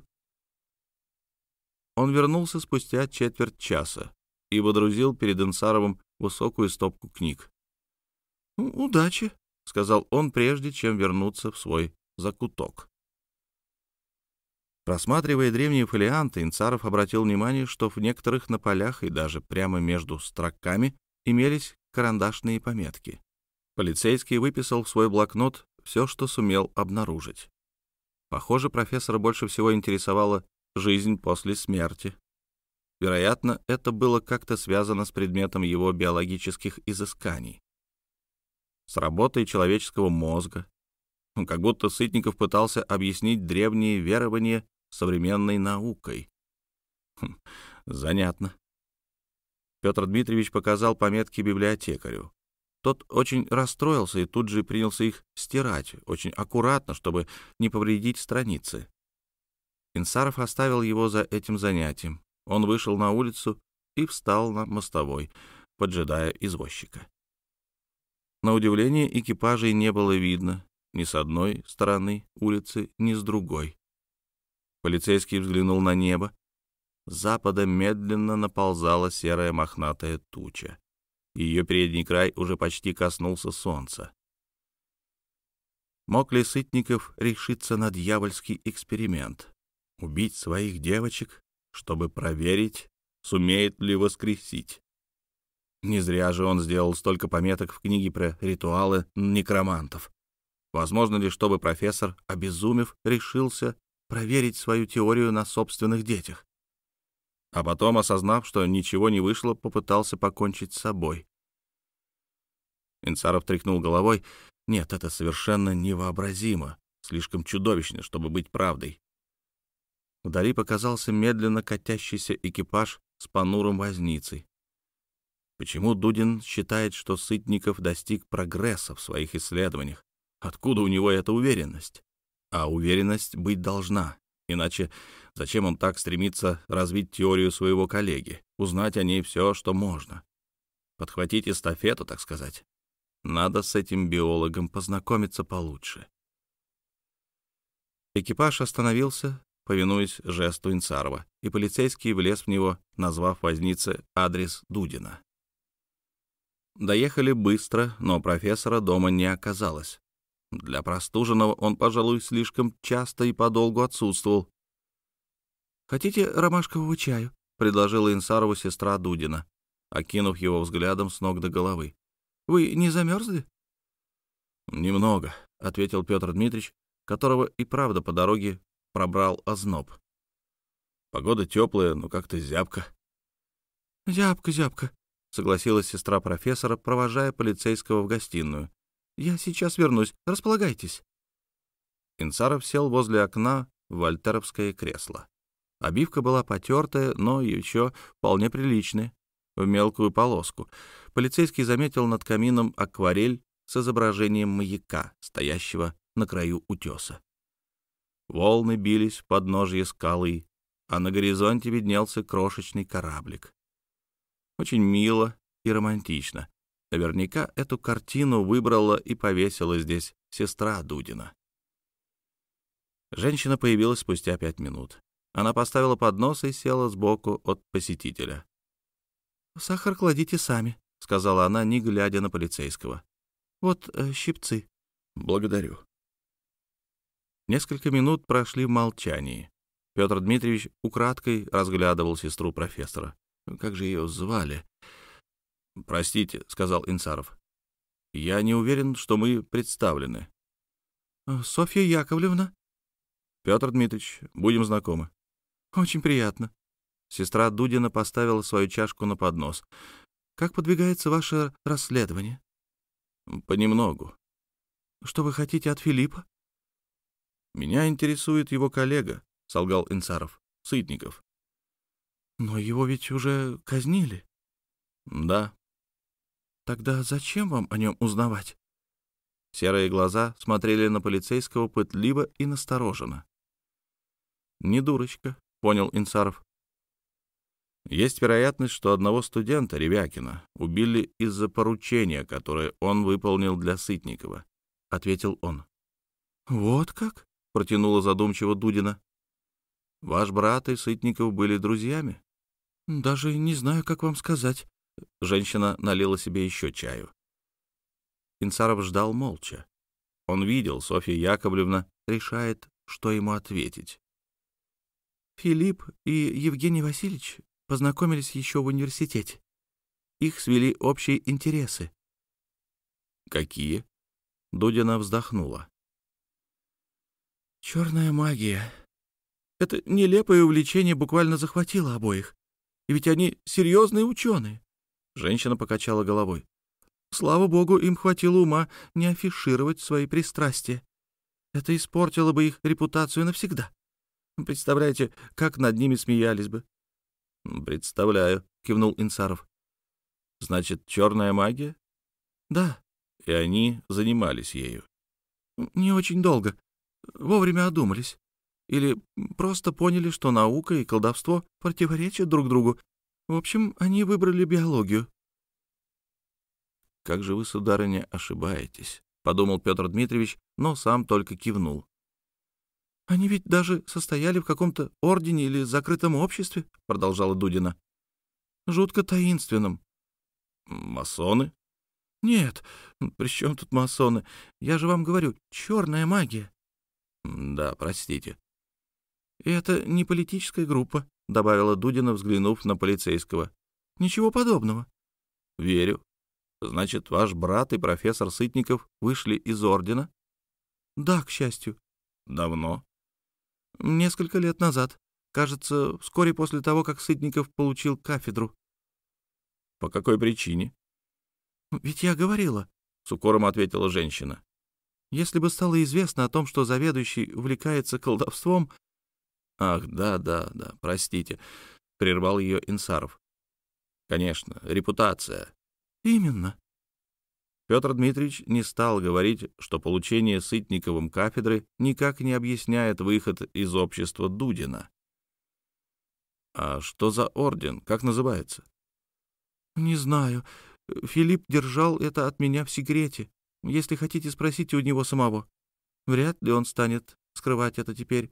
Он вернулся спустя четверть часа и водрузил перед Инсаровым высокую стопку книг. «Удачи», — сказал он, прежде чем вернуться в свой закуток. Просматривая древние фолианты, Инцаров обратил внимание, что в некоторых на полях и даже прямо между строками имелись карандашные пометки. Полицейский выписал в свой блокнот все, что сумел обнаружить. Похоже, профессора больше всего интересовала жизнь после смерти. Вероятно, это было как-то связано с предметом его биологических изысканий, с работой человеческого мозга. Как будто Сытников пытался объяснить древние верования современной наукой. Занятно. Петр Дмитриевич показал пометки библиотекарю. Тот очень расстроился и тут же принялся их стирать, очень аккуратно, чтобы не повредить страницы. Инсаров оставил его за этим занятием. Он вышел на улицу и встал на мостовой, поджидая извозчика. На удивление, экипажей не было видно ни с одной стороны улицы, ни с другой. Полицейский взглянул на небо. С запада медленно наползала серая мохнатая туча. Ее передний край уже почти коснулся солнца. Мог ли Сытников решиться на дьявольский эксперимент? Убить своих девочек, чтобы проверить, сумеет ли воскресить? Не зря же он сделал столько пометок в книге про ритуалы некромантов. Возможно ли, чтобы профессор, обезумев, решился проверить свою теорию на собственных детях? А потом, осознав, что ничего не вышло, попытался покончить с собой. Инцаров тряхнул головой. Нет, это совершенно невообразимо, слишком чудовищно, чтобы быть правдой. Вдали показался медленно катящийся экипаж с понурым возницей. Почему Дудин считает, что Сытников достиг прогресса в своих исследованиях? Откуда у него эта уверенность? А уверенность быть должна. Иначе зачем он так стремится развить теорию своего коллеги, узнать о ней все, что можно? Подхватить эстафету, так сказать. Надо с этим биологом познакомиться получше. Экипаж остановился, повинуясь жесту Инцарова, и полицейский влез в него, назвав вознице адрес Дудина. Доехали быстро, но профессора дома не оказалось. Для простуженного он, пожалуй, слишком часто и подолгу отсутствовал. «Хотите ромашкового чаю?» — предложила Инсарову сестра Дудина, окинув его взглядом с ног до головы. «Вы не замерзли?» «Немного», — ответил Петр Дмитриевич, которого и правда по дороге пробрал озноб. «Погода теплая, но как-то зябко». «Зябко», — согласилась сестра профессора, провожая полицейского в гостиную. «Я сейчас вернусь. Располагайтесь». Инцаров сел возле окна в вольтеровское кресло. Обивка была потертая, но еще вполне приличная, в мелкую полоску. Полицейский заметил над камином акварель с изображением маяка, стоящего на краю утеса. Волны бились в подножье скалы, а на горизонте виднелся крошечный кораблик. Очень мило и романтично. Наверняка эту картину выбрала и повесила здесь сестра Дудина. Женщина появилась спустя 5 минут. Она поставила поднос и села сбоку от посетителя. «Сахар кладите сами», — сказала она, не глядя на полицейского. «Вот щипцы». «Благодарю». Несколько минут прошли в молчании. Петр Дмитриевич украдкой разглядывал сестру профессора. Как же ее звали? «Простите», — сказал Инцаров. «Я не уверен, что мы представлены». Софья Яковлевна?» «Петр Дмитриевич, будем знакомы». «Очень приятно». Сестра Дудина поставила свою чашку на поднос. «Как подвигается ваше расследование?» «Понемногу». «Что вы хотите от Филиппа?» «Меня интересует его коллега», — солгал Инсаров, — «Сытников». «Но его ведь уже казнили». «Да». «Тогда зачем вам о нем узнавать?» Серые глаза смотрели на полицейского пытливо и настороженно. «Не дурочка», — понял Инсаров. «Есть вероятность, что одного студента, Ревякина, убили из-за поручения, которое он выполнил для Сытникова», — ответил он. «Вот как?» — протянула задумчиво Дудина. «Ваш брат и Сытников были друзьями?» «Даже не знаю, как вам сказать». Женщина налила себе еще чаю. Инсаров ждал молча. Он видел, Софья Яковлевна решает, что ему ответить. Филипп и Евгений Васильевич познакомились еще в университете. Их свели общие интересы. «Какие?» — Дудина вздохнула. «Черная магия. Это нелепое увлечение буквально захватило обоих. И ведь они серьезные ученые». Женщина покачала головой. «Слава богу, им хватило ума не афишировать свои пристрастия. Это испортило бы их репутацию навсегда. Представляете, как над ними смеялись бы». «Представляю», — кивнул Инсаров. «Значит, черная магия?» «Да». «И они занимались ею?» «Не очень долго. Вовремя одумались. Или просто поняли, что наука и колдовство противоречат друг другу. В общем, они выбрали биологию». «Как же вы, сударыня, ошибаетесь», — подумал Петр Дмитриевич, но сам только кивнул. «Они ведь даже состояли в каком-то ордене или закрытом обществе», — продолжала Дудина. «Жутко таинственном». «Масоны?» «Нет, при чем тут масоны? Я же вам говорю, черная магия». «Да, простите». «И это не политическая группа», — добавила Дудина, взглянув на полицейского. «Ничего подобного». «Верю. Значит, ваш брат и профессор Сытников вышли из ордена?» «Да, к счастью». «Давно?» «Несколько лет назад. Кажется, вскоре после того, как Сытников получил кафедру». «По какой причине?» «Ведь я говорила», — с укором ответила женщина. «Если бы стало известно о том, что заведующий увлекается колдовством...» «Ах, да, простите», — прервал ее Инсаров. «Конечно, репутация». «Именно». Петр Дмитриевич не стал говорить, что получение Сытниковым кафедры никак не объясняет выход из общества Дудина. «А что за орден? Как называется?» «Не знаю. Филипп держал это от меня в секрете. Если хотите, спросите у него самого. Вряд ли он станет скрывать это теперь».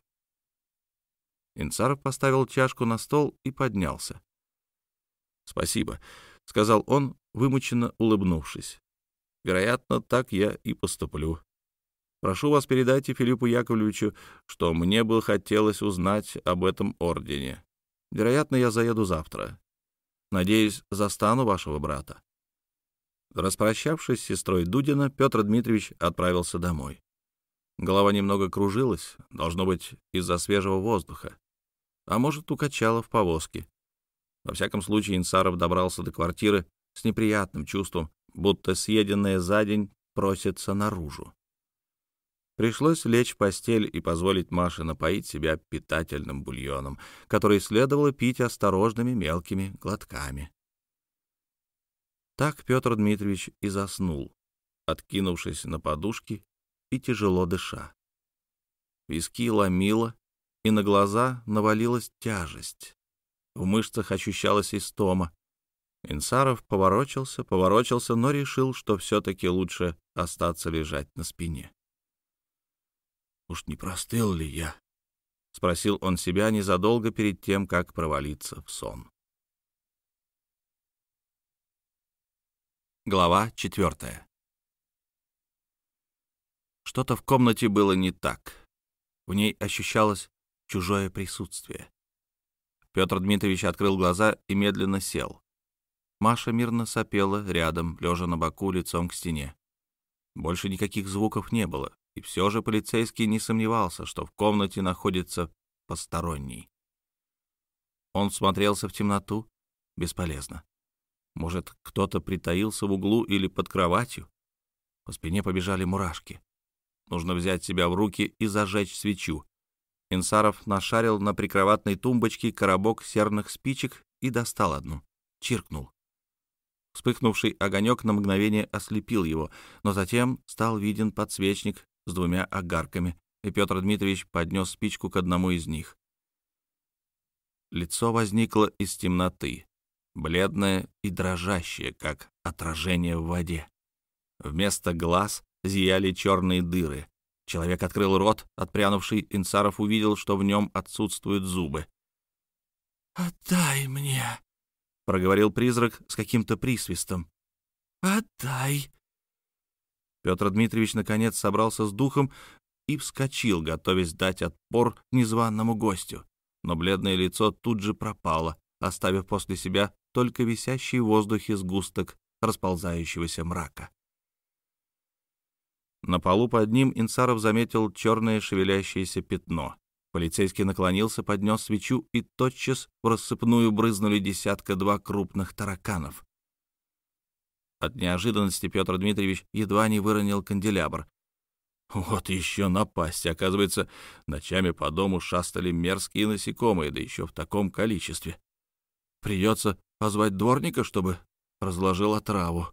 Инсаров поставил чашку на стол и поднялся. «Спасибо», — сказал он, вымученно улыбнувшись. «Вероятно, так я и поступлю. Прошу вас, передайте Филиппу Яковлевичу, что мне бы хотелось узнать об этом ордене. Вероятно, я заеду завтра. Надеюсь, застану вашего брата». Распрощавшись с сестрой Дудина, Петр Дмитриевич отправился домой. Голова немного кружилась, должно быть, из-за свежего воздуха. А может, укачала в повозке. Во всяком случае, Инсаров добрался до квартиры с неприятным чувством, будто съеденное за день просится наружу. Пришлось лечь в постель и позволить Маше напоить себя питательным бульоном, который следовало пить осторожными мелкими глотками. Так Петр Дмитриевич и заснул, откинувшись на подушки и тяжело дыша. Виски ломило, и на глаза навалилась тяжесть. В мышцах ощущалась истома. Инсаров поворочился, но решил, что все-таки лучше остаться лежать на спине. «Уж не простыл ли я?» — спросил он себя незадолго перед тем, как провалиться в сон. Глава 4. Что-то в комнате было не так. В ней ощущалось чужое присутствие. Петр Дмитриевич открыл глаза и медленно сел. Маша мирно сопела рядом, лежа на боку лицом к стене. Больше никаких звуков не было, И все же полицейский не сомневался, что в комнате находится посторонний. Он всмотрелся в темноту. Бесполезно. Может, кто-то притаился в углу или под кроватью? По спине побежали мурашки. Нужно взять себя в руки и зажечь свечу. Инсаров нашарил на прикроватной тумбочке коробок серных спичек и достал одну. Чиркнул. Вспыхнувший огонек на мгновение ослепил его, но затем стал виден подсвечник с 2 огарками, и Петр Дмитриевич поднес спичку к одному из них. Лицо возникло из темноты, бледное и дрожащее, как отражение в воде. Вместо глаз зияли черные дыры. Человек открыл рот, отпрянувший Инсаров увидел, что в нем отсутствуют зубы. «Отдай мне», — проговорил призрак с каким-то присвистом. «Отдай». Петр Дмитриевич наконец собрался с духом и вскочил, готовясь дать отпор незваному гостю. Но бледное лицо тут же пропало, оставив после себя только висящий в воздухе сгусток расползающегося мрака. На полу под ним Инсаров заметил черное шевелящееся пятно. Полицейский наклонился, поднес свечу, и тотчас в рассыпную брызнули 1-2 крупных тараканов. От неожиданности Петр Дмитриевич едва не выронил канделябр. Вот еще напасть. Оказывается, ночами по дому шастали мерзкие насекомые, да еще в таком количестве. Придется позвать дворника, чтобы разложил отраву.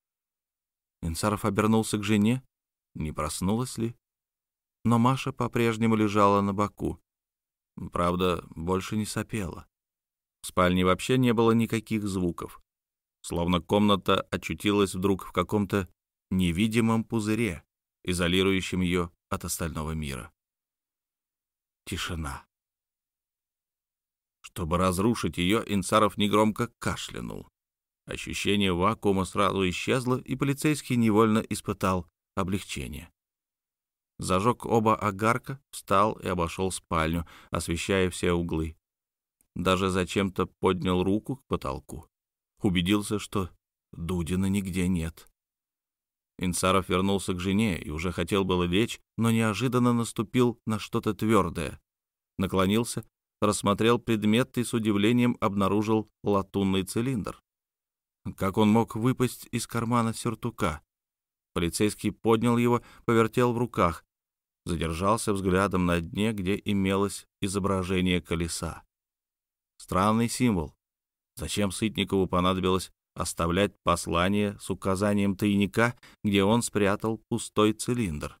Инсаров обернулся к жене. Не проснулась ли? Но Маша по-прежнему лежала на боку. Правда, больше не сопела. В спальне вообще не было никаких звуков. Словно комната очутилась вдруг в каком-то невидимом пузыре, изолирующем ее от остального мира. Тишина. Чтобы разрушить ее, Инсаров негромко кашлянул. Ощущение вакуума сразу исчезло, и полицейский невольно испытал облегчение. Зажег оба огарка, встал и обошел спальню, освещая все углы. Даже зачем-то поднял руку к потолку. Убедился, что Дудина нигде нет. Инсаров вернулся к жене и уже хотел было лечь, но неожиданно наступил на что-то твердое. Наклонился, рассмотрел предмет и с удивлением обнаружил латунный цилиндр. Как он мог выпасть из кармана сюртука? Полицейский поднял его, повертел в руках, задержался взглядом на дне, где имелось изображение колеса. Странный символ. Зачем Сытникову понадобилось оставлять послание с указанием тайника, где он спрятал пустой цилиндр?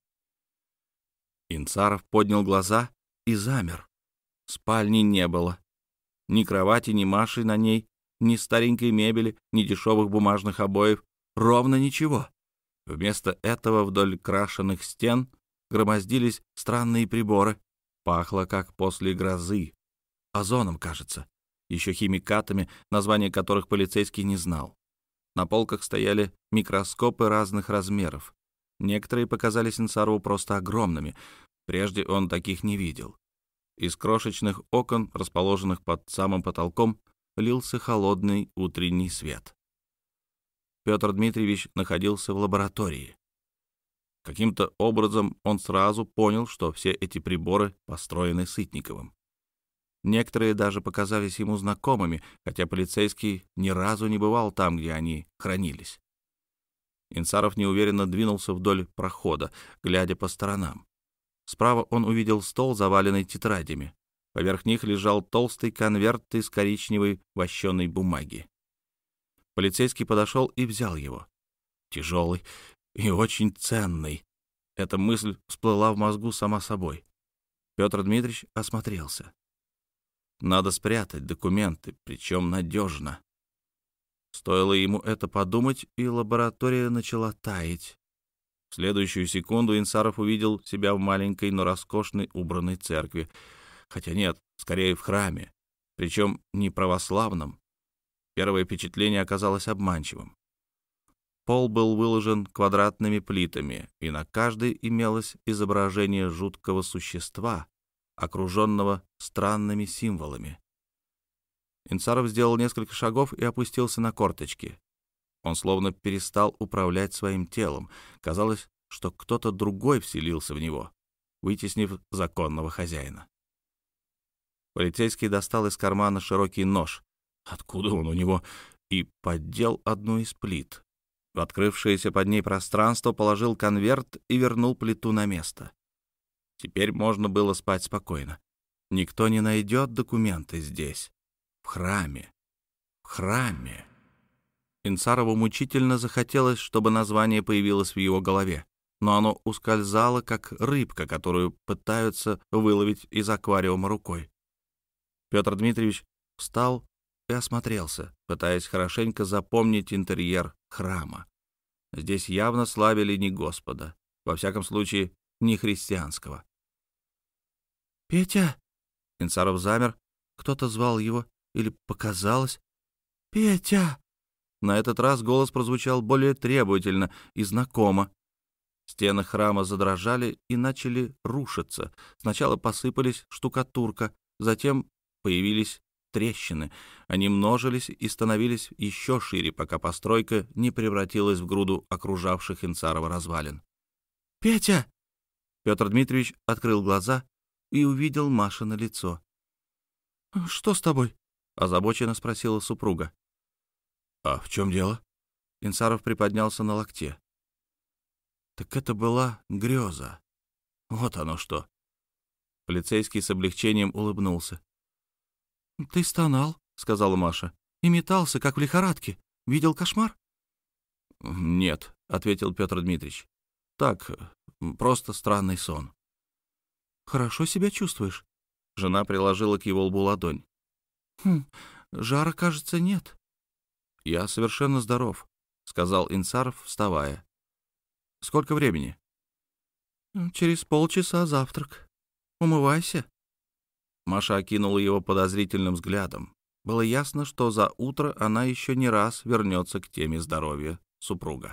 Инсаров поднял глаза и замер. Спальни не было. Ни кровати, ни Маши на ней, ни старенькой мебели, ни дешевых бумажных обоев. Ровно ничего. Вместо этого вдоль крашеных стен громоздились странные приборы. Пахло, как после грозы. Озоном, кажется. Еще химикатами, названия которых полицейский не знал. На полках стояли микроскопы разных размеров. Некоторые показались Инсарову просто огромными. Прежде он таких не видел. Из крошечных окон, расположенных под самым потолком, лился холодный утренний свет. Петр Дмитриевич находился в лаборатории. Каким-то образом он сразу понял, что все эти приборы построены Сытниковым. Некоторые даже показались ему знакомыми, хотя полицейский ни разу не бывал там, где они хранились. Инсаров неуверенно двинулся вдоль прохода, глядя по сторонам. Справа он увидел стол, заваленный тетрадями. Поверх них лежал толстый конверт из коричневой вощеной бумаги. Полицейский подошел и взял его. Тяжелый и очень ценный. Эта мысль всплыла в мозгу сама собой. Петр Дмитриевич осмотрелся. Надо спрятать документы, причем надежно. Стоило ему это подумать, и лаборатория начала таять. В следующую секунду Инсаров увидел себя в маленькой, но роскошной убранной церкви. Хотя нет, скорее в храме, причем не православном. Первое впечатление оказалось обманчивым. Пол был выложен квадратными плитами, и на каждой имелось изображение жуткого существа, окруженного странными символами. Инсаров сделал несколько шагов и опустился на корточки. Он словно перестал управлять своим телом. Казалось, что кто-то другой вселился в него, вытеснив законного хозяина. Полицейский достал из кармана широкий нож. Откуда он у него? И поддел одну из плит. В открывшееся под ней пространство положил конверт и вернул плиту на место. Теперь можно было спать спокойно. Никто не найдет документы здесь, в храме. В храме. Инсарову мучительно захотелось, чтобы название появилось в его голове, но оно ускользало, как рыбка, которую пытаются выловить из аквариума рукой. Петр Дмитриевич встал и осмотрелся, пытаясь хорошенько запомнить интерьер храма. Здесь явно славили не Господа, во всяком случае, не христианского. «Петя!» Инсаров замер. Кто-то звал его или показалось. «Петя!» На этот раз голос прозвучал более требовательно и знакомо. Стены храма задрожали и начали рушиться. Сначала посыпались штукатурка, затем появились трещины. Они множились и становились еще шире, пока постройка не превратилась в груду окружавших Инсарова развалин. «Петя!» Петр Дмитриевич открыл глаза и увидел Машино лицо. «Что с тобой?» — озабоченно спросила супруга. «А в чем дело?» Инсаров приподнялся на локте. Так это была греза. Вот оно что. Полицейский с облегчением улыбнулся. «Ты стонал», — сказала Маша, — «и метался, как в лихорадке. Видел кошмар?» «Нет», — ответил Петр Дмитриевич. «Так, просто странный сон». «Хорошо себя чувствуешь?» Жена приложила к его лбу ладонь. «Жара, кажется, нет». «Я совершенно здоров», — сказал Инсаров, вставая. «Сколько времени?» «Через полчаса завтрак. Умывайся». Маша окинула его подозрительным взглядом. Было ясно, что за утро она еще не раз вернется к теме здоровья супруга.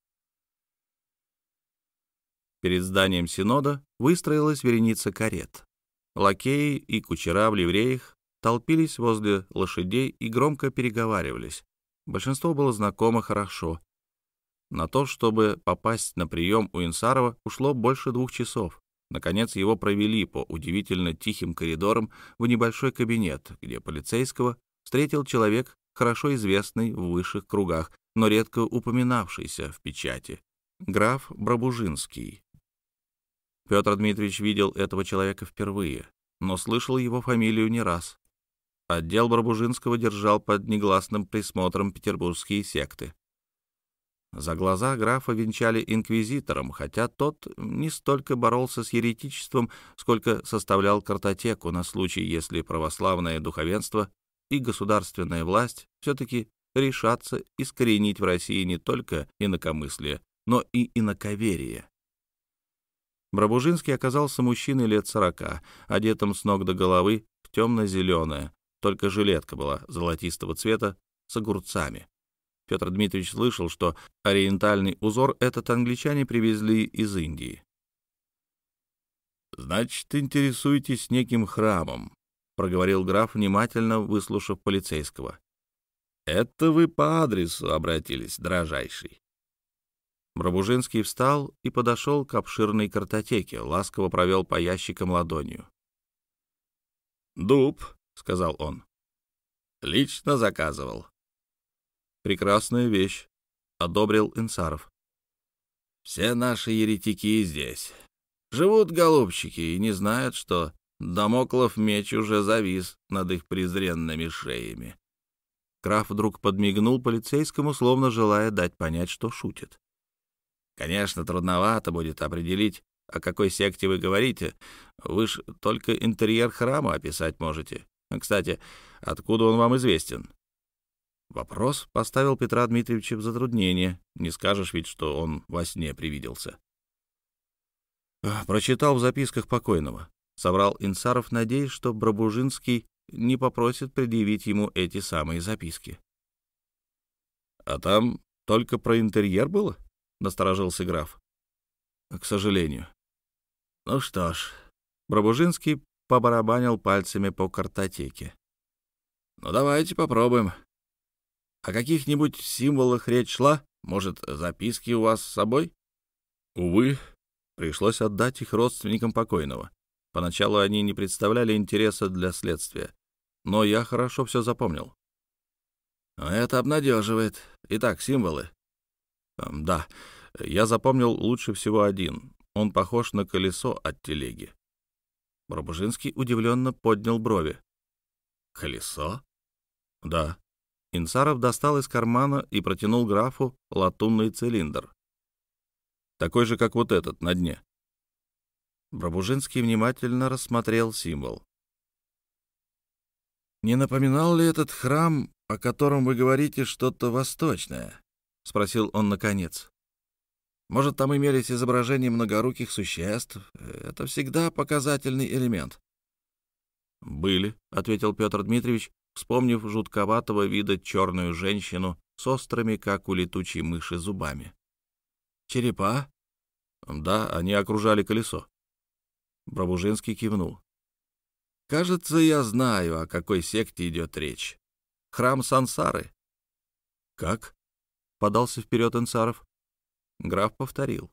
Перед зданием Синода выстроилась вереница карет. Лакеи и кучера в ливреях толпились возле лошадей и громко переговаривались. Большинство было знакомо хорошо. На то, чтобы попасть на прием у Инсарова, ушло больше 2 часов. Наконец его провели по удивительно тихим коридорам в небольшой кабинет, где полицейского встретил человек, хорошо известный в высших кругах, но редко упоминавшийся в печати — граф Брабужинский. Петр Дмитриевич видел этого человека впервые, но слышал его фамилию не раз. Отдел Брабужинского держал под негласным присмотром петербургские секты. За глаза графа венчали инквизитором, хотя тот не столько боролся с еретичеством, сколько составлял картотеку на случай, если православное духовенство и государственная власть все-таки решатся искоренить в России не только инакомыслие, но и инаковерие. Брабужинский оказался мужчиной лет 40, одетым с ног до головы в темно-зеленое, только жилетка была золотистого цвета с огурцами. Петр Дмитриевич слышал, что ориентальный узор этот англичане привезли из Индии. «Значит, интересуетесь неким храмом», — проговорил граф, внимательно выслушав полицейского. «Это вы по адресу обратились, дорожайший». Брабужинский встал и подошел к обширной картотеке, ласково провел по ящикам ладонью. «Дуб», — сказал он, — «лично заказывал». «Прекрасная вещь», — одобрил Инсаров. «Все наши еретики здесь. Живут голубчики и не знают, что дамоклов меч уже завис над их презренными шеями». Граф вдруг подмигнул полицейскому, словно желая дать понять, что шутит. «Конечно, трудновато будет определить, о какой секте вы говорите. Вы ж только интерьер храма описать можете. Кстати, откуда он вам известен?» Вопрос поставил Петра Дмитриевича в затруднение. Не скажешь ведь, что он во сне привиделся. «Прочитал в записках покойного», — соврал Инсаров, надеясь, что Брабужинский не попросит предъявить ему эти самые записки. «А там только про интерьер было?» — насторожился граф. «К сожалению». «Ну что ж», — Брабужинский побарабанил пальцами по картотеке. «Ну давайте попробуем. О каких-нибудь символах речь шла? Может, записки у вас с собой?» Увы, пришлось отдать их родственникам покойного. Поначалу они не представляли интереса для следствия, но я хорошо все запомнил. Это обнадеживает. Итак, символы. Да, я запомнил лучше всего один. Он похож на колесо от телеги. Бробужинский удивленно поднял брови. Колесо? Да. Инсаров достал из кармана и протянул графу латунный цилиндр. Такой же, как вот этот, на дне. Бробужинский внимательно рассмотрел символ. «Не напоминал ли этот храм, о котором вы говорите, что-то восточное?» — спросил он наконец. «Может, там имелись изображения многоруких существ? Это всегда показательный элемент». «Были», — ответил Петр Дмитриевич, вспомнив жутковатого вида черную женщину с острыми, как у летучей мыши, зубами. «Черепа?» «Да, они окружали колесо». Бробужинский кивнул. «Кажется, я знаю, о какой секте идет речь. Храм Сансары». «Как?» — подался вперед Инсаров. Граф повторил.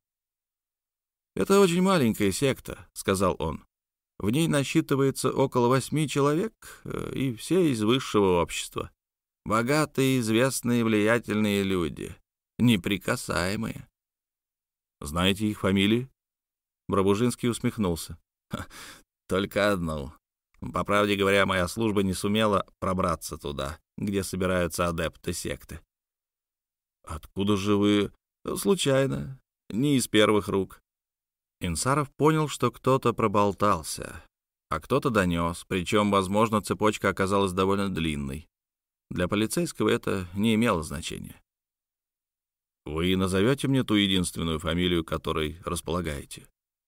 «Это очень маленькая секта», — сказал он. «В ней насчитывается около 8 человек, и все из высшего общества. Богатые, известные, влиятельные люди, неприкасаемые». «Знаете их фамилии?» Бробужинский усмехнулся. «Только одну. По правде говоря, моя служба не сумела пробраться туда, где собираются адепты секты». «Откуда же вы...» «Случайно, не из первых рук». Инсаров понял, что кто-то проболтался, а кто-то донес, причем, возможно, цепочка оказалась довольно длинной. Для полицейского это не имело значения. «Вы назовете мне ту единственную фамилию, которой располагаете?»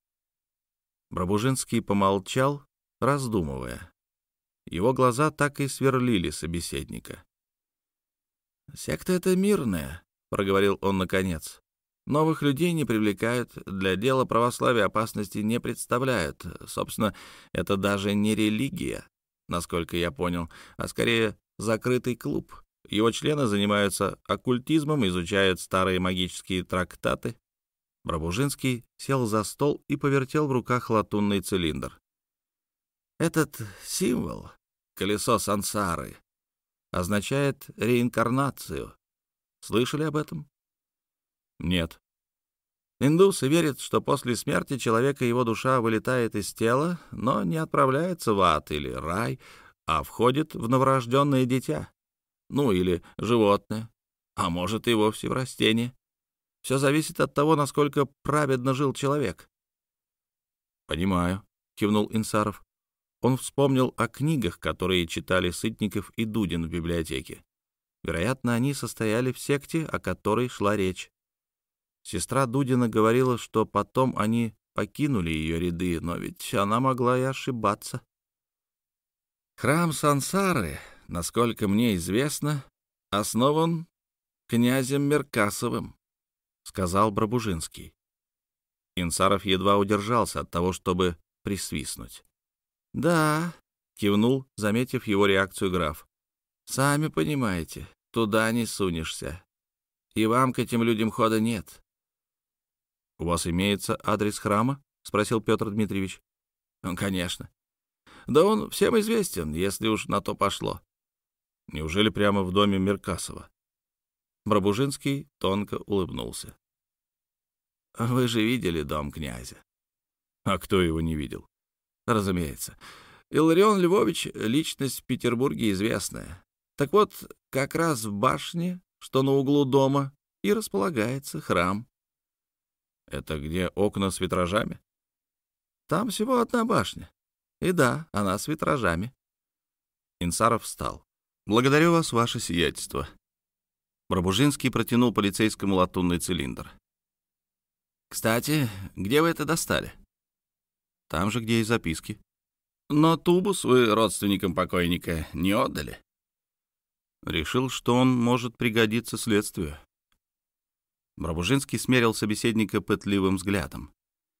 Бробужинский помолчал, раздумывая. Его глаза так и сверлили собеседника. «Секта эта мирная», — проговорил он наконец. «Новых людей не привлекают, для дела православия опасности не представляют. Собственно, это даже не религия, насколько я понял, а скорее закрытый клуб. Его члены занимаются оккультизмом, изучают старые магические трактаты». Бробужинский сел за стол и повертел в руках латунный цилиндр. «Этот символ, колесо сансары, означает реинкарнацию. Слышали об этом?» «Нет». Индусы верят, что после смерти человека его душа вылетает из тела, но не отправляется в ад или рай, а входит в новорожденное дитя, ну или животное, а может и вовсе в растение. Все зависит от того, насколько праведно жил человек. «Понимаю», — кивнул Инсаров. Он вспомнил о книгах, которые читали Сытников и Дудин в библиотеке. Вероятно, они состояли в секте, о которой шла речь. Сестра Дудина говорила, что потом они покинули ее ряды, но ведь она могла и ошибаться. Храм Сансары, насколько мне известно, основан князем Меркасовым, — сказал Бробужинский. Инсаров едва удержался от того, чтобы присвистнуть. «Да», — кивнул, заметив его реакцию граф. «Сами понимаете, туда не сунешься. И вам к этим людям хода нет». «У вас имеется адрес храма?» — спросил Петр Дмитриевич. «Конечно. Да он всем известен, если уж на то пошло». «Неужели прямо в доме Меркасова?» Бробужинский тонко улыбнулся. «Вы же видели дом князя?» «А кто его не видел?» «Разумеется. Илларион Львович — личность в Петербурге известная. Так вот, как раз в башне, что на углу дома, и располагается храм». «Это где окна с витражами?» «Там всего одна башня. И да, она с витражами». Инсаров встал. «Благодарю вас, ваше сиятельство». Бробужинский протянул полицейскому латунный цилиндр. «Кстати, где вы это достали?» «Там же, где и записки». «Но тубус вы родственникам покойника не отдали?» Решил, что он может пригодиться следствию. Бробужинский смерил собеседника пытливым взглядом.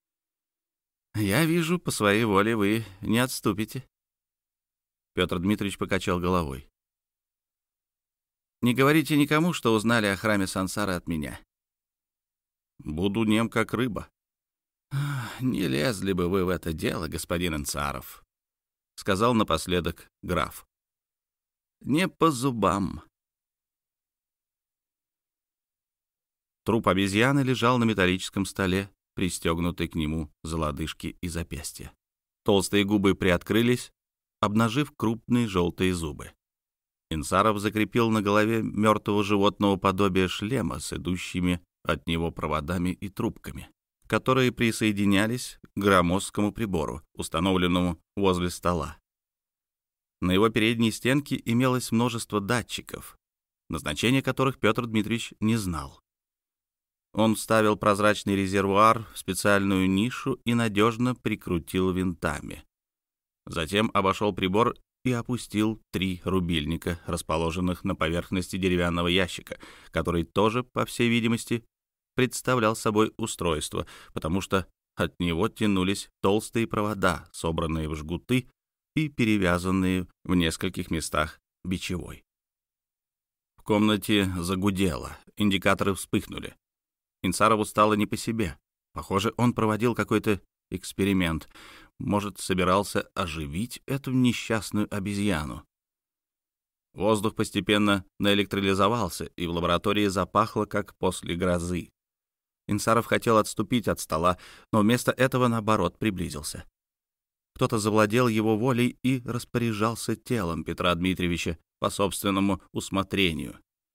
«Я вижу, по своей воле вы не отступите». Петр Дмитриевич покачал головой. «Не говорите никому, что узнали о храме Сансары от меня». Буду нем, как рыба. «Не лезли бы вы в это дело, господин Инцаров», — сказал напоследок граф. «Не по зубам». Труп обезьяны лежал на металлическом столе, пристегнутый к нему за лодыжки и запястья. Толстые губы приоткрылись, обнажив крупные желтые зубы. Инцаров закрепил на голове мертвого животного подобие шлема с идущими от него проводами и трубками, которые присоединялись к громоздкому прибору, установленному возле стола. На его передней стенке имелось множество датчиков, назначение которых Петр Дмитриевич не знал. Он вставил прозрачный резервуар в специальную нишу и надежно прикрутил винтами. Затем обошел прибор и опустил 3 рубильника, расположенных на поверхности деревянного ящика, который тоже, по всей видимости, представлял собой устройство, потому что от него тянулись толстые провода, собранные в жгуты и перевязанные в нескольких местах бичевой. В комнате загудело, индикаторы вспыхнули. Инцарову стало не по себе. Похоже, он проводил какой-то эксперимент. Может, собирался оживить эту несчастную обезьяну. Воздух постепенно наэлектролизовался, и в лаборатории запахло, как после грозы. Инцаров хотел отступить от стола, но вместо этого, наоборот, приблизился. Кто-то завладел его волей и распоряжался телом Петра Дмитриевича по собственному усмотрению.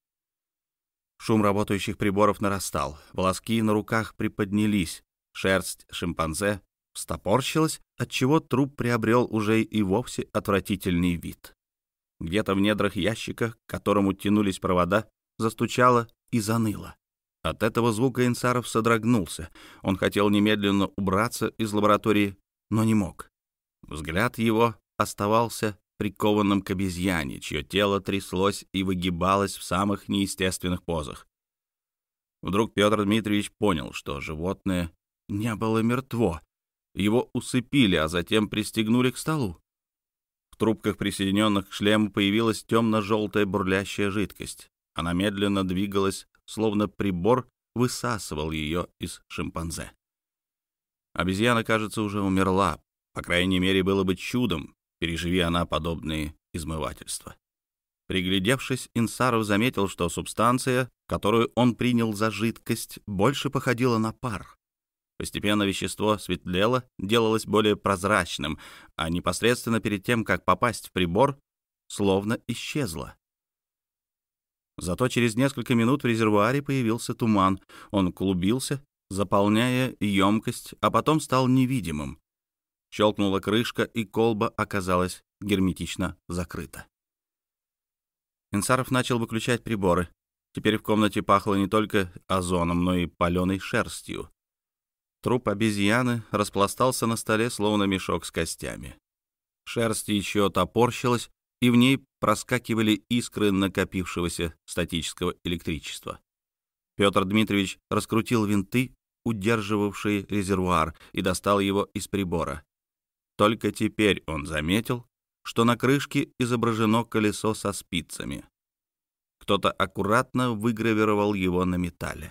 Шум работающих приборов нарастал, волоски на руках приподнялись, шерсть шимпанзе встопорщилась, отчего труп приобрел уже и вовсе отвратительный вид. Где-то в недрах ящика, к которому тянулись провода, застучало и заныло. От этого звука Инцаров содрогнулся. Он хотел немедленно убраться из лаборатории, но не мог. Взгляд его оставался прикованным к обезьяне, чье тело тряслось и выгибалось в самых неестественных позах. Вдруг Петр Дмитриевич понял, что животное не было мертво. Его усыпили, а затем пристегнули к столу. В трубках, присоединенных к шлему, появилась темно-желтая бурлящая жидкость. Она медленно двигалась, словно прибор высасывал ее из шимпанзе. Обезьяна, кажется, уже умерла. По крайней мере, было бы чудом, переживи она подобные измывательства. Приглядевшись, Инцаров заметил, что субстанция, которую он принял за жидкость, больше походила на пар. Постепенно вещество светлело, делалось более прозрачным, а непосредственно перед тем, как попасть в прибор, словно исчезло. Зато через несколько минут в резервуаре появился туман. Он клубился, заполняя емкость, а потом стал невидимым. Щелкнула крышка, и колба оказалась герметично закрыта. Инцаров начал выключать приборы. Теперь в комнате пахло не только озоном, но и паленой шерстью. Труп обезьяны распластался на столе, словно мешок с костями. Шерсть еще топорщилась, и в ней проскакивали искры накопившегося статического электричества. Петр Дмитриевич раскрутил винты, удерживавшие резервуар, и достал его из прибора. Только теперь он заметил, что на крышке изображено колесо со спицами. Кто-то аккуратно выгравировал его на металле.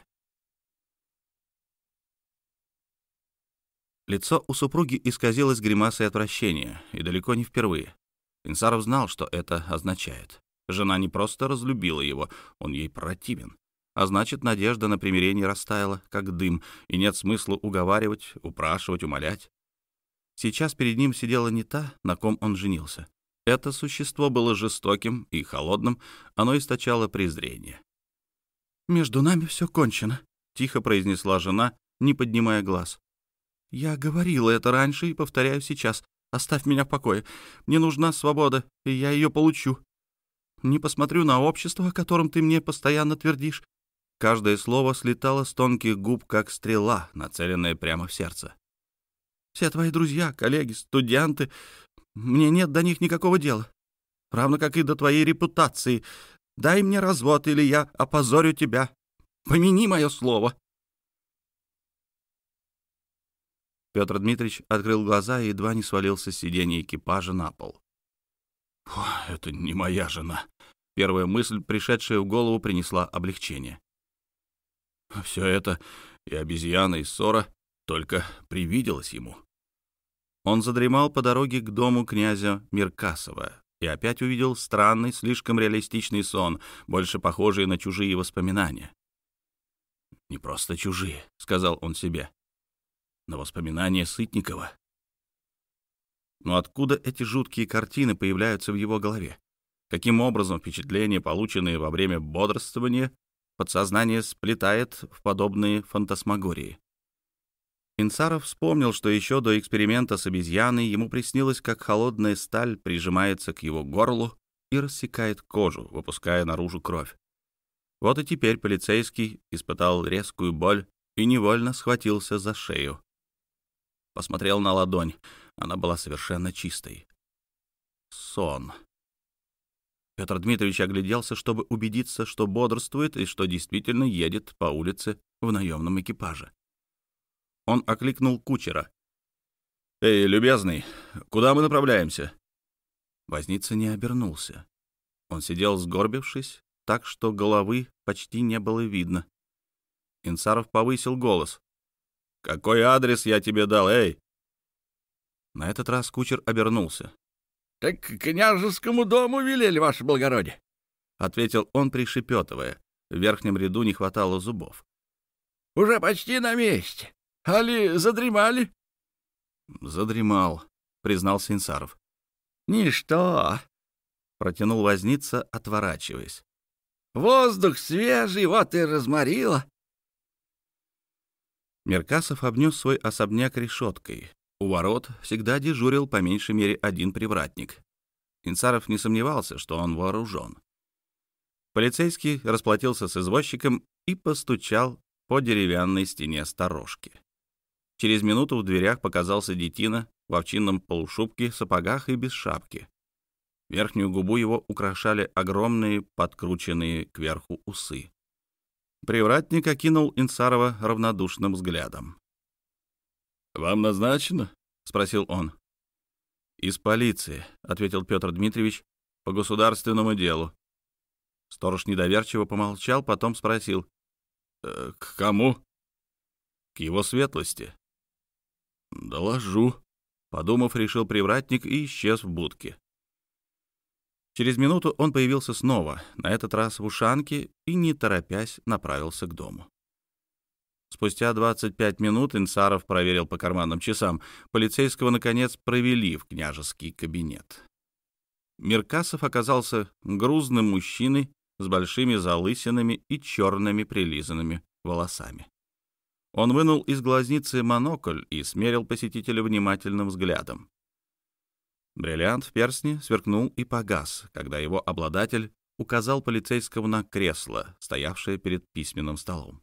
Лицо у супруги исказилось гримасой отвращения, и далеко не впервые. Инцаров знал, что это означает. Жена не просто разлюбила его, он ей противен. А значит, надежда на примирение растаяла, как дым, и нет смысла уговаривать, упрашивать, умолять. Сейчас перед ним сидела не та, на ком он женился. Это существо было жестоким и холодным, оно источало презрение. «Между нами все кончено», — тихо произнесла жена, не поднимая глаз. «Я говорила это раньше и повторяю сейчас. Оставь меня в покое. Мне нужна свобода, и я ее получу. Не посмотрю на общество, о котором ты мне постоянно твердишь». Каждое слово слетало с тонких губ, как стрела, нацеленная прямо в сердце. «Все твои друзья, коллеги, студенты, мне нет до них никакого дела. Равно как и до твоей репутации. Дай мне развод, или я опозорю тебя. Помяни мое слово». Петр Дмитриевич открыл глаза и едва не свалился с сиденья экипажа на пол. «Это не моя жена». Первая мысль, пришедшая в голову, принесла облегчение. «Все это И обезьяна, и ссора только привиделась ему. Он задремал по дороге к дому князя Миркасова и опять увидел странный, слишком реалистичный сон, больше похожий на чужие воспоминания. «Не просто чужие», — сказал он себе, — «но воспоминания Сытникова». Но откуда эти жуткие картины появляются в его голове? Каким образом впечатления, полученные во время бодрствования, подсознание сплетает в подобные фантасмагории? Инсаров вспомнил, что еще до эксперимента с обезьяной ему приснилось, как холодная сталь прижимается к его горлу и рассекает кожу, выпуская наружу кровь. Вот и теперь полицейский испытал резкую боль и невольно схватился за шею. Посмотрел на ладонь. Она была совершенно чистой. Сон. Петр Дмитриевич огляделся, чтобы убедиться, что бодрствует и что действительно едет по улице в наемном экипаже. Он окликнул кучера. «Эй, любезный, куда мы направляемся?» Возница не обернулся. Он сидел, сгорбившись, так что головы почти не было видно. Инсаров повысил голос. «Какой адрес я тебе дал, эй?» На этот раз кучер обернулся. «Так к княжескому дому велели, ваше благородие», — ответил он, пришепетывая. В верхнем ряду не хватало зубов. «Уже почти на месте. Али задремали?» «Задремал», — признался Инсаров. «Ничто», — протянул возница, отворачиваясь. «Воздух свежий, вот и разморило». Меркасов обнес свой особняк решеткой. У ворот всегда дежурил по меньшей мере один привратник. Инсаров не сомневался, что он вооружен. Полицейский расплатился с извозчиком и постучал по деревянной стене сторожки. Через минуту в дверях показался детина в овчинном полушубке, сапогах и без шапки. Верхнюю губу его украшали огромные, подкрученные кверху усы. Привратник окинул Инсарова равнодушным взглядом. «Вам назначено?» — спросил он. «Из полиции», — ответил Петр Дмитриевич, — «по государственному делу». Сторож недоверчиво помолчал, потом спросил. «К кому?» «К его светлости». «Доложу», — подумав, решил привратник и исчез в будке. Через минуту он появился снова, на этот раз в ушанке, и, не торопясь, направился к дому. Спустя 25 минут Инсаров проверил по карманным часам. Полицейского, наконец, провели в княжеский кабинет. Миркасов оказался грузным мужчиной с большими залысинами и черными прилизанными волосами. Он вынул из глазницы монокль и смерил посетителя внимательным взглядом. Бриллиант в перстне сверкнул и погас, когда его обладатель указал полицейскому на кресло, стоявшее перед письменным столом.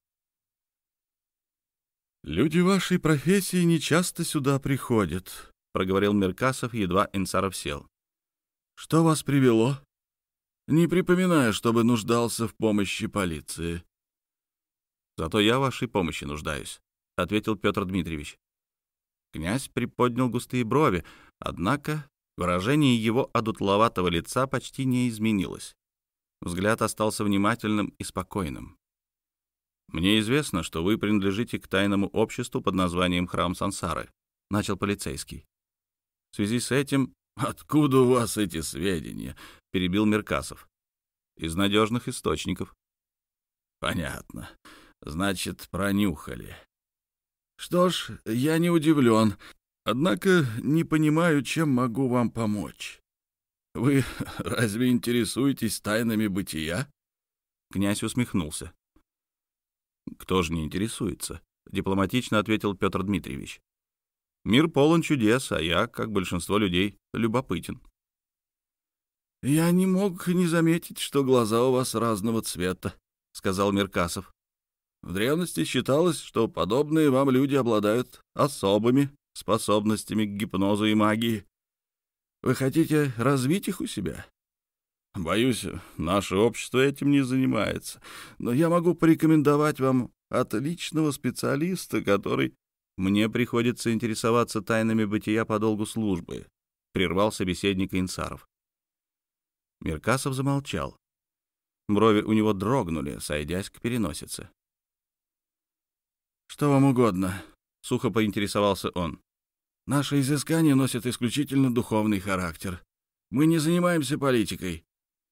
«Люди вашей профессии нечасто сюда приходят», — проговорил Меркасов, едва Инсаров сел. «Что вас привело?» «Не припоминаю, чтобы нуждался в помощи полиции». «Зато я в вашей помощи нуждаюсь», — ответил Петр Дмитриевич. Князь приподнял густые брови, однако выражение его одутловатого лица почти не изменилось. Взгляд остался внимательным и спокойным. «Мне известно, что вы принадлежите к тайному обществу под названием «Храм Сансары», — начал полицейский. В связи с этим... «Откуда у вас эти сведения?» — перебил Меркасов. «Из надежных источников». «Понятно. Значит, пронюхали. Что ж, я не удивлен. Однако не понимаю, чем могу вам помочь. Вы разве интересуетесь тайнами бытия?» Князь усмехнулся. «Кто же не интересуется?» — дипломатично ответил Петр Дмитриевич. «Мир полон чудес, а я, как большинство людей, любопытен». «Я не мог не заметить, что глаза у вас разного цвета», — сказал Меркасов. «В древности считалось, что подобные вам люди обладают особыми способностями к гипнозу и магии. Вы хотите развить их у себя? Боюсь, наше общество этим не занимается, но я могу порекомендовать вам отличного специалиста, который... Мне приходится интересоваться тайнами бытия по долгу службы», — прервал собеседника Инсаров. Меркасов замолчал. Брови у него дрогнули, сойдясь к переносице. «Что вам угодно», — сухо поинтересовался он. «Наши изыскания носят исключительно духовный характер. Мы не занимаемся политикой».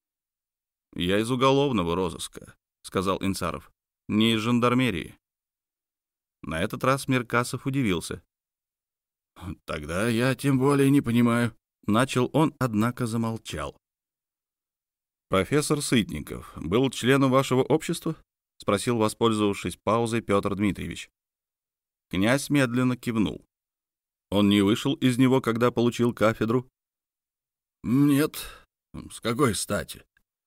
«Я из уголовного розыска», — сказал Инцаров, — «не из жандармерии». На этот раз Меркасов удивился. «Тогда я тем более не понимаю». Начал он, однако замолчал. «Профессор Сытников был членом вашего общества?» — спросил, воспользовавшись паузой, Петр Дмитриевич. Князь медленно кивнул. «Он не вышел из него, когда получил кафедру?» «Нет. С какой стати?»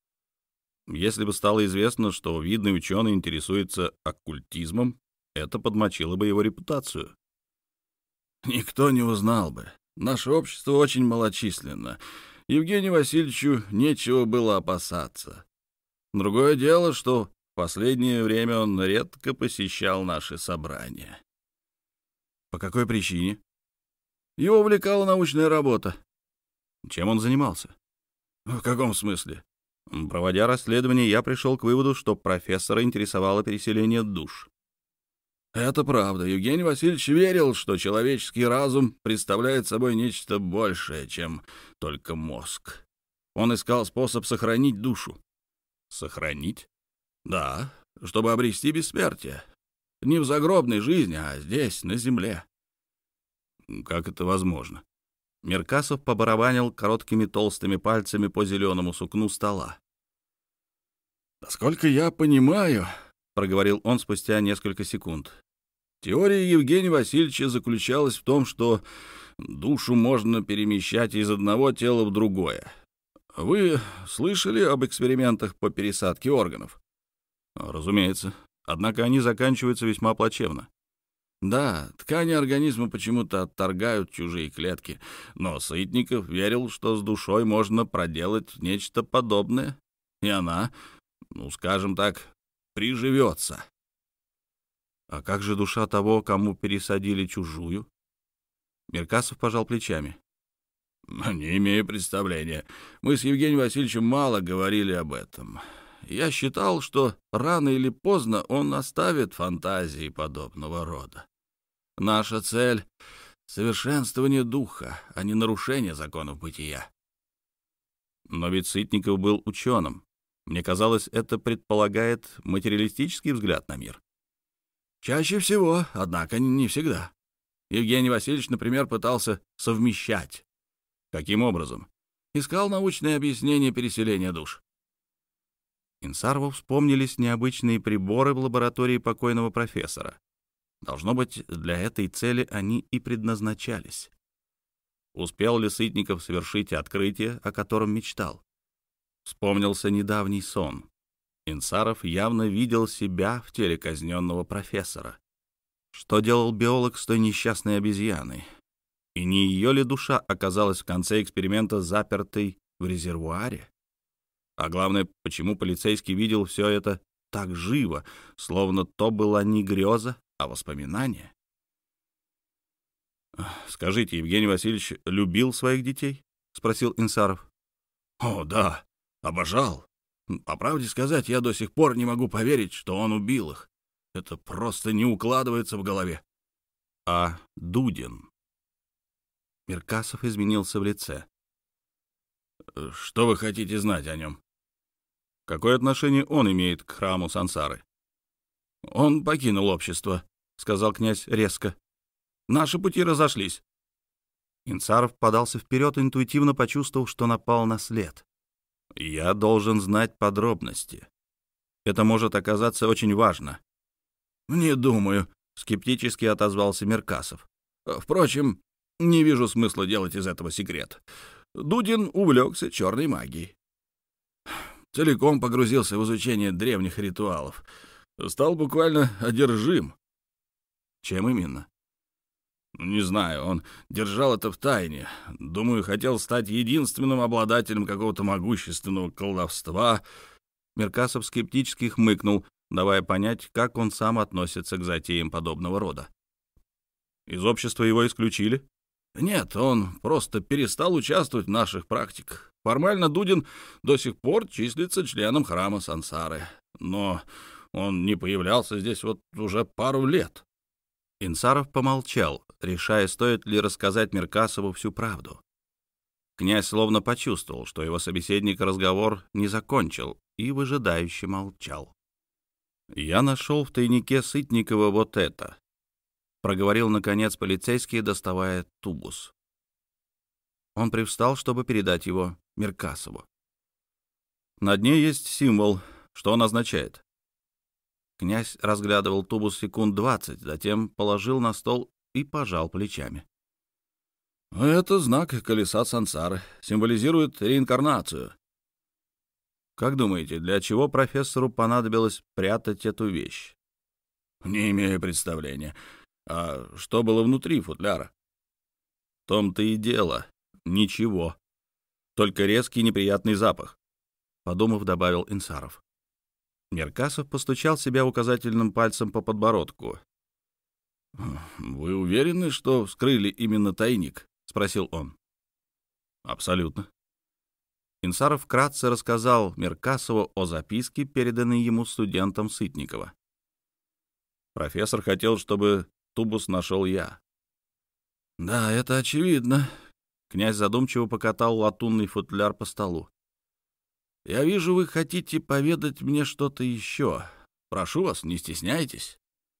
«Если бы стало известно, что видный ученый интересуется оккультизмом, это подмочило бы его репутацию». «Никто не узнал бы. Наше общество очень малочисленно. Евгению Васильевичу нечего было опасаться. Другое дело, что в последнее время он редко посещал наши собрания». «По какой причине?» «Его увлекала научная работа». «Чем он занимался?» «В каком смысле?» «Проводя расследование, я пришел к выводу, что профессора интересовало переселение душ». «Это правда. Евгений Васильевич верил, что человеческий разум представляет собой нечто большее, чем только мозг. Он искал способ сохранить душу». «Сохранить?» «Да, чтобы обрести бессмертие. Не в загробной жизни, а здесь, на земле». «Как это возможно?» Меркасов побарабанил короткими толстыми пальцами по зеленому сукну стола. «Насколько я понимаю, — проговорил он спустя несколько секунд, — теория Евгения Васильевича заключалась в том, что душу можно перемещать из одного тела в другое. Вы слышали об экспериментах по пересадке органов?» «Разумеется. Однако они заканчиваются весьма плачевно». «Да, ткани организма почему-то отторгают чужие клетки, но Сытников верил, что с душой можно проделать нечто подобное, и она, скажем так, приживется». «А как же душа того, кому пересадили чужую?» Меркасов пожал плечами. «Не имею представления. Мы с Евгением Васильевичем мало говорили об этом. Я считал, что рано или поздно он оставит фантазии подобного рода. Наша цель — совершенствование духа, а не нарушение законов бытия». «Но ведь Сытников был ученым. Мне казалось, это предполагает материалистический взгляд на мир». «Чаще всего, однако не всегда. Евгений Васильевич, например, пытался совмещать». «Каким образом?» «Искал научное объяснение переселения душ». Инсарову вспомнились необычные приборы в лаборатории покойного профессора. Должно быть, для этой цели они и предназначались. Успел ли Сытников совершить открытие, о котором мечтал? Вспомнился недавний сон. Инсаров явно видел себя в теле казненного профессора. Что делал биолог с той несчастной обезьяной? И не ее ли душа оказалась в конце эксперимента запертой в резервуаре? А главное, почему полицейский видел все это так живо, словно то была не греза, а воспоминание? «Скажите, Евгений Васильевич любил своих детей?» — спросил Инсаров. «О, да, обожал. По правде сказать, я до сих пор не могу поверить, что он убил их. Это просто не укладывается в голове». «А Дудин?» Меркасов изменился в лице. «Что вы хотите знать о нем?» «Какое отношение он имеет к храму Сансары?» «Он покинул общество», — сказал князь резко. «Наши пути разошлись». Инцаров подался вперед, интуитивно почувствовав, что напал на след. «Я должен знать подробности. Это может оказаться очень важно». «Не думаю», — скептически отозвался Меркасов. «Впрочем, не вижу смысла делать из этого секрет. Дудин увлекся черной магией. Целиком погрузился в изучение древних ритуалов. Стал буквально одержим». «Чем именно?» «Не знаю, он держал это в тайне. Думаю, хотел стать единственным обладателем какого-то могущественного колдовства». Меркасов скептически хмыкнул, давая понять, как он сам относится к затеям подобного рода. «Из общества его исключили?» «Нет, он просто перестал участвовать в наших практиках. Формально Дудин до сих пор числится членом храма Сансары, но он не появлялся здесь вот уже пару лет. Инсаров помолчал, решая, стоит ли рассказать Меркасову всю правду. Князь словно почувствовал, что его собеседник разговор не закончил, и выжидающе молчал. «Я нашел в тайнике Сытникова вот это», — проговорил, наконец, полицейский, доставая тубус. Он привстал, чтобы передать его Меркасову. «На дне есть символ. Что он означает?» Князь разглядывал тубус секунд 20, затем положил на стол и пожал плечами. «Это знак колеса сансары, символизирует реинкарнацию». «Как думаете, для чего профессору понадобилось прятать эту вещь?» «Не имею представления. А что было внутри футляра?» «В том-то и дело. Ничего. Только резкий неприятный запах», — подумав, добавил Инсаров. Меркасов постучал себя указательным пальцем по подбородку. «Вы уверены, что вскрыли именно тайник?» — спросил он. «Абсолютно». Инсаров вкратце рассказал Меркасову о записке, переданной ему студентом Сытникова. «Профессор хотел, чтобы тубус нашел я». «Да, это очевидно». Князь задумчиво покатал латунный футляр по столу. «Я вижу, вы хотите поведать мне что-то еще. Прошу вас, не стесняйтесь».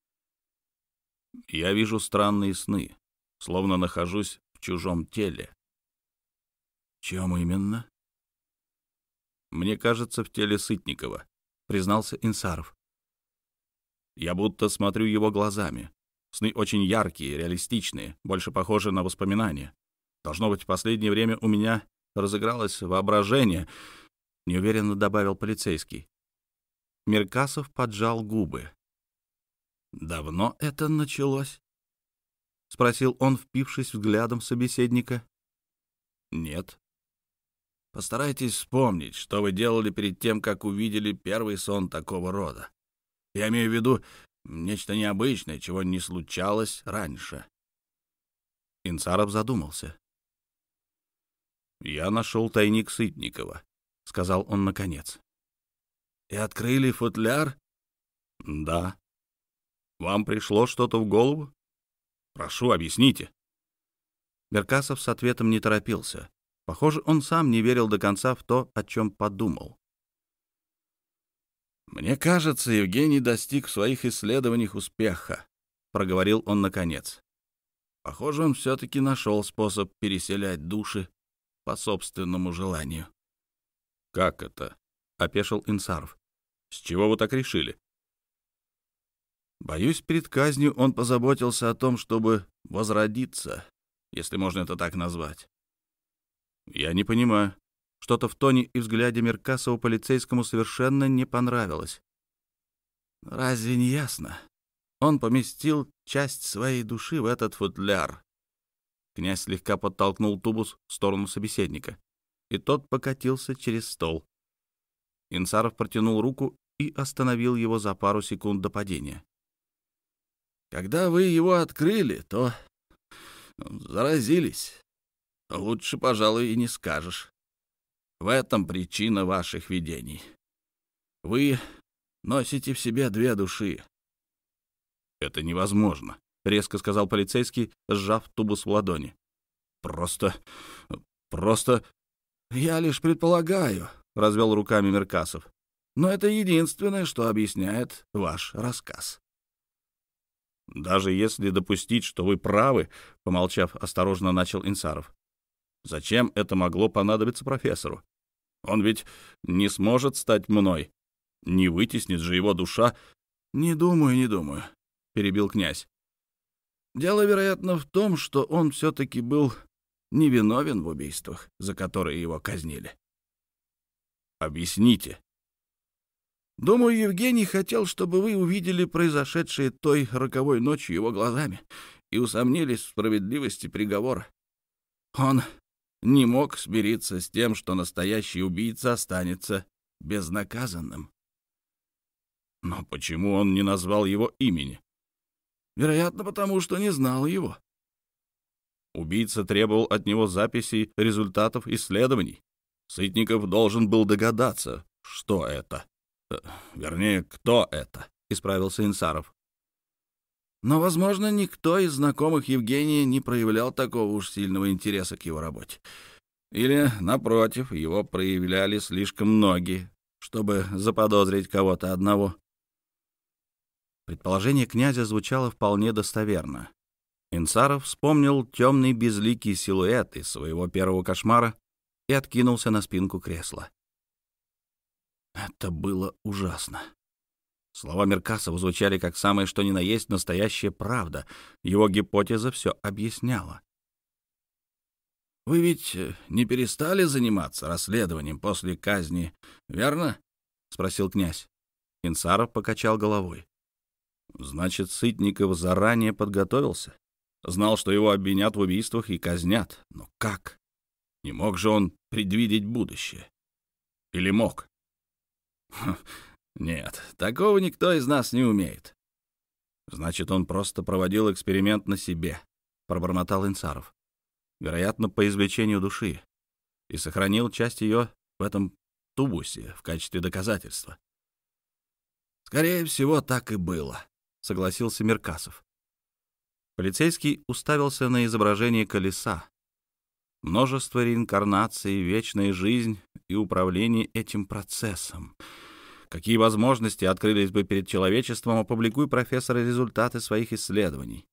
«Я вижу странные сны, словно нахожусь в чужом теле». «Чем именно?» «Мне кажется, в теле Сытникова», — признался Инсаров. «Я будто смотрю его глазами. Сны очень яркие, реалистичные, больше похожи на воспоминания. Должно быть, в последнее время у меня разыгралось воображение», — неуверенно добавил полицейский. Меркасов поджал губы. «Давно это началось?» — спросил он, впившись взглядом в собеседника. «Нет». «Постарайтесь вспомнить, что вы делали перед тем, как увидели первый сон такого рода. Я имею в виду нечто необычное, чего не случалось раньше». Инсаров задумался. «Я нашел тайник Сытникова», — сказал он наконец. «И открыли футляр?» «Да». «Вам пришло что-то в голову? Прошу, объясните». Меркасов с ответом не торопился. Похоже, он сам не верил до конца в то, о чем подумал. «Мне кажется, Евгений достиг в своих исследованиях успеха», — проговорил он наконец. «Похоже, он все-таки нашел способ переселять души по собственному желанию». «Как это?» — опешил Инсаров. «С чего вы так решили?» «Боюсь, перед казнью он позаботился о том, чтобы возродиться, если можно это так назвать». «Я не понимаю». Что-то в тоне и взгляде Меркасова полицейскому совершенно не понравилось. «Разве не ясно? Он поместил часть своей души в этот футляр». Князь слегка подтолкнул тубус в сторону собеседника, и тот покатился через стол. Инсаров протянул руку и остановил его за пару секунд до падения. «Когда вы его открыли, то заразились. Лучше, пожалуй, и не скажешь. В этом причина ваших видений. Вы носите в себе две души». «Это невозможно», — резко сказал полицейский, сжав тубус в ладони. «Просто... «Я лишь предполагаю», — развел руками Меркасов. «Но это единственное, что объясняет ваш рассказ». «Даже если допустить, что вы правы», — помолчав, осторожно начал Инсаров, «зачем это могло понадобиться профессору? Он ведь не сможет стать мной. Не вытеснит же его душа». «Не думаю», — перебил князь. «Дело, вероятно, в том, что он все-таки был невиновен в убийствах, за которые его казнили». «Объясните». «Думаю, Евгений хотел, чтобы вы увидели произошедшее той роковой ночью его глазами и усомнились в справедливости приговора. Он не мог смириться с тем, что настоящий убийца останется безнаказанным». «Но почему он не назвал его имени?» «Вероятно, потому что не знал его». «Убийца требовал от него записей результатов исследований. Сытников должен был догадаться, что это. Вернее, кто это», — исправился Инсаров. Но, возможно, никто из знакомых Евгения не проявлял такого уж сильного интереса к его работе. Или, напротив, его проявляли слишком многие, чтобы заподозрить кого-то одного. Предположение князя звучало вполне достоверно. Инсаров вспомнил темный безликий силуэт из своего первого кошмара и откинулся на спинку кресла. Это было ужасно. Слова Меркасова звучали как самое что ни на есть настоящая правда. Его гипотеза все объясняла. «Вы ведь не перестали заниматься расследованием после казни, верно?» — спросил князь. Инсаров покачал головой. Значит, Сытников заранее подготовился? Знал, что его обвинят в убийствах и казнят. Но как? Не мог же он предвидеть будущее? Или мог? Нет, такого никто из нас не умеет. Значит, он просто проводил эксперимент на себе, пробормотал Инсаров. Вероятно, по извлечению души. И сохранил часть ее в этом тубусе в качестве доказательства. Скорее всего, так и было, согласился Меркасов. Полицейский уставился на изображение колеса. Множество реинкарнаций, вечная жизнь и управление этим процессом. Какие возможности открылись бы перед человечеством, опубликуй, профессор, результаты своих исследований.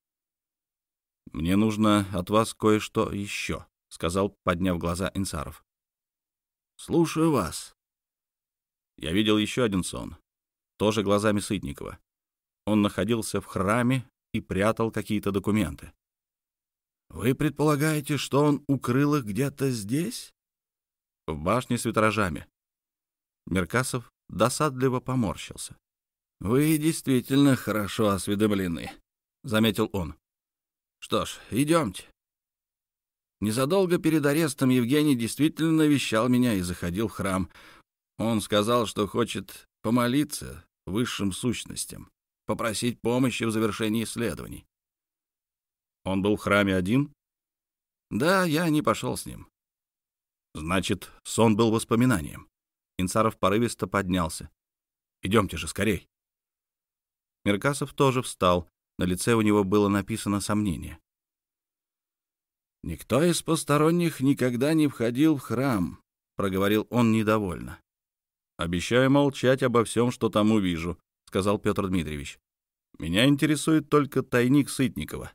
«Мне нужно от вас кое-что еще», — сказал, подняв глаза Инсаров. «Слушаю вас». Я видел еще один сон, тоже глазами Сытникова. Он находился в храме и прятал какие-то документы. «Вы предполагаете, что он укрыл их где-то здесь?» «В башне с витражами». Меркасов досадливо поморщился. «Вы действительно хорошо осведомлены», — заметил он. «Что ж, идемте». Незадолго перед арестом Евгений действительно навещал меня и заходил в храм. Он сказал, что хочет помолиться высшим сущностям, попросить помощи в завершении исследований. Он был в храме один? Да, я не пошел с ним. Значит, сон был воспоминанием. Инсаров порывисто поднялся. Идемте же скорей. Меркасов тоже встал. На лице у него было написано сомнение. «Никто из посторонних никогда не входил в храм», — проговорил он недовольно. «Обещаю молчать обо всем, что там увижу», — сказал Петр Дмитриевич. «Меня интересует только тайник Сытникова».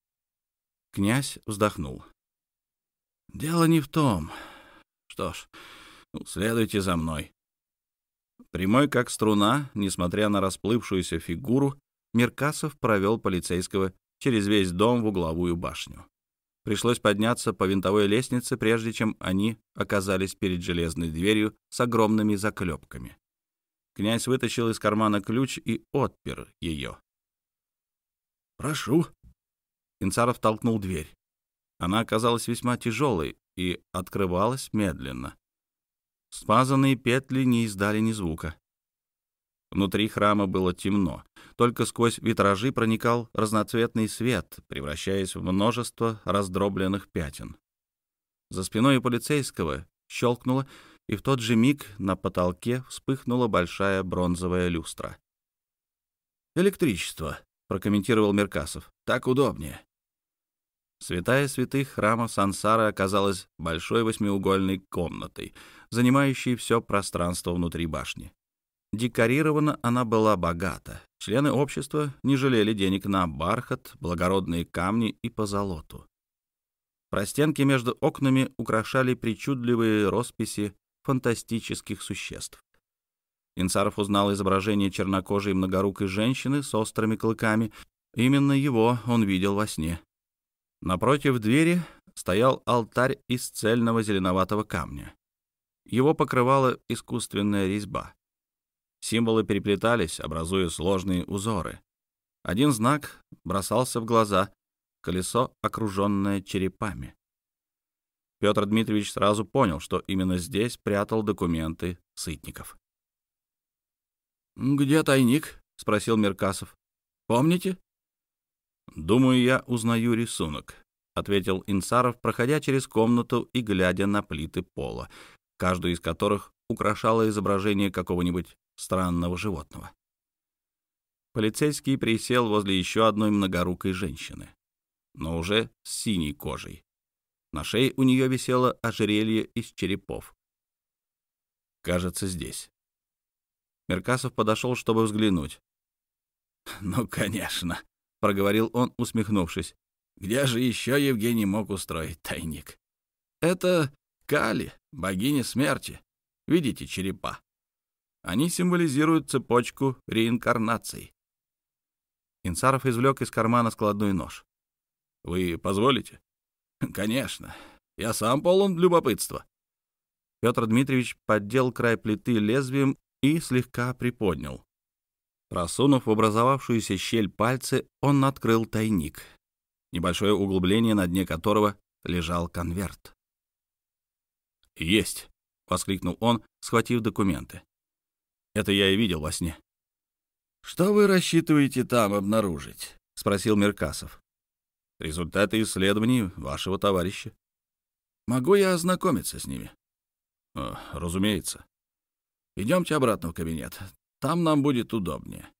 Князь вздохнул. «Дело не в том. Что ж, следуйте за мной». Прямой как струна, несмотря на расплывшуюся фигуру, Меркасов провел полицейского через весь дом в угловую башню. Пришлось подняться по винтовой лестнице, прежде чем они оказались перед железной дверью с огромными заклепками. Князь вытащил из кармана ключ и отпер ее. «Прошу». Инсаров толкнул дверь. Она оказалась весьма тяжелой и открывалась медленно. Смазанные петли не издали ни звука. Внутри храма было темно. Только сквозь витражи проникал разноцветный свет, превращаясь в множество раздробленных пятен. За спиной у полицейского щелкнуло, и в тот же миг на потолке вспыхнула большая бронзовая люстра. «Электричество», — прокомментировал Меркасов. «Так удобнее». Святая святых храма Сансары оказалась большой восьмиугольной комнатой, занимающей все пространство внутри башни. Декорирована она была богато. Члены общества не жалели денег на бархат, благородные камни и позолоту. Простенки между окнами украшали причудливые росписи фантастических существ. Инсаров узнал изображение чернокожей многорукой женщины с острыми клыками. Именно его он видел во сне. Напротив двери стоял алтарь из цельного зеленоватого камня. Его покрывала искусственная резьба. Символы переплетались, образуя сложные узоры. Один знак бросался в глаза — колесо, окруженное черепами. Петр Дмитриевич сразу понял, что именно здесь прятал документы Сытников. «Где тайник?» — спросил Меркасов. «Помните?» «Думаю, я узнаю рисунок», — ответил Инсаров, проходя через комнату и глядя на плиты пола, каждую из которых украшало изображение какого-нибудь странного животного. Полицейский присел возле еще одной многорукой женщины, но уже с синей кожей. На шее у нее висело ожерелье из черепов. «Кажется, здесь». Меркасов подошел, чтобы взглянуть. «Ну, конечно», — проговорил он, усмехнувшись. «Где же еще Евгений мог устроить тайник? Это Кали, богиня смерти. Видите черепа? Они символизируют цепочку реинкарнаций». Инсаров извлек из кармана складной нож. «Вы позволите?» «Конечно. Я сам полон любопытства». Петр Дмитриевич поддел край плиты лезвием и слегка приподнял. Просунув в образовавшуюся щель пальцы, он открыл тайник, небольшое углубление, на дне которого лежал конверт. «Есть!» — воскликнул он, схватив документы. «Это я и видел во сне». «Что вы рассчитываете там обнаружить?» — спросил Меркасов. «Результаты исследований вашего товарища». «Могу я ознакомиться с ними?» «Разумеется». «Идемте обратно в кабинет. Там нам будет удобнее».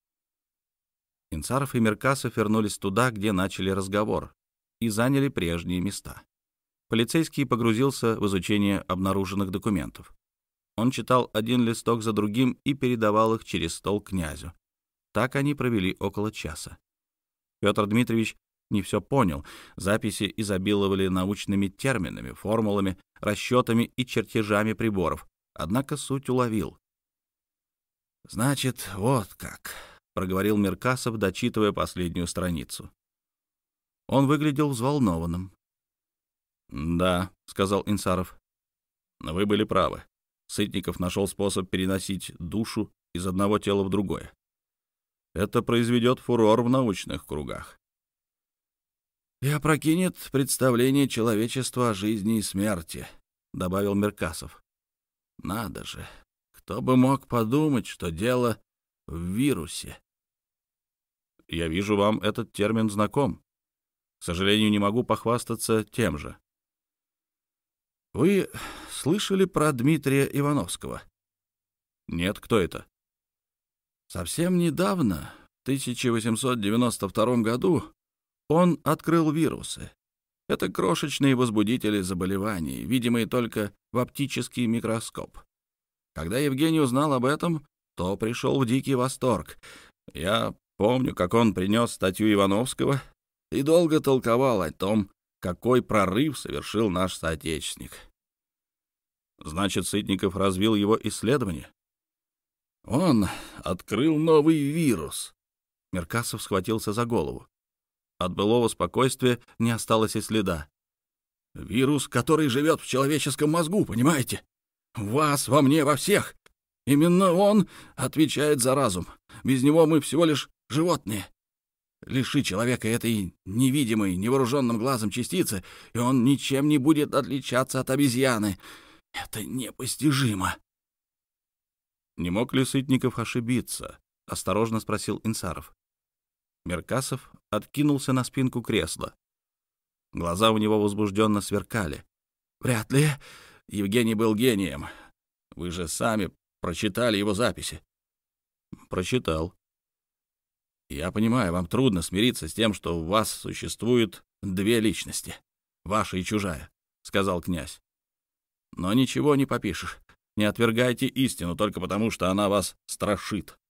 Инсаров и Меркасов вернулись туда, где начали разговор, и заняли прежние места. Полицейский погрузился в изучение обнаруженных документов. Он читал один листок за другим и передавал их через стол князю. Так они провели около часа. Петр Дмитриевич не все понял. Записи изобиловали научными терминами, формулами, расчетами и чертежами приборов. Однако суть уловил. «Значит, вот как», — проговорил Меркасов, дочитывая последнюю страницу. Он выглядел взволнованным. «Да», — сказал Инсаров, — «но вы были правы. Сытников нашел способ переносить душу из одного тела в другое. Это произведет фурор в научных кругах». «И опрокинет представление человечества о жизни и смерти», — добавил Меркасов. «Надо же, кто бы мог подумать, что дело в вирусе». «Я вижу, вам этот термин знаком. К сожалению, не могу похвастаться тем же». «Вы слышали про Дмитрия Ивановского?» «Нет, кто это?» «Совсем недавно, в 1892 году, он открыл вирусы. Это крошечные возбудители заболеваний, видимые только в оптический микроскоп. Когда Евгений узнал об этом, то пришел в дикий восторг. Я помню, как он принес статью Ивановского и долго толковал о том, какой прорыв совершил наш соотечественник». «Значит, Сытников развил его исследование?» «Он открыл новый вирус». Меркасов схватился за голову. От былого спокойствия не осталось и следа. «Вирус, который живет в человеческом мозгу, понимаете? В вас, во мне, во всех. Именно он отвечает за разум. Без него мы всего лишь животные. Лиши человека этой невидимой, невооруженным глазом частицы, и он ничем не будет отличаться от обезьяны. Это непостижимо». «Не мог ли Сытников ошибиться?» — осторожно спросил Инсаров. Меркасов откинулся на спинку кресла. Глаза у него возбужденно сверкали. «Вряд ли. Евгений был гением. Вы же сами прочитали его записи». «Прочитал». «Я понимаю, вам трудно смириться с тем, что у вас существует две личности, ваша и чужая», — сказал князь. «Но ничего не попишешь. Не отвергайте истину только потому, что она вас страшит».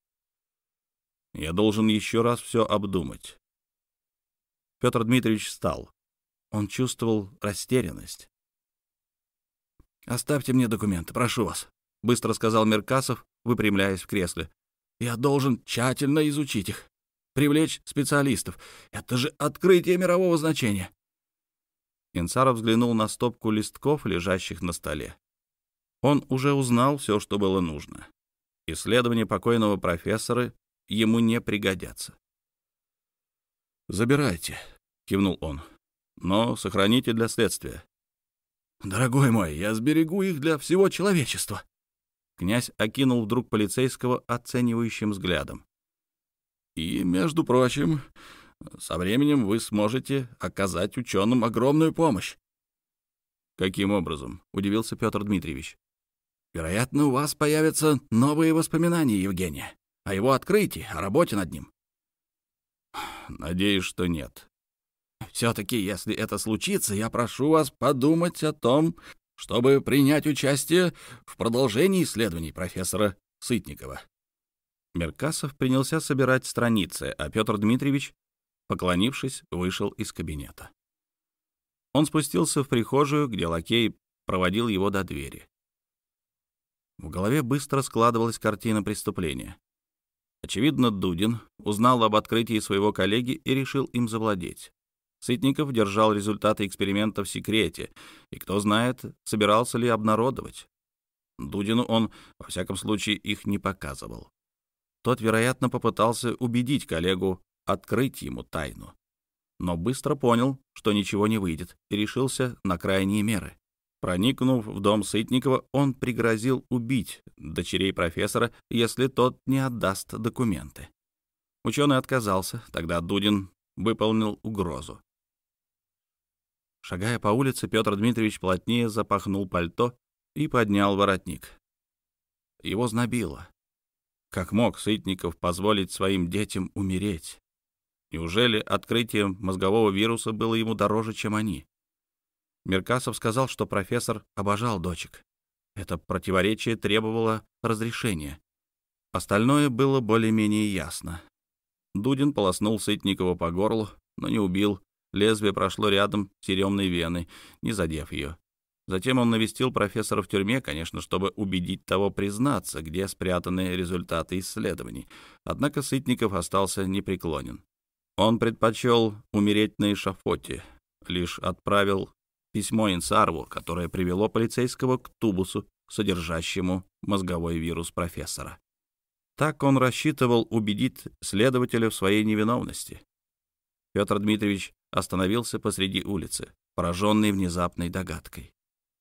«Я должен еще раз все обдумать». Петр Дмитриевич встал. Он чувствовал растерянность. «Оставьте мне документы, прошу вас», — быстро сказал Меркасов, выпрямляясь в кресле. «Я должен тщательно изучить их, привлечь специалистов. Это же открытие мирового значения». Инсаров взглянул на стопку листков, лежащих на столе. Он уже узнал все, что было нужно. Исследования покойного профессора ему не пригодятся. «Забирайте», — кивнул он, — «но сохраните для следствия». «Дорогой мой, я сберегу их для всего человечества». Князь окинул вдруг полицейского оценивающим взглядом. «И, между прочим, со временем вы сможете оказать ученым огромную помощь». «Каким образом?» — удивился Петр Дмитриевич. «Вероятно, у вас появятся новые воспоминания, Евгения. о его открытии, о работе над ним? Надеюсь, что нет. Все-таки, если это случится, я прошу вас подумать о том, чтобы принять участие в продолжении исследований профессора Сытникова. Меркасов принялся собирать страницы, а Петр Дмитриевич, поклонившись, вышел из кабинета. Он спустился в прихожую, где лакей проводил его до двери. В голове быстро складывалась картина преступления. Очевидно, Дудин узнал об открытии своего коллеги и решил им завладеть. Сытников держал результаты эксперимента в секрете, и, кто знает, собирался ли обнародовать. Дудину он, во всяком случае, их не показывал. Тот, вероятно, попытался убедить коллегу открыть ему тайну, но быстро понял, что ничего не выйдет, и решился на крайние меры. Проникнув в дом Сытникова, он пригрозил убить дочерей профессора, если тот не отдаст документы. Ученый отказался, тогда Дудин выполнил угрозу. Шагая по улице, Петр Дмитриевич плотнее запахнул пальто и поднял воротник. Его знобило. Как мог Сытников позволить своим детям умереть? Неужели открытие мозгового вируса было ему дороже, чем они? Меркасов сказал, что профессор обожал дочек. Это противоречие требовало разрешения. Остальное было более-менее ясно. Дудин полоснул Сытникова по горлу, но не убил. Лезвие прошло рядом с еремной веной, не задев ее. Затем он навестил профессора в тюрьме, конечно, чтобы убедить того признаться, где спрятаны результаты исследований. Однако Сытников остался непреклонен. Он предпочел умереть на эшафоте, лишь отправил письмо Инсарову, которое привело полицейского к тубусу, содержащему мозговой вирус профессора. Так он рассчитывал убедить следователя в своей невиновности. Петр Дмитриевич остановился посреди улицы, пораженный внезапной догадкой.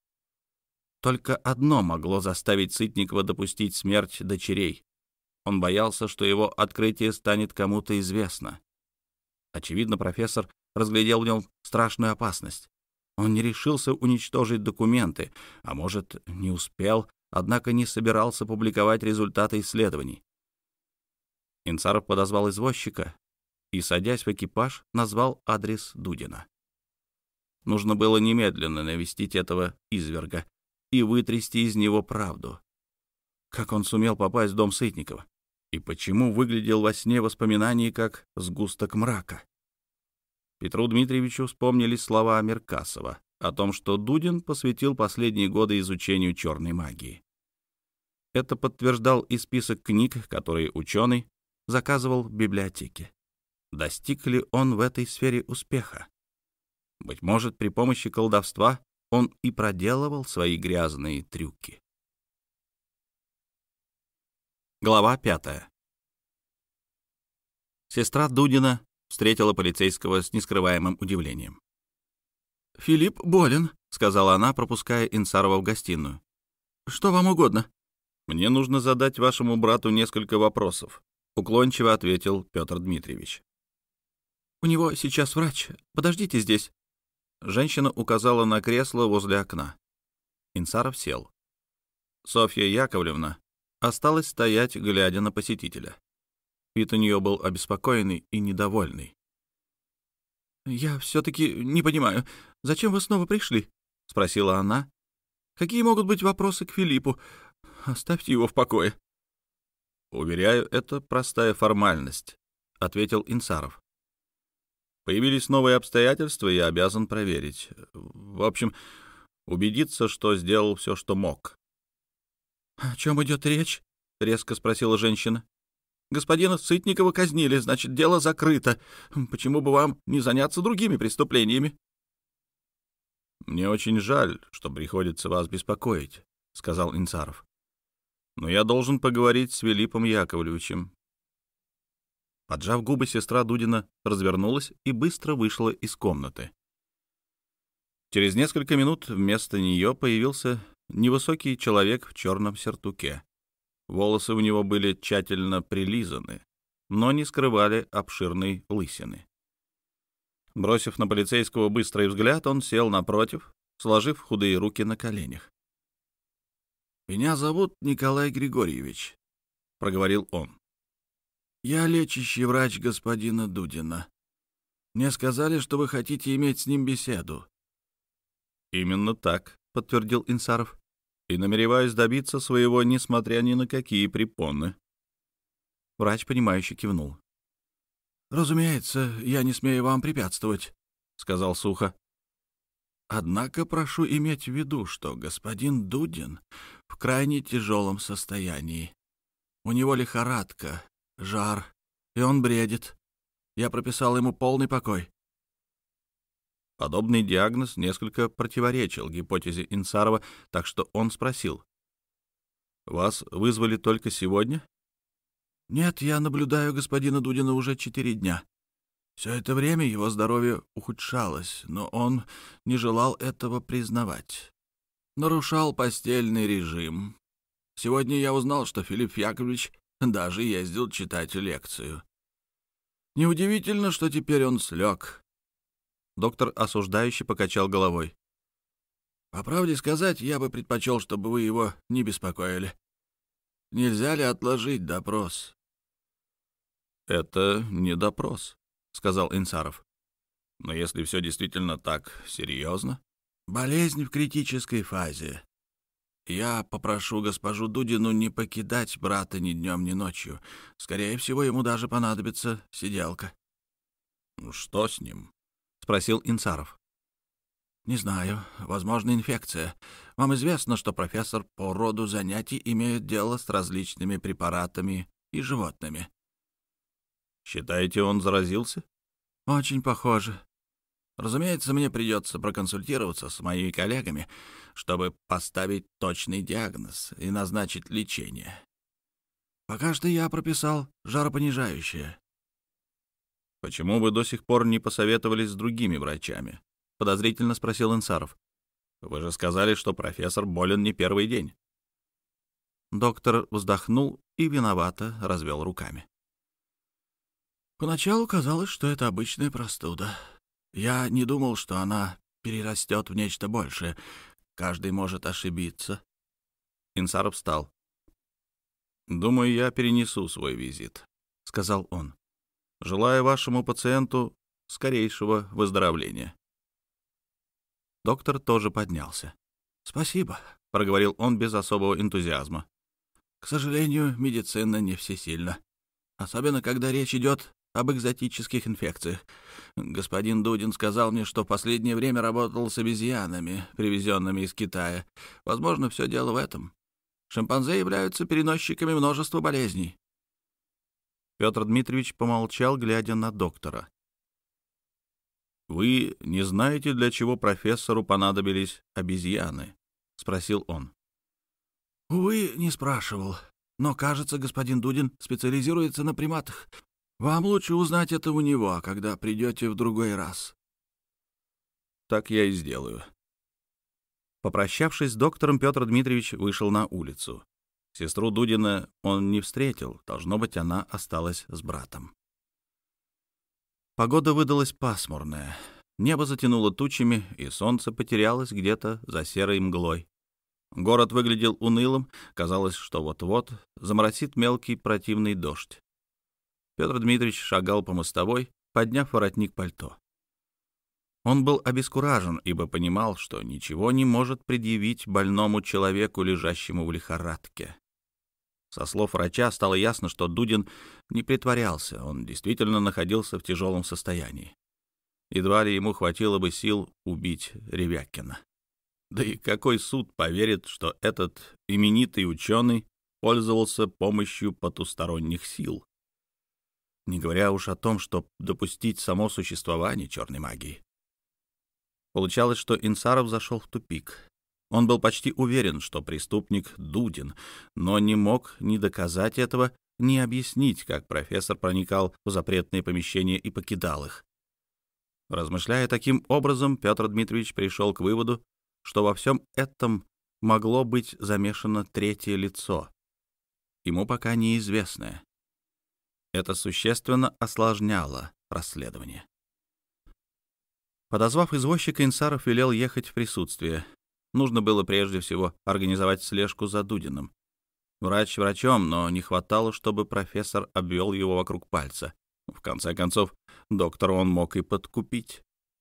Только одно могло заставить Сытникова допустить смерть дочерей. Он боялся, что его открытие станет кому-то известно. Очевидно, профессор разглядел в нем страшную опасность. Он не решился уничтожить документы, а может, не успел, однако не собирался публиковать результаты исследований. Инсаров подозвал извозчика и, садясь в экипаж, назвал адрес Дудина. Нужно было немедленно навестить этого изверга и вытрясти из него правду. Как он сумел попасть в дом Сытникова? И почему выглядел во сне воспоминаний как сгусток мрака? Петру Дмитриевичу вспомнились слова Меркасова о том, что Дудин посвятил последние годы изучению черной магии. Это подтверждал и список книг, которые ученый заказывал в библиотеке. Достиг ли он в этой сфере успеха? Быть может, при помощи колдовства он и проделывал свои грязные трюки. Глава 5. Сестра Дудина встретила полицейского с нескрываемым удивлением. «Филипп болен», — сказала она, пропуская Инсарова в гостиную. «Что вам угодно?» «Мне нужно задать вашему брату несколько вопросов», — уклончиво ответил Петр Дмитриевич. «У него сейчас врач. Подождите здесь». Женщина указала на кресло возле окна. Инсаров сел. Софья Яковлевна осталась стоять, глядя на посетителя. Вид у нее был обеспокоенный и недовольный. «Я все-таки не понимаю, зачем вы снова пришли?» — спросила она. «Какие могут быть вопросы к Филиппу? Оставьте его в покое». «Уверяю, это простая формальность», — ответил Инсаров. «Появились новые обстоятельства, я обязан проверить. В общем, убедиться, что сделал все, что мог». «О чем идет речь?» — резко спросила женщина. «Господина Сытникова казнили, значит, дело закрыто. Почему бы вам не заняться другими преступлениями?» «Мне очень жаль, что приходится вас беспокоить», — сказал Инсаров. «Но я должен поговорить с Филиппом Яковлевичем». Поджав губы, сестра Дудина развернулась и быстро вышла из комнаты. Через несколько минут вместо нее появился невысокий человек в черном сюртуке. Волосы у него были тщательно прилизаны, но не скрывали обширной лысины. Бросив на полицейского быстрый взгляд, он сел напротив, сложив худые руки на коленях. «Меня зовут Николай Григорьевич», — проговорил он. «Я лечащий врач господина Дудина. Мне сказали, что вы хотите иметь с ним беседу». «Именно так», — подтвердил Инсаров. «И намереваюсь добиться своего, несмотря ни на какие препоны». Врач, понимающе кивнул. «Разумеется, я не смею вам препятствовать», — сказал сухо. «Однако прошу иметь в виду, что господин Дудин в крайне тяжелом состоянии. У него лихорадка, жар, и он бредит. Я прописал ему полный покой». Подобный диагноз несколько противоречил гипотезе Инсарова, так что он спросил. «Вас вызвали только сегодня?» «Нет, я наблюдаю господина Дудина уже 4 дня. Все это время его здоровье ухудшалось, но он не желал этого признавать. Нарушал постельный режим. Сегодня я узнал, что Филипп Яковлевич даже ездил читать лекцию. Неудивительно, что теперь он слег». Доктор осуждающе покачал головой. «По правде сказать, я бы предпочел, чтобы вы его не беспокоили. Нельзя ли отложить допрос?» «Это не допрос», — сказал Инсаров. «Но если все действительно так серьезно...» «Болезнь в критической фазе. Я попрошу госпожу Дудину не покидать брата ни днем, ни ночью. Скорее всего, ему даже понадобится сиделка». «Что с ним?» — спросил Инсаров. «Не знаю. Возможно, инфекция. Вам известно, что профессор по роду занятий имеет дело с различными препаратами и животными». «Считаете, он заразился?» «Очень похоже. Разумеется, мне придется проконсультироваться с моими коллегами, чтобы поставить точный диагноз и назначить лечение. Пока что я прописал жаропонижающее». «Почему вы до сих пор не посоветовались с другими врачами?» — подозрительно спросил Инсаров. «Вы же сказали, что профессор болен не первый день». Доктор вздохнул и виновато развел руками. «Поначалу казалось, что это обычная простуда. Я не думал, что она перерастет в нечто большее. Каждый может ошибиться». Инсаров встал. «Думаю, я перенесу свой визит», — сказал он. «Желаю вашему пациенту скорейшего выздоровления». Доктор тоже поднялся. «Спасибо», — проговорил он без особого энтузиазма. «К сожалению, медицина не всесильна, особенно когда речь идет об экзотических инфекциях. Господин Дудин сказал мне, что в последнее время работал с обезьянами, привезенными из Китая. Возможно, все дело в этом. Шимпанзе являются переносчиками множества болезней». Петр Дмитриевич помолчал, глядя на доктора. «Вы не знаете, для чего профессору понадобились обезьяны?» — спросил он. «Увы, не спрашивал. Но, кажется, господин Дудин специализируется на приматах. Вам лучше узнать это у него, когда придете в другой раз». «Так я и сделаю». Попрощавшись с доктором, Петр Дмитриевич вышел на улицу. Сестру Дудина он не встретил, должно быть, она осталась с братом. Погода выдалась пасмурная. Небо затянуло тучами, и солнце потерялось где-то за серой мглой. Город выглядел унылым, казалось, что вот-вот заморосит мелкий противный дождь. Петр Дмитриевич шагал по мостовой, подняв воротник пальто. Он был обескуражен, ибо понимал, что ничего не может предъявить больному человеку, лежащему в лихорадке. Со слов врача стало ясно, что Дудин не притворялся, он действительно находился в тяжелом состоянии. Едва ли ему хватило бы сил убить Ревякина. Да и какой суд поверит, что этот именитый ученый пользовался помощью потусторонних сил? Не говоря уж о том, чтобы допустить само существование черной магии. Получалось, что Инсаров зашел в тупик. Он был почти уверен, что преступник Дудин, но не мог ни доказать этого, ни объяснить, как профессор проникал в запретные помещения и покидал их. Размышляя таким образом, Петр Дмитриевич пришел к выводу, что во всем этом могло быть замешано третье лицо, ему пока неизвестное. Это существенно осложняло расследование. Подозвав извозчика, Инсаров велел ехать в присутствие. Нужно было прежде всего организовать слежку за Дудиным. Врач врачом, но не хватало, чтобы профессор обвел его вокруг пальца. В конце концов, доктора он мог и подкупить.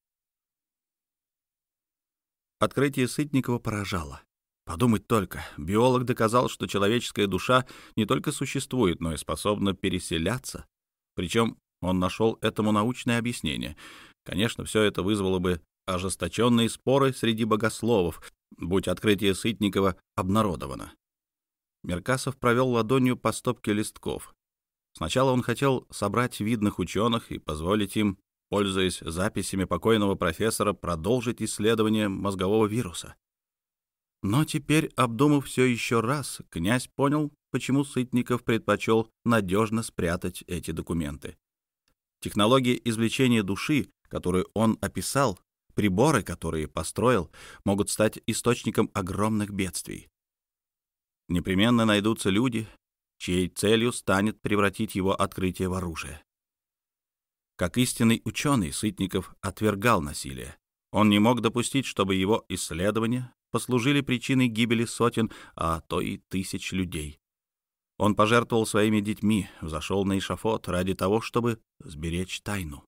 Открытие Сытникова поражало. Подумать только, биолог доказал, что человеческая душа не только существует, но и способна переселяться. Причем он нашел этому научное объяснение. Конечно, все это вызвало бы ожесточенные споры среди богословов, будь открытие Сытникова обнародовано. Меркасов провел ладонью по стопке листков. Сначала он хотел собрать видных ученых и позволить им, пользуясь записями покойного профессора, продолжить исследование мозгового вируса. Но теперь, обдумав все еще раз, князь понял, почему Сытников предпочел надежно спрятать эти документы. Технология извлечения души, которую он описал, приборы, которые построил, могут стать источником огромных бедствий. Непременно найдутся люди, чьей целью станет превратить его открытие в оружие. Как истинный ученый, Сытников отвергал насилие. Он не мог допустить, чтобы его исследования послужили причиной гибели сотен, а то и тысяч людей. Он пожертвовал своими детьми, взошел на эшафот ради того, чтобы сберечь тайну.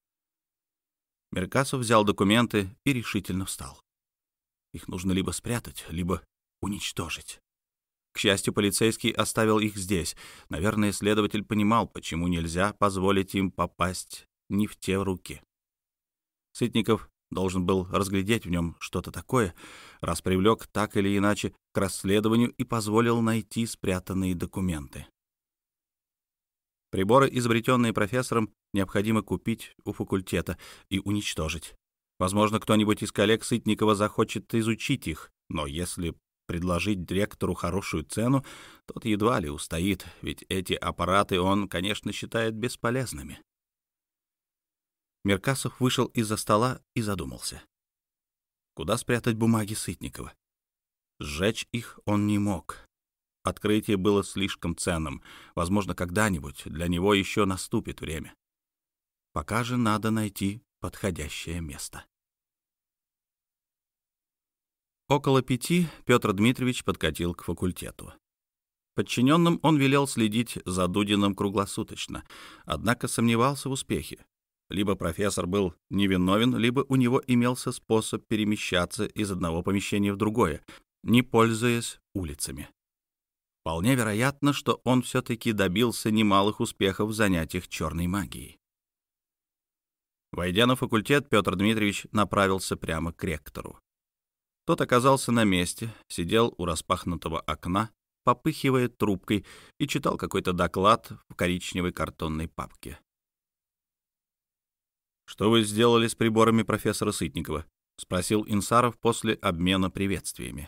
Меркасов взял документы и решительно встал. Их нужно либо спрятать, либо уничтожить. К счастью, полицейский оставил их здесь. Наверное, следователь понимал, почему нельзя позволить им попасть не в те руки. Сытников должен был разглядеть в нем что-то такое, раз привлек так или иначе к расследованию и позволил найти спрятанные документы. Приборы, изобретенные профессором, необходимо купить у факультета и уничтожить. Возможно, кто-нибудь из коллег Сытникова захочет изучить их, но если предложить директору хорошую цену, тот едва ли устоит, ведь эти аппараты он, конечно, считает бесполезными. Меркасов вышел из-за стола и задумался. Куда спрятать бумаги Сытникова? Сжечь их он не мог. Открытие было слишком ценным. Возможно, когда-нибудь для него еще наступит время. Пока же надо найти подходящее место. Около 5 Петр Дмитриевич подкатил к факультету. Подчиненным он велел следить за Дудиным круглосуточно, однако сомневался в успехе. Либо профессор был невиновен, либо у него имелся способ перемещаться из одного помещения в другое, не пользуясь улицами. Вполне вероятно, что он все-таки добился немалых успехов в занятиях черной магией. Войдя на факультет, Петр Дмитриевич направился прямо к ректору. Тот оказался на месте, сидел у распахнутого окна, попыхивая трубкой, и читал какой-то доклад в коричневой картонной папке. «Что вы сделали с приборами профессора Сытникова?» — спросил Инсаров после обмена приветствиями.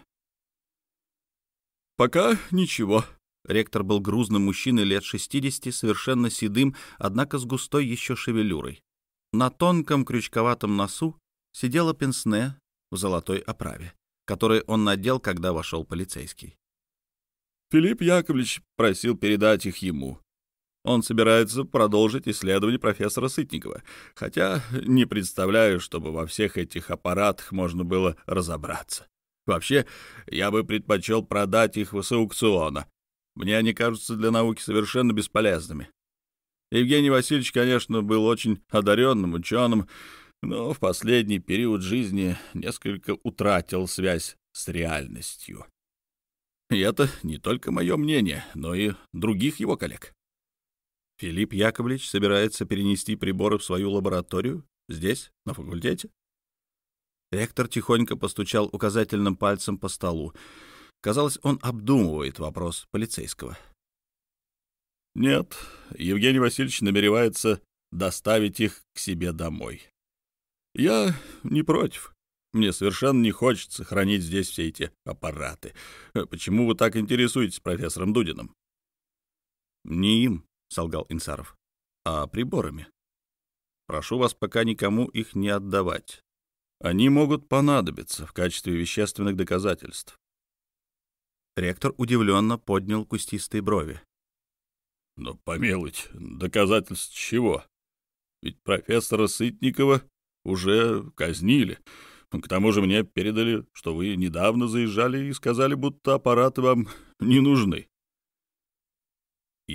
«Пока ничего». Ректор был грузным мужчиной лет 60, совершенно седым, однако с густой еще шевелюрой. На тонком крючковатом носу сидело пенсне в золотой оправе, который он надел, когда вошел полицейский. Филипп Яковлевич просил передать их ему. Он собирается продолжить исследование профессора Сытникова, хотя не представляю, чтобы во всех этих аппаратах можно было разобраться. Вообще, я бы предпочел продать их с аукциона. Мне они кажутся для науки совершенно бесполезными. Евгений Васильевич, конечно, был очень одаренным ученым, но в последний период жизни несколько утратил связь с реальностью. И это не только мое мнение, но и других его коллег. Филипп Яковлевич собирается перенести приборы в свою лабораторию здесь, на факультете? Ректор тихонько постучал указательным пальцем по столу. Казалось, он обдумывает вопрос полицейского. Нет, Евгений Васильевич намеревается доставить их к себе домой. Я не против. Мне совершенно не хочется хранить здесь все эти аппараты. Почему вы так интересуетесь профессором Дудиным? Не им, — солгал Инсаров, — а приборами. Прошу вас пока никому их не отдавать. Они могут понадобиться в качестве вещественных доказательств. Ректор удивленно поднял кустистые брови. Но помилуйте, доказательств чего? Ведь профессора Сытникова уже казнили. К тому же мне передали, что вы недавно заезжали и сказали, будто аппараты вам не нужны.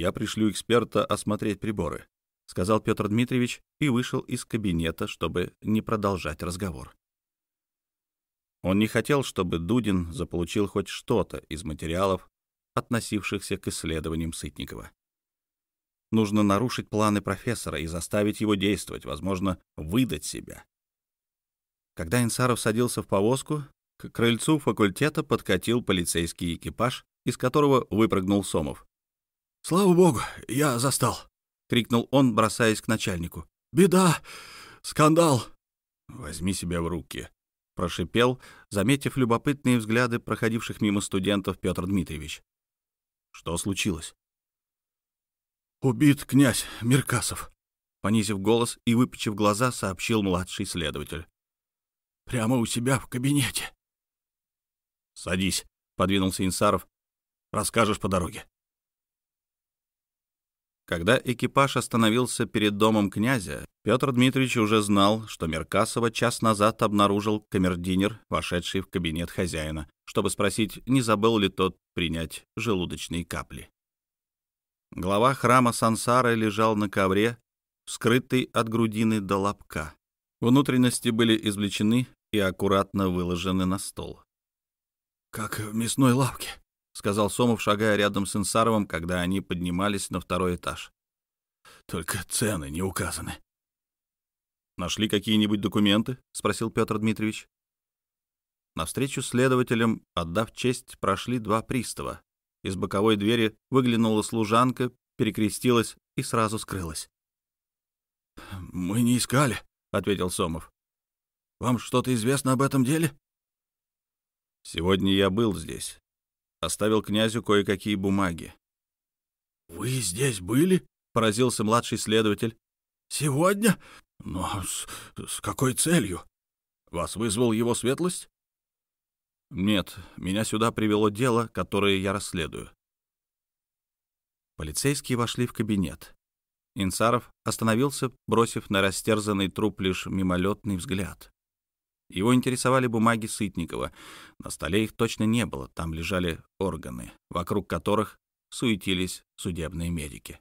я пришлю эксперта осмотреть приборы», — сказал Петр Дмитриевич и вышел из кабинета, чтобы не продолжать разговор. Он не хотел, чтобы Дудин заполучил хоть что-то из материалов, относившихся к исследованиям Сытникова. Нужно нарушить планы профессора и заставить его действовать, возможно, выдать себя. Когда Инсаров садился в повозку, к крыльцу факультета подкатил полицейский экипаж, из которого выпрыгнул Сомов. «Слава богу, я застал!» — крикнул он, бросаясь к начальнику. «Беда! Скандал!» «Возьми себя в руки!» — прошипел, заметив любопытные взгляды проходивших мимо студентов, Петр Дмитриевич. «Что случилось?» «Убит князь Меркасов», — понизив голос и выпучив глаза, сообщил младший следователь. «Прямо у себя в кабинете». «Садись», — подвинулся Инсаров. «Расскажешь по дороге». Когда экипаж остановился перед домом князя, Петр Дмитриевич уже знал, что Меркасова час назад обнаружил камердинер, вошедший в кабинет хозяина, чтобы спросить, не забыл ли тот принять желудочные капли. Глава храма Сансары лежал на ковре, вскрытый от грудины до лобка. Внутренности были извлечены и аккуратно выложены на стол. «Как в мясной лавке», — сказал Сомов, шагая рядом с Инсаровым, когда они поднимались на второй этаж. «Только цены не указаны». «Нашли какие-нибудь документы?» — спросил Петр Дмитриевич. Навстречу следователям, отдав честь, прошли два пристава. Из боковой двери выглянула служанка, перекрестилась и сразу скрылась. «Мы не искали», — ответил Сомов. «Вам что-то известно об этом деле?» «Сегодня я был здесь. Оставил князю кое-какие бумаги». «Вы здесь были?» — поразился младший следователь. «Сегодня? Но с какой целью? Вас вызвал его светлость?» «Нет, меня сюда привело дело, которое я расследую». Полицейские вошли в кабинет. Инсаров остановился, бросив на растерзанный труп лишь мимолетный взгляд. Его интересовали бумаги Сытникова. На столе их точно не было, там лежали органы, вокруг которых суетились судебные медики.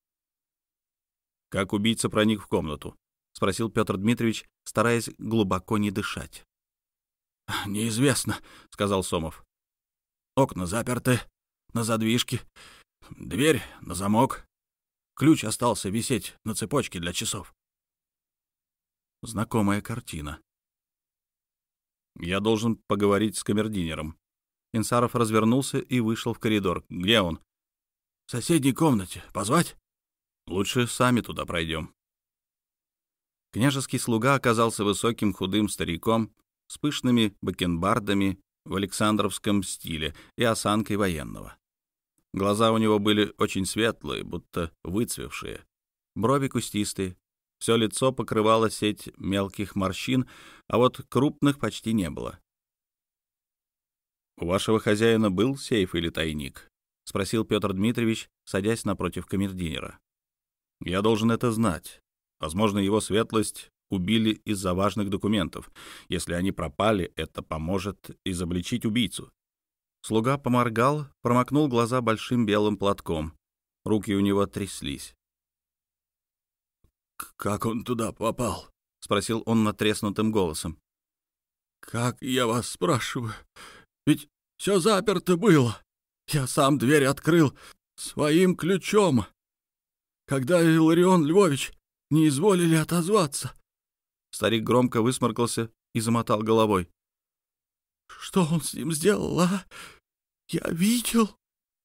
«Как убийца проник в комнату?» — спросил Петр Дмитриевич, стараясь глубоко не дышать. «Неизвестно», — сказал Сомов. «Окна заперты, на задвижке, дверь на замок. Ключ остался висеть на цепочке для часов». Знакомая картина. «Я должен поговорить с камердинером». Инсаров развернулся и вышел в коридор. «Где он?» «В соседней комнате. Позвать?» «Лучше сами туда пройдем». Княжеский слуга оказался высоким худым стариком с пышными бакенбардами в александровском стиле и осанкой военного. Глаза у него были очень светлые, будто выцвевшие, брови кустистые, все лицо покрывало сеть мелких морщин, а вот крупных почти не было. «У вашего хозяина был сейф или тайник?» — спросил Петр Дмитриевич, садясь напротив камердинера. «Я должен это знать. Возможно, его светлость убили из-за важных документов. Если они пропали, это поможет изобличить убийцу». Слуга поморгал, промокнул глаза большим белым платком. Руки у него тряслись. «Как он туда попал?» — спросил он натреснутым голосом. «Как, я вас спрашиваю? Ведь все заперто было. Я сам дверь открыл своим ключом, когда Илларион Львович не изволили отозваться». Старик громко высморкался и замотал головой. «Что он с ним сделал, а? Я видел.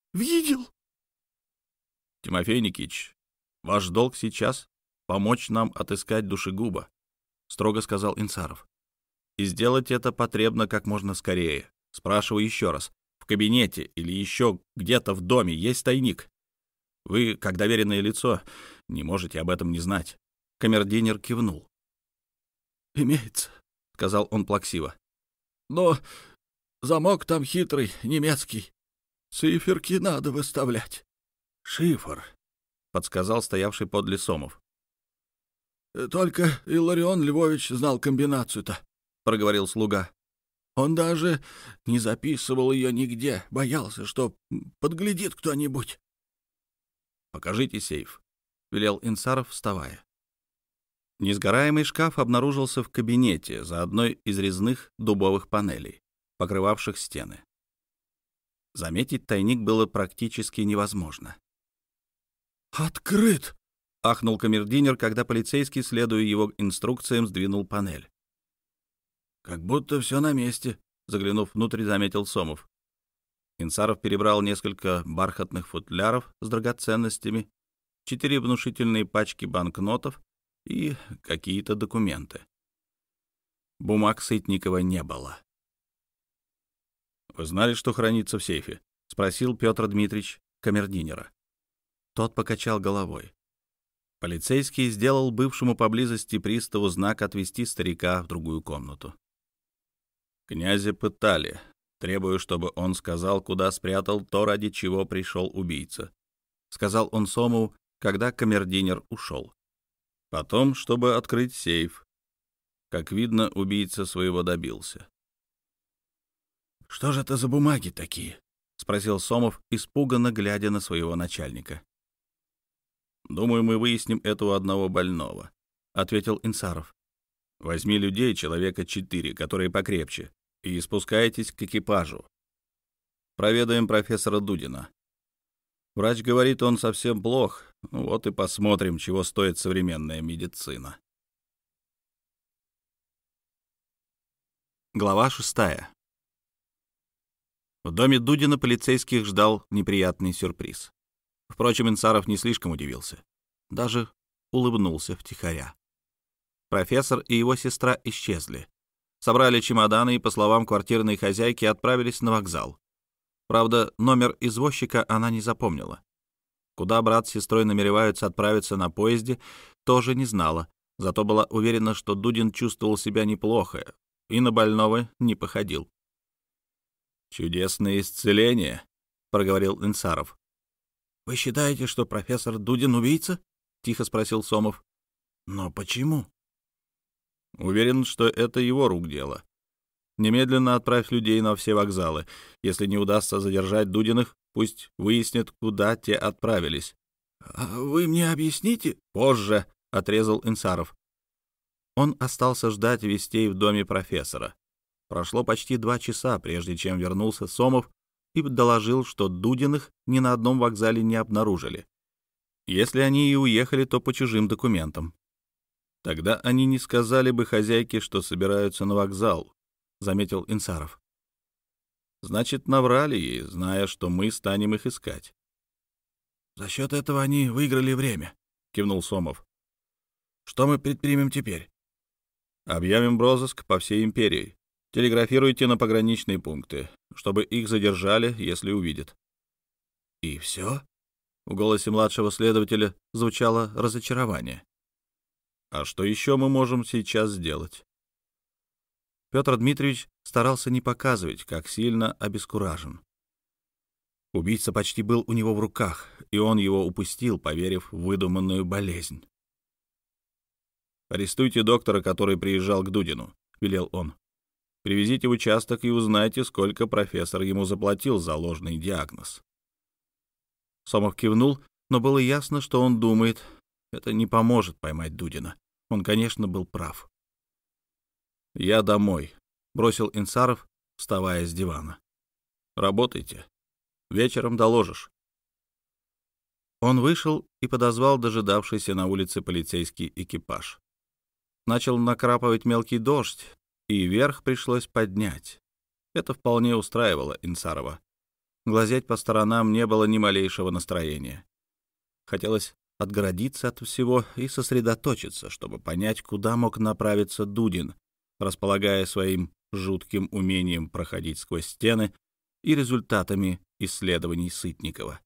Тимофей Никитич, ваш долг сейчас — помочь нам отыскать душегуба», — строго сказал Инсаров. «И сделать это потребно как можно скорее. Спрашиваю еще раз, в кабинете или еще где-то в доме есть тайник? Вы, как доверенное лицо, не можете об этом не знать». Камердинер кивнул. «Имеется», — сказал он плаксиво. «Но замок там хитрый, немецкий. Циферки надо выставлять». «Шифр», — подсказал стоявший подле Сомов. «Только Илларион Львович знал комбинацию-то», — проговорил слуга. «Он даже не записывал ее нигде, боялся, что подглядит кто-нибудь». покажите сейф», — велел Инсаров, вставая. Несгораемый шкаф обнаружился в кабинете за одной из резных дубовых панелей, покрывавших стены. Заметить тайник было практически невозможно. «Открыт!» — ахнул камердинер, когда полицейский, следуя его инструкциям, сдвинул панель. «Как будто все на месте», — заглянув внутрь, заметил Сомов. Инсаров перебрал несколько бархатных футляров с драгоценностями, 4 внушительные пачки банкнотов и какие-то документы. Бумаг Сытникова не было. «Вы знали, что хранится в сейфе?» — спросил Петр Дмитриевич камердинера. Тот покачал головой. Полицейский сделал бывшему поблизости приставу знак отвести старика в другую комнату. Князя пытали, требуя, чтобы он сказал, куда спрятал то, ради чего пришел убийца, — сказал он Сомову, когда камердинер ушел. Потом, чтобы открыть сейф. Как видно, убийца своего добился. «Что же это за бумаги такие?» — спросил Сомов, испуганно глядя на своего начальника. «Думаю, мы выясним это у одного больного», — ответил Инсаров. «Возьми людей, человека 4, которые покрепче, и спускайтесь к экипажу. Проведаем профессора Дудина. Врач говорит, он совсем плох. Вот и посмотрим, чего стоит современная медицина». Глава 6. В доме Дудина полицейских ждал неприятный сюрприз. Впрочем, Инсаров не слишком удивился. Даже улыбнулся втихаря. Профессор и его сестра исчезли. Собрали чемоданы и, по словам квартирной хозяйки, отправились на вокзал. Правда, номер извозчика она не запомнила. Куда брат с сестрой намереваются отправиться на поезде, тоже не знала, зато была уверена, что Дудин чувствовал себя неплохо и на больного не походил. «Чудесное исцеление», — проговорил Инсаров. «Вы считаете, что профессор Дудин убийца?» — тихо спросил Сомов. «Но почему?» «Уверен, что это его рук дело. Немедленно отправь людей на все вокзалы. Если не удастся задержать Дудиных, пусть выяснят, куда те отправились». «А вы мне объясните?» «Позже», — отрезал Инсаров. Он остался ждать вестей в доме профессора. Прошло почти 2 часа, прежде чем вернулся Сомов и доложил, что Дудиных ни на одном вокзале не обнаружили. Если они и уехали, то по чужим документам. Тогда они не сказали бы хозяйке, что собираются на вокзал, — заметил Инсаров. Значит, наврали ей, зная, что мы станем их искать. «За счет этого они выиграли время», — кивнул Сомов. «Что мы предпримем теперь?» «Объявим розыск по всей империи. Телеграфируйте на пограничные пункты, чтобы их задержали, если увидят». «И все?» — в голосе младшего следователя звучало разочарование. «А что еще мы можем сейчас сделать?» Петр Дмитриевич старался не показывать, как сильно обескуражен. Убийца почти был у него в руках, и он его упустил, поверив в выдуманную болезнь. «Арестуйте доктора, который приезжал к Дудину», — велел он. «Привезите в участок и узнайте, сколько профессор ему заплатил за ложный диагноз». Сомов кивнул, но было ясно, что он думает, это не поможет поймать Дудина. Он, конечно, был прав. «Я домой», — бросил Инсаров, вставая с дивана. «Работайте. Вечером доложишь». Он вышел и подозвал дожидавшийся на улице полицейский экипаж. Начал накрапывать мелкий дождь, и верх пришлось поднять. Это вполне устраивало Инсарова. Глазеть по сторонам не было ни малейшего настроения. Хотелось отгородиться от всего и сосредоточиться, чтобы понять, куда мог направиться Дудин, располагая своим жутким умением проходить сквозь стены и результатами исследований Сытникова.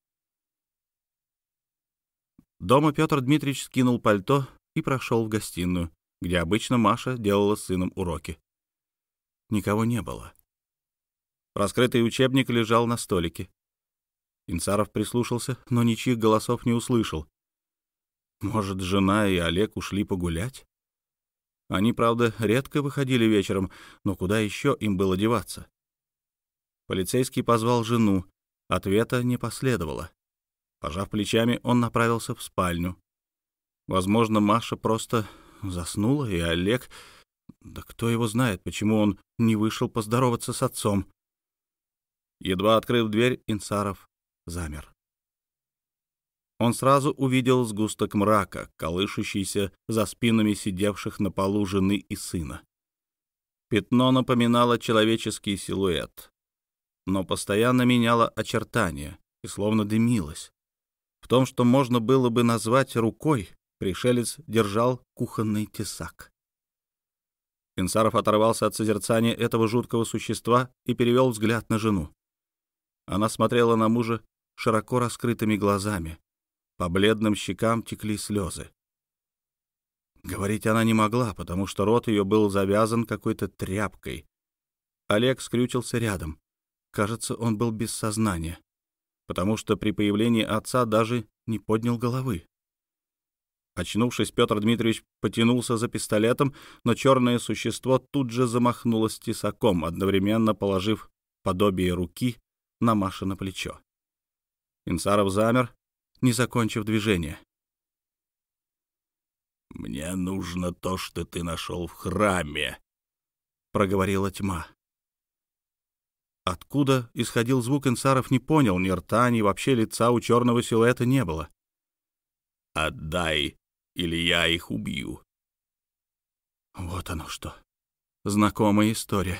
Дома Петр Дмитриевич скинул пальто и прошел в гостиную, где обычно Маша делала с сыном уроки. Никого не было. Раскрытый учебник лежал на столике. Инсаров прислушался, но ничьих голосов не услышал. Может, жена и Олег ушли погулять? Они, правда, редко выходили вечером, но куда еще им было деваться? Полицейский позвал жену. Ответа не последовало. Пожав плечами, он направился в спальню. Возможно, Маша просто заснула, и Олег... Да кто его знает, почему он не вышел поздороваться с отцом. Едва открыв дверь, Инсаров замер. Он сразу увидел сгусток мрака, колышущийся за спинами сидевших на полу жены и сына. Пятно напоминало человеческий силуэт, но постоянно меняло очертания и словно дымилось. В том, что можно было бы назвать рукой, пришелец держал кухонный тесак. Инсаров оторвался от созерцания этого жуткого существа и перевел взгляд на жену. Она смотрела на мужа широко раскрытыми глазами. По бледным щекам текли слезы. Говорить она не могла, потому что рот ее был завязан какой-то тряпкой. Олег скрючился рядом. Кажется, он был без сознания, потому что при появлении отца даже не поднял головы. Очнувшись, Петр Дмитриевич потянулся за пистолетом, но черное существо тут же замахнулось тесаком, одновременно положив подобие руки на Машино плечо. Инсаров замер, не закончив движение. «Мне нужно то, что ты нашел в храме», — проговорила тьма. Откуда исходил звук, Инсаров не понял, ни рта, ни вообще лица у черного силуэта не было. «Отдай, или я их убью». Вот оно что. Знакомая история.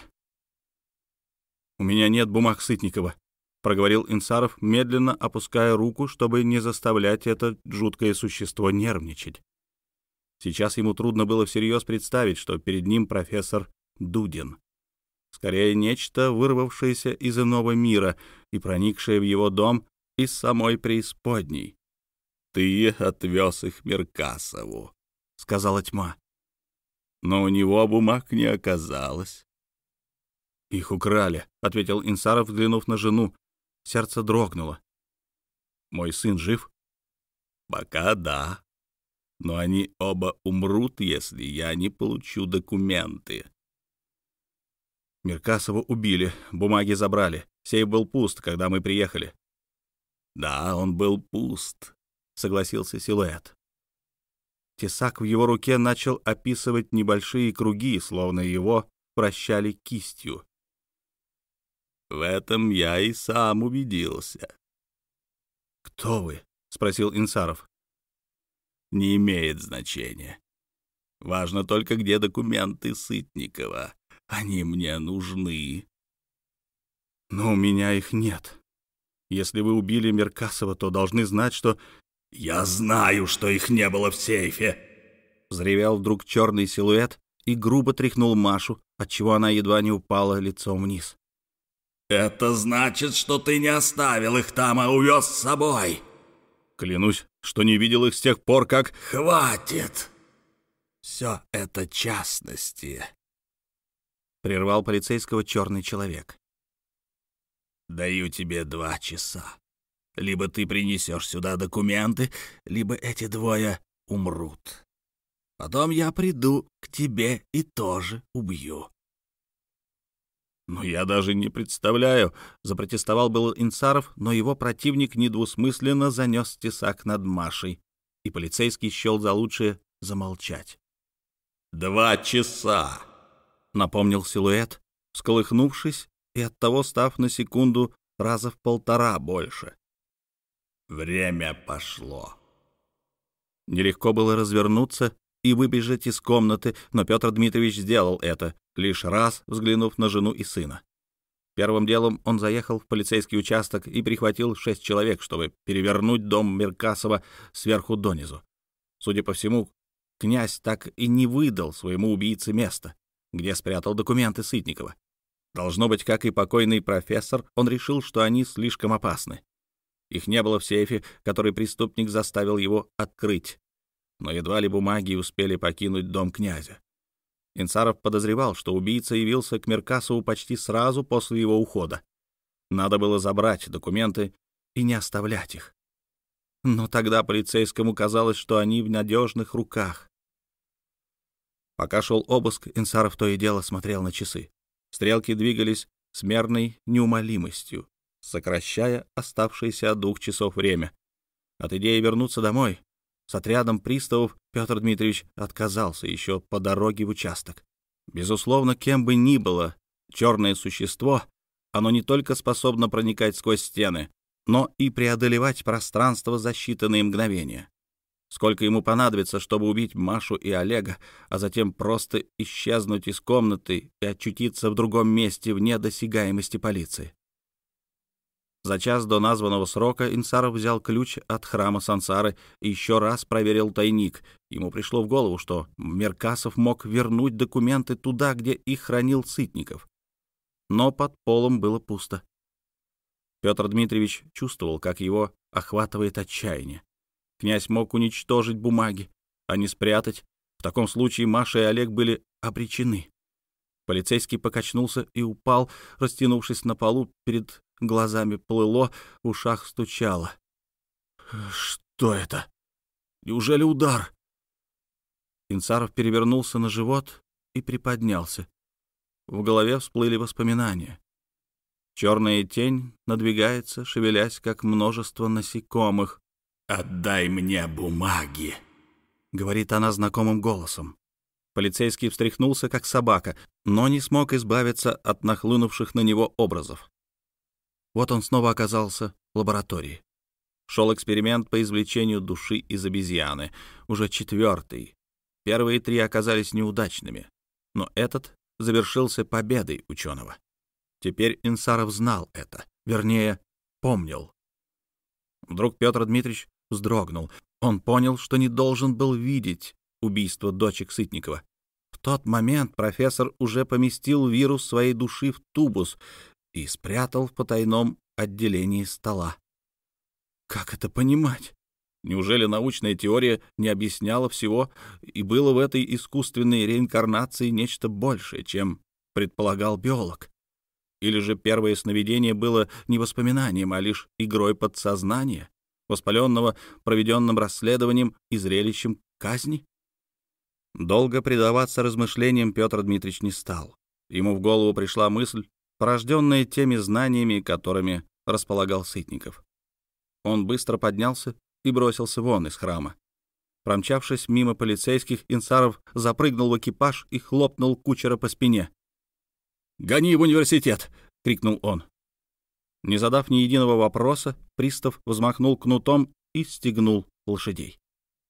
«У меня нет бумаг Сытникова», — проговорил Инсаров, медленно опуская руку, чтобы не заставлять это жуткое существо нервничать. Сейчас ему трудно было всерьез представить, что перед ним профессор Дудин. Скорее, нечто, вырвавшееся из иного мира и проникшее в его дом из самой преисподней. «Ты отвез их Меркасову», — сказала тьма. «Но у него бумаг не оказалось». «Их украли», — ответил Инсаров, взглянув на жену. Сердце дрогнуло. «Мой сын жив?» «Пока да. Но они оба умрут, если я не получу документы». «Меркасова убили, бумаги забрали. Сейф был пуст, когда мы приехали». «Да, он был пуст», — согласился силуэт. Тесак в его руке начал описывать небольшие круги, словно его вращали кистью. «В этом я и сам убедился». «Кто вы?» — спросил Инсаров. «Не имеет значения. Важно только, где документы Сытникова. Они мне нужны». «Но у меня их нет. Если вы убили Меркасова, то должны знать, что...» «Я знаю, что их не было в сейфе!» Взревел вдруг черный силуэт и грубо тряхнул Машу, отчего она едва не упала лицом вниз. «Это значит, что ты не оставил их там, а увез с собой!» «Клянусь, что не видел их с тех пор, как...» «Хватит! Все это частности!» Прервал полицейского черный человек. «Даю тебе 2 часа. Либо ты принесешь сюда документы, либо эти двое умрут. Потом я приду к тебе и тоже убью». «Ну, я даже не представляю», — запротестовал был Инсаров, но его противник недвусмысленно занес тесак над Машей, и полицейский счел за лучшее замолчать. 2 часа», — напомнил силуэт, всколыхнувшись и оттого став на секунду раза в 1,5 больше. «Время пошло». Нелегко было развернуться и выбежать из комнаты, но Петр Дмитриевич сделал это, лишь раз взглянув на жену и сына. Первым делом он заехал в полицейский участок и прихватил 6 человек, чтобы перевернуть дом Меркасова сверху донизу. Судя по всему, князь так и не выдал своему убийце место, где спрятал документы Сытникова. Должно быть, как и покойный профессор, он решил, что они слишком опасны. Их не было в сейфе, который преступник заставил его открыть. Но едва ли бумаги успели покинуть дом князя. Инсаров подозревал, что убийца явился к Меркасову почти сразу после его ухода. Надо было забрать документы и не оставлять их. Но тогда полицейскому казалось, что они в надежных руках. Пока шел обыск, Инсаров то и дело смотрел на часы. Стрелки двигались с мерной неумолимостью, сокращая оставшееся от 2 часов время. От идеи вернуться домой с отрядом приставов Петр Дмитриевич отказался еще по дороге в участок. Безусловно, кем бы ни было черное существо, оно не только способно проникать сквозь стены, но и преодолевать пространство за считанные мгновения. Сколько ему понадобится, чтобы убить Машу и Олега, а затем просто исчезнуть из комнаты и очутиться в другом месте вне досягаемости полиции. За час до названного срока Инсаров взял ключ от храма Сансары и еще раз проверил тайник. Ему пришло в голову, что Меркасов мог вернуть документы туда, где их хранил Сытников. Но под полом было пусто. Петр Дмитриевич чувствовал, как его охватывает отчаяние. Князь мог уничтожить бумаги, а не спрятать. В таком случае Маша и Олег были обречены. Полицейский покачнулся и упал, растянувшись на полу. Перед глазами плыло, в ушах стучало. «Что это? Неужели удар?» Инсаров перевернулся на живот и приподнялся. В голове всплыли воспоминания. Черная тень надвигается, шевелясь, как множество насекомых. «Отдай мне бумаги», — говорит она знакомым голосом. Полицейский встряхнулся, как собака, но не смог избавиться от нахлынувших на него образов. Вот он снова оказался в лаборатории. Шел эксперимент по извлечению души из обезьяны, уже 4-й. Первые 3 оказались неудачными, но этот завершился победой ученого. Теперь Инсаров знал это, вернее, помнил. Вдруг Петр Дмитриевич вздрогнул. Он понял, что не должен был видеть убийство дочек Сытникова. В тот момент профессор уже поместил вирус своей души в тубус и спрятал в потайном отделении стола. Как это понимать? Неужели научная теория не объясняла всего, и было в этой искусственной реинкарнации нечто большее, чем предполагал биолог? Или же первое сновидение было не воспоминанием, а лишь игрой подсознания, воспаленного проведенным расследованием и зрелищем казни? Долго предаваться размышлениям Петр Дмитриевич не стал. Ему в голову пришла мысль, порожденная теми знаниями, которыми располагал Сытников. Он быстро поднялся и бросился вон из храма. Промчавшись мимо полицейских, Инсаров запрыгнул в экипаж и хлопнул кучера по спине. «Гони в университет!» — крикнул он. Не задав ни единого вопроса, пристав взмахнул кнутом и стегнул лошадей.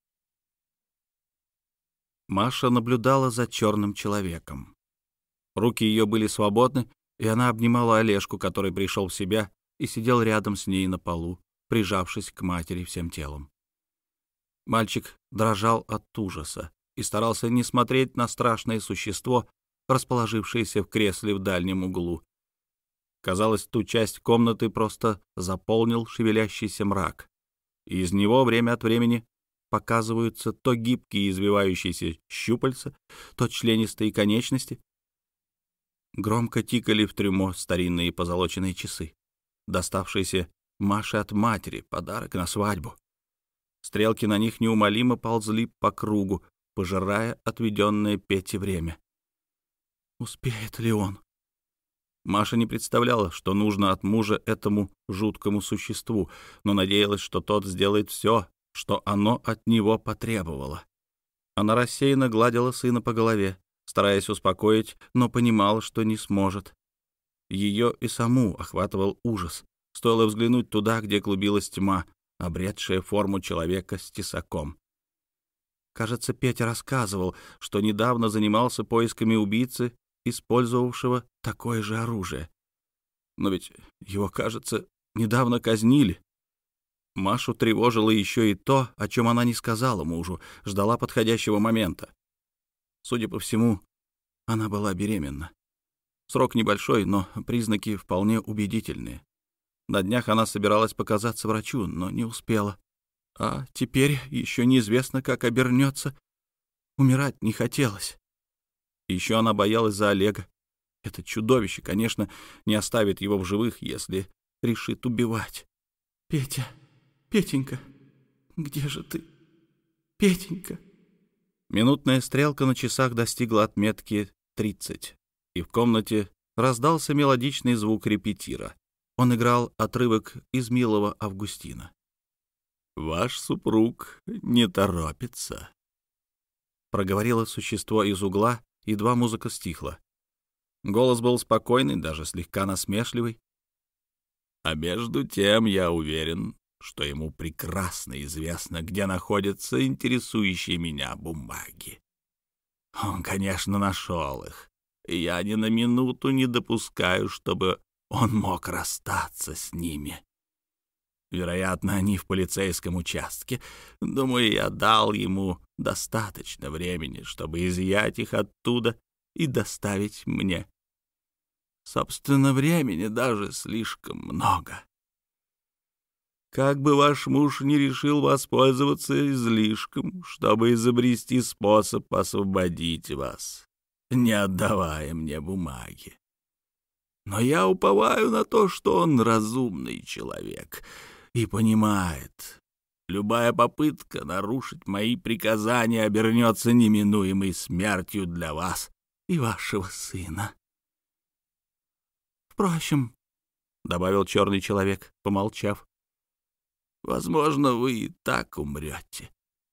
Маша наблюдала за черным человеком. Руки ее были свободны, и она обнимала Олежку, который пришел в себя и сидел рядом с ней на полу, прижавшись к матери всем телом. Мальчик дрожал от ужаса и старался не смотреть на страшное существо, расположившееся в кресле в дальнем углу. Казалось, ту часть комнаты просто заполнил шевелящийся мрак, и из него время от времени показываются то гибкие извивающиеся щупальца, то членистые конечности. Громко тикали в трюмо старинные позолоченные часы, доставшиеся Маше от матери, подарок на свадьбу. Стрелки на них неумолимо ползли по кругу, пожирая отведенное Пете время. Успеет ли он? Маша не представляла, что нужно от мужа этому жуткому существу, но надеялась, что тот сделает все, что оно от него потребовало. Она рассеянно гладила сына по голове, стараясь успокоить, но понимала, что не сможет. Ее и саму охватывал ужас. Стоило взглянуть туда, где клубилась тьма, обретшая форму человека с тесаком. Кажется, Петя рассказывал, что недавно занимался поисками убийцы, использовавшего такое же оружие. Но ведь его, кажется, недавно казнили. Машу тревожило еще и то, о чем она не сказала мужу, ждала подходящего момента. Судя по всему, она была беременна. Срок небольшой, но признаки вполне убедительные. На днях она собиралась показаться врачу, но не успела. А теперь еще неизвестно, как обернется. Умирать не хотелось. Еще она боялась за Олега. Это чудовище, конечно, не оставит его в живых, если решит убивать. «Петя, Петенька, где же ты? Петенька!» Минутная стрелка на часах достигла отметки 30, и в комнате раздался мелодичный звук репетира. Он играл отрывок из «Милого Августина». ваш супруг не торопится», — проговорило существо из угла, едва музыка стихла. Голос был спокойный, даже слегка насмешливый. «А между тем я уверен, что ему прекрасно известно, где находятся интересующие меня бумаги. Он, конечно, нашел их, и я ни на минуту не допускаю, чтобы он мог расстаться с ними. Вероятно, они в полицейском участке. Думаю, я дал ему достаточно времени, чтобы изъять их оттуда и доставить мне. Собственно, времени даже слишком много. Как бы ваш муж не решил воспользоваться излишком, чтобы изобрести способ освободить вас, не отдавая мне бумаги. Но я уповаю на то, что он разумный человек и понимает, любая попытка нарушить мои приказания обернется неминуемой смертью для вас и вашего сына. Впрочем, — добавил черный человек, помолчав, — возможно, вы и так умрете.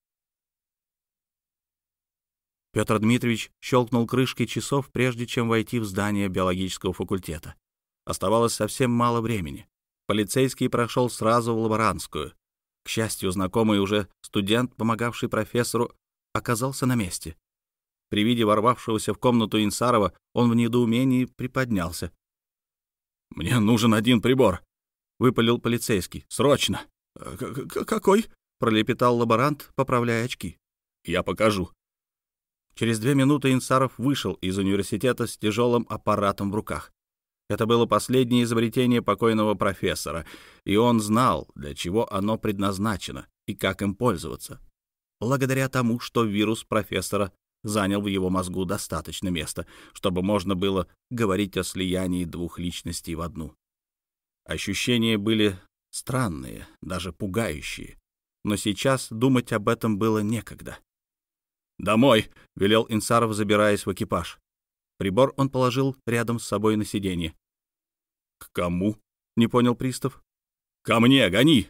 Петр Дмитриевич щелкнул крышкой часов, прежде чем войти в здание биологического факультета. Оставалось совсем мало времени. Полицейский прошел сразу в лаборантскую. К счастью, знакомый уже студент, помогавший профессору, оказался на месте. При виде ворвавшегося в комнату Инсарова он в недоумении приподнялся. «Мне нужен один прибор», — выпалил полицейский. «Срочно!» «Какой?» — пролепетал лаборант, поправляя очки. «Я покажу». Через 2 минуты Инсаров вышел из университета с тяжелым аппаратом в руках. Это было последнее изобретение покойного профессора, и он знал, для чего оно предназначено и как им пользоваться, благодаря тому, что вирус профессора занял в его мозгу достаточно места, чтобы можно было говорить о слиянии 2 личностей в одну. Ощущения были странные, даже пугающие, но сейчас думать об этом было некогда. «Домой!» — велел Инсаров, забираясь в экипаж. Прибор он положил рядом с собой на сиденье. «К кому?» — не понял пристав. «Ко мне, гони!»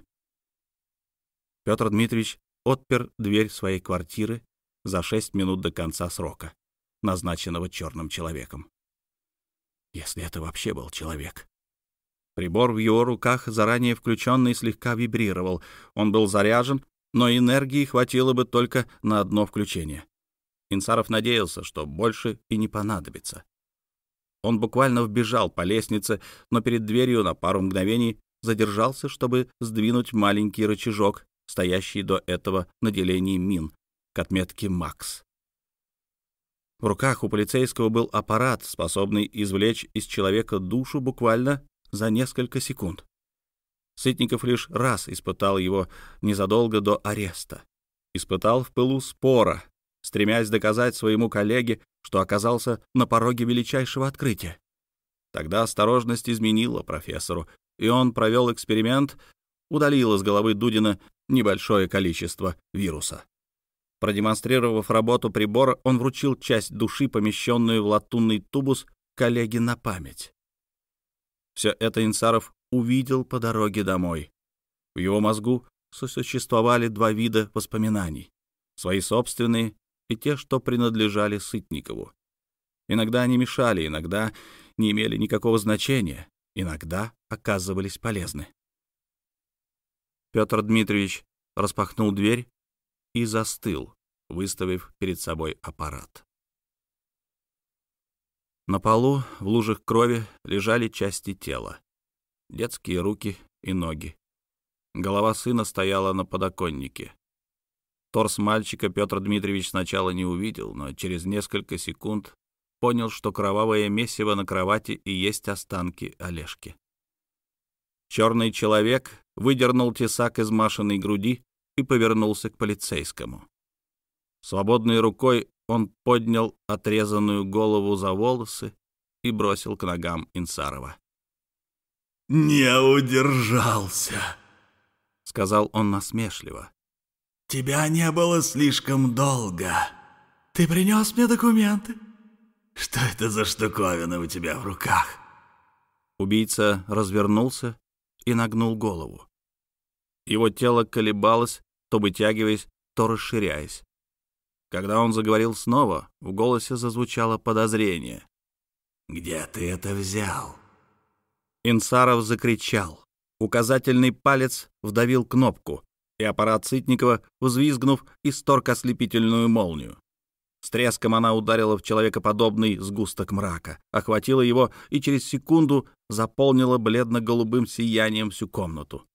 Петр Дмитриевич отпер дверь своей квартиры за 6 минут до конца срока, назначенного черным человеком. Если это вообще был человек. Прибор в его руках, заранее включенный, слегка вибрировал. Он был заряжен, но энергии хватило бы только на одно включение. Инсаров надеялся, что больше и не понадобится. Он буквально вбежал по лестнице, но перед дверью на пару мгновений задержался, чтобы сдвинуть маленький рычажок, стоящий до этого на делении мин, к отметке «Макс». В руках у полицейского был аппарат, способный извлечь из человека душу буквально за несколько секунд. Сытников лишь раз испытал его незадолго до ареста. Испытал в пылу спора, стремясь доказать своему коллеге, что оказался на пороге величайшего открытия. Тогда осторожность изменила профессору, и он провел эксперимент, удалил из головы Дудина небольшое количество вируса. Продемонстрировав работу прибора, он вручил часть души, помещенную в латунный тубус, коллеге на память. Все это Инсаров увидел по дороге домой. В его мозгу сосуществовали 2 вида воспоминаний. Свои собственные и те, что принадлежали Сытникову. Иногда они мешали, иногда не имели никакого значения, иногда оказывались полезны. Петр Дмитриевич распахнул дверь и застыл, выставив перед собой аппарат. На полу в лужах крови лежали части тела. Детские руки и ноги. Голова сына стояла на подоконнике. Торс мальчика Петр Дмитриевич сначала не увидел, но через несколько секунд понял, что кровавое месиво на кровати и есть останки Олежки. Черный человек выдернул тесак из Машиной груди и повернулся к полицейскому. Свободной рукой он поднял отрезанную голову за волосы и бросил к ногам Инсарова. «Не удержался», — сказал он насмешливо. «Тебя не было слишком долго. Ты принес мне документы? Что это за штуковина у тебя в руках?» Убийца развернулся и нагнул голову. Его тело колебалось, то вытягиваясь, то расширяясь. Когда он заговорил снова, в голосе зазвучало подозрение. «Где ты это взял?» Инсаров закричал. Указательный палец вдавил кнопку, и аппарат Сытникова, взвизгнув, исторг ослепительную молнию. С треском она ударила в человекоподобный сгусток мрака, охватила его и через секунду заполнила бледно-голубым сиянием всю комнату.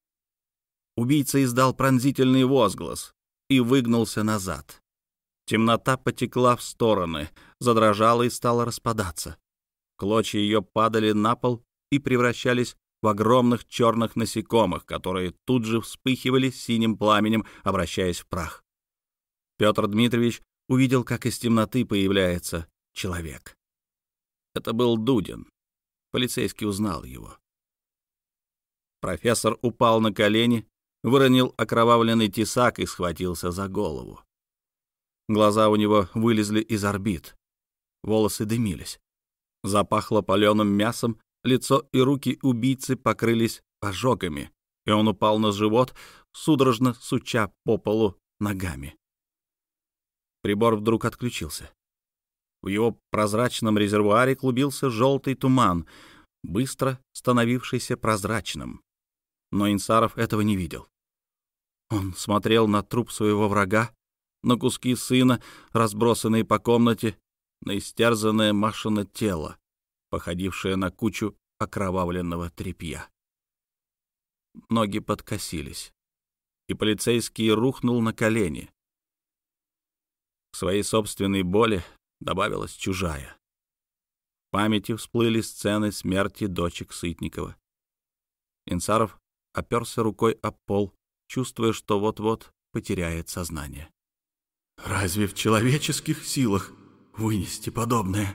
Убийца издал пронзительный возглас и выгнулся назад. Темнота потекла в стороны, задрожала и стала распадаться. Клочья ее падали на пол и превращались в огромных черных насекомых, которые тут же вспыхивали синим пламенем, обращаясь в прах. Петр Дмитриевич увидел, как из темноты появляется человек. Это был Дудин. Полицейский узнал его. Профессор упал на колени, выронил окровавленный тесак и схватился за голову. Глаза у него вылезли из орбит. Волосы дымились. Запахло паленым мясом, лицо и руки убийцы покрылись ожогами, и он упал на живот, судорожно суча по полу ногами. Прибор вдруг отключился. В его прозрачном резервуаре клубился желтый туман, быстро становившийся прозрачным. Но Инсаров этого не видел. Он смотрел на труп своего врага, на куски сына, разбросанные по комнате, на истерзанное Машино тело, походившее на кучу окровавленного тряпья. Ноги подкосились, и полицейский рухнул на колени. К своей собственной боли добавилась чужая. В памяти всплыли сцены смерти дочек Сытникова. Инсаров оперся рукой об пол, чувствуя, что вот-вот потеряет сознание. «Разве в человеческих силах вынести подобное?»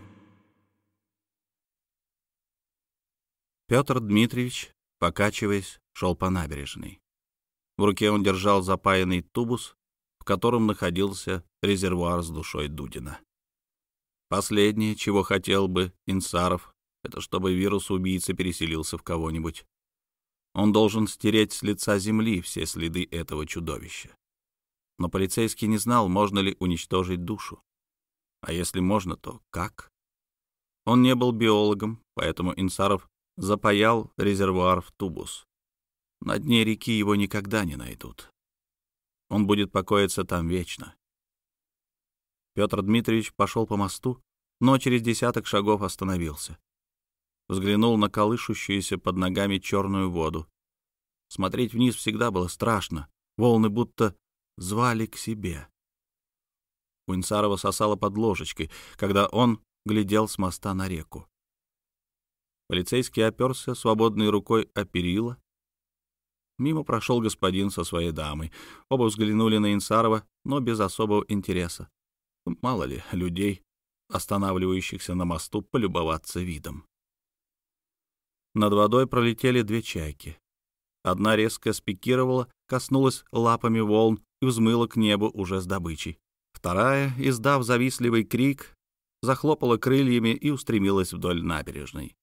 Петр Дмитриевич, покачиваясь, шел по набережной. В руке он держал запаянный тубус, в котором находился резервуар с душой Дудина. Последнее, чего хотел бы Инсаров, это чтобы вирус-убийца переселился в кого-нибудь. Он должен стереть с лица земли все следы этого чудовища. Но полицейский не знал, можно ли уничтожить душу. А если можно, то как? Он не был биологом, поэтому Инсаров запаял резервуар в тубус. На дне реки его никогда не найдут. Он будет покоиться там вечно. Петр Дмитриевич пошел по мосту, но через 10 шагов остановился. Взглянул на колышущуюся под ногами черную воду. Смотреть вниз всегда было страшно. Волны будто звали к себе. У Инсарова сосало под ложечкой, когда он глядел с моста на реку. Полицейский оперся свободной рукой о перила. Мимо прошел господин со своей дамой. Оба взглянули на Инсарова, но без особого интереса. Мало ли людей, останавливающихся на мосту, полюбоваться видом. Над водой пролетели 2 чайки. Одна резко спикировала, коснулась лапами волн и взмыла к небу уже с добычей. Вторая, издав завистливый крик, захлопала крыльями и устремилась вдоль набережной.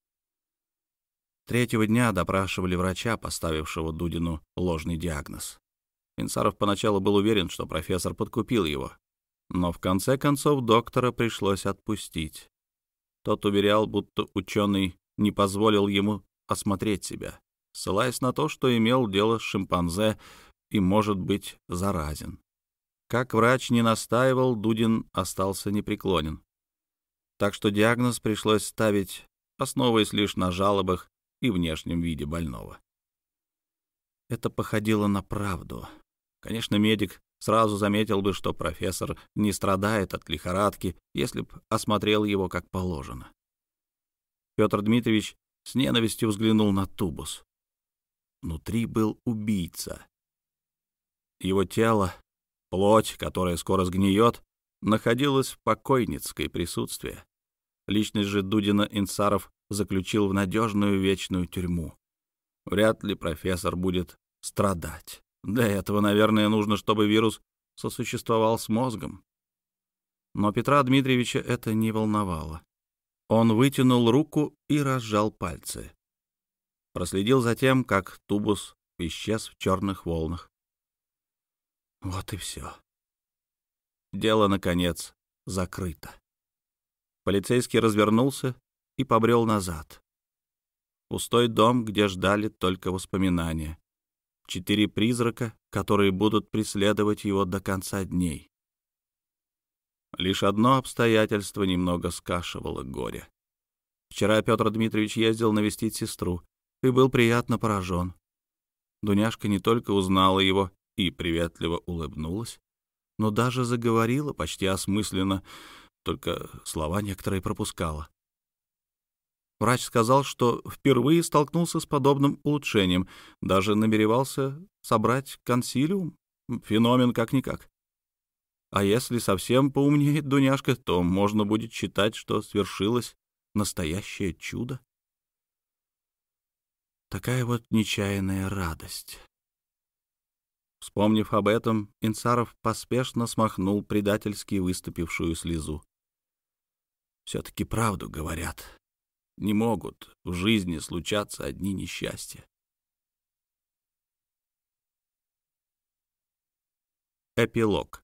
3-го дня допрашивали врача, поставившего Дудину ложный диагноз. Инсаров поначалу был уверен, что профессор подкупил его, но в конце концов доктора пришлось отпустить. Тот уверял, будто ученый не позволил ему осмотреть себя, ссылаясь на то, что имел дело с шимпанзе и, может быть, заразен. Как врач не настаивал, Дудин остался непреклонен. Так что диагноз пришлось ставить, основываясь лишь на жалобах и внешнем виде больного. Это походило на правду. Конечно, медик сразу заметил бы, что профессор не страдает от лихорадки, если б осмотрел его как положено. Петр Дмитриевич с ненавистью взглянул на тубус. Внутри был убийца. Его тело, плоть, которая скоро сгниет, находилась в покойницкой присутствии. Личность же Дудина Инсаров заключил в надежную вечную тюрьму. Вряд ли профессор будет страдать. Для этого, наверное, нужно, чтобы вирус сосуществовал с мозгом. Но Петра Дмитриевича это не волновало. Он вытянул руку и разжал пальцы. Проследил за тем, как тубус исчез в черных волнах. Вот и все. Дело, наконец, закрыто. Полицейский развернулся и побрел назад. Пустой дом, где ждали только воспоминания. 4 призрака, которые будут преследовать его до конца дней. Лишь одно обстоятельство немного скашивало горе. Вчера Петр Дмитриевич ездил навестить сестру и был приятно поражен. Дуняшка не только узнала его и приветливо улыбнулась, но даже заговорила почти осмысленно, только слова некоторые пропускала. Врач сказал, что впервые столкнулся с подобным улучшением, даже намеревался собрать консилиум. Феномен как-никак. А если совсем поумнеет Дуняшка, то можно будет считать, что свершилось настоящее чудо. Такая вот нечаянная радость. Вспомнив об этом, Инсаров поспешно смахнул предательски выступившую слезу. Все-таки правду говорят. Не могут в жизни случаться одни несчастья. Эпилог.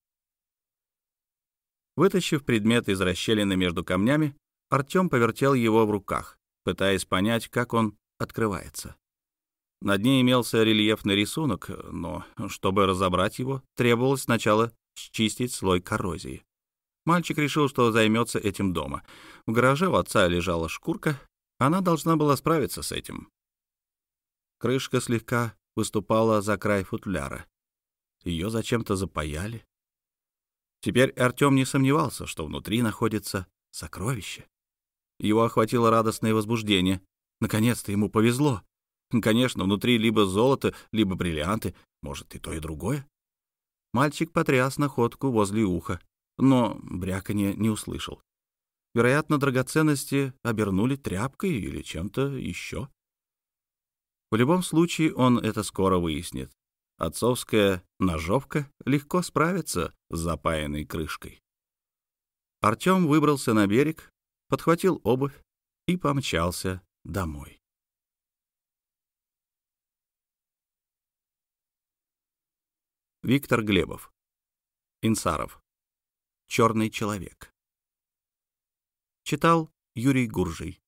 Вытащив предмет из расщелины между камнями, Артем повертел его в руках, пытаясь понять, как он открывается. На дне имелся рельефный рисунок, но, чтобы разобрать его, требовалось сначала счистить слой коррозии. Мальчик решил, что займется этим дома. В гараже у отца лежала шкурка, она должна была справиться с этим. Крышка слегка выступала за край футляра. Ее зачем-то запаяли. Теперь Артем не сомневался, что внутри находится сокровище. Его охватило радостное возбуждение. Наконец-то ему повезло. Конечно, внутри либо золото, либо бриллианты, может, и то, и другое. Мальчик потряс находку возле уха, но бряканья не услышал. Вероятно, драгоценности обернули тряпкой или чем-то еще. В любом случае, он это скоро выяснит. Отцовская ножовка легко справится с запаянной крышкой. Артем выбрался на берег, подхватил обувь и помчался домой. Виктор Глебов. Инсаров. «Черный человек». Читал Юрий Гуржий.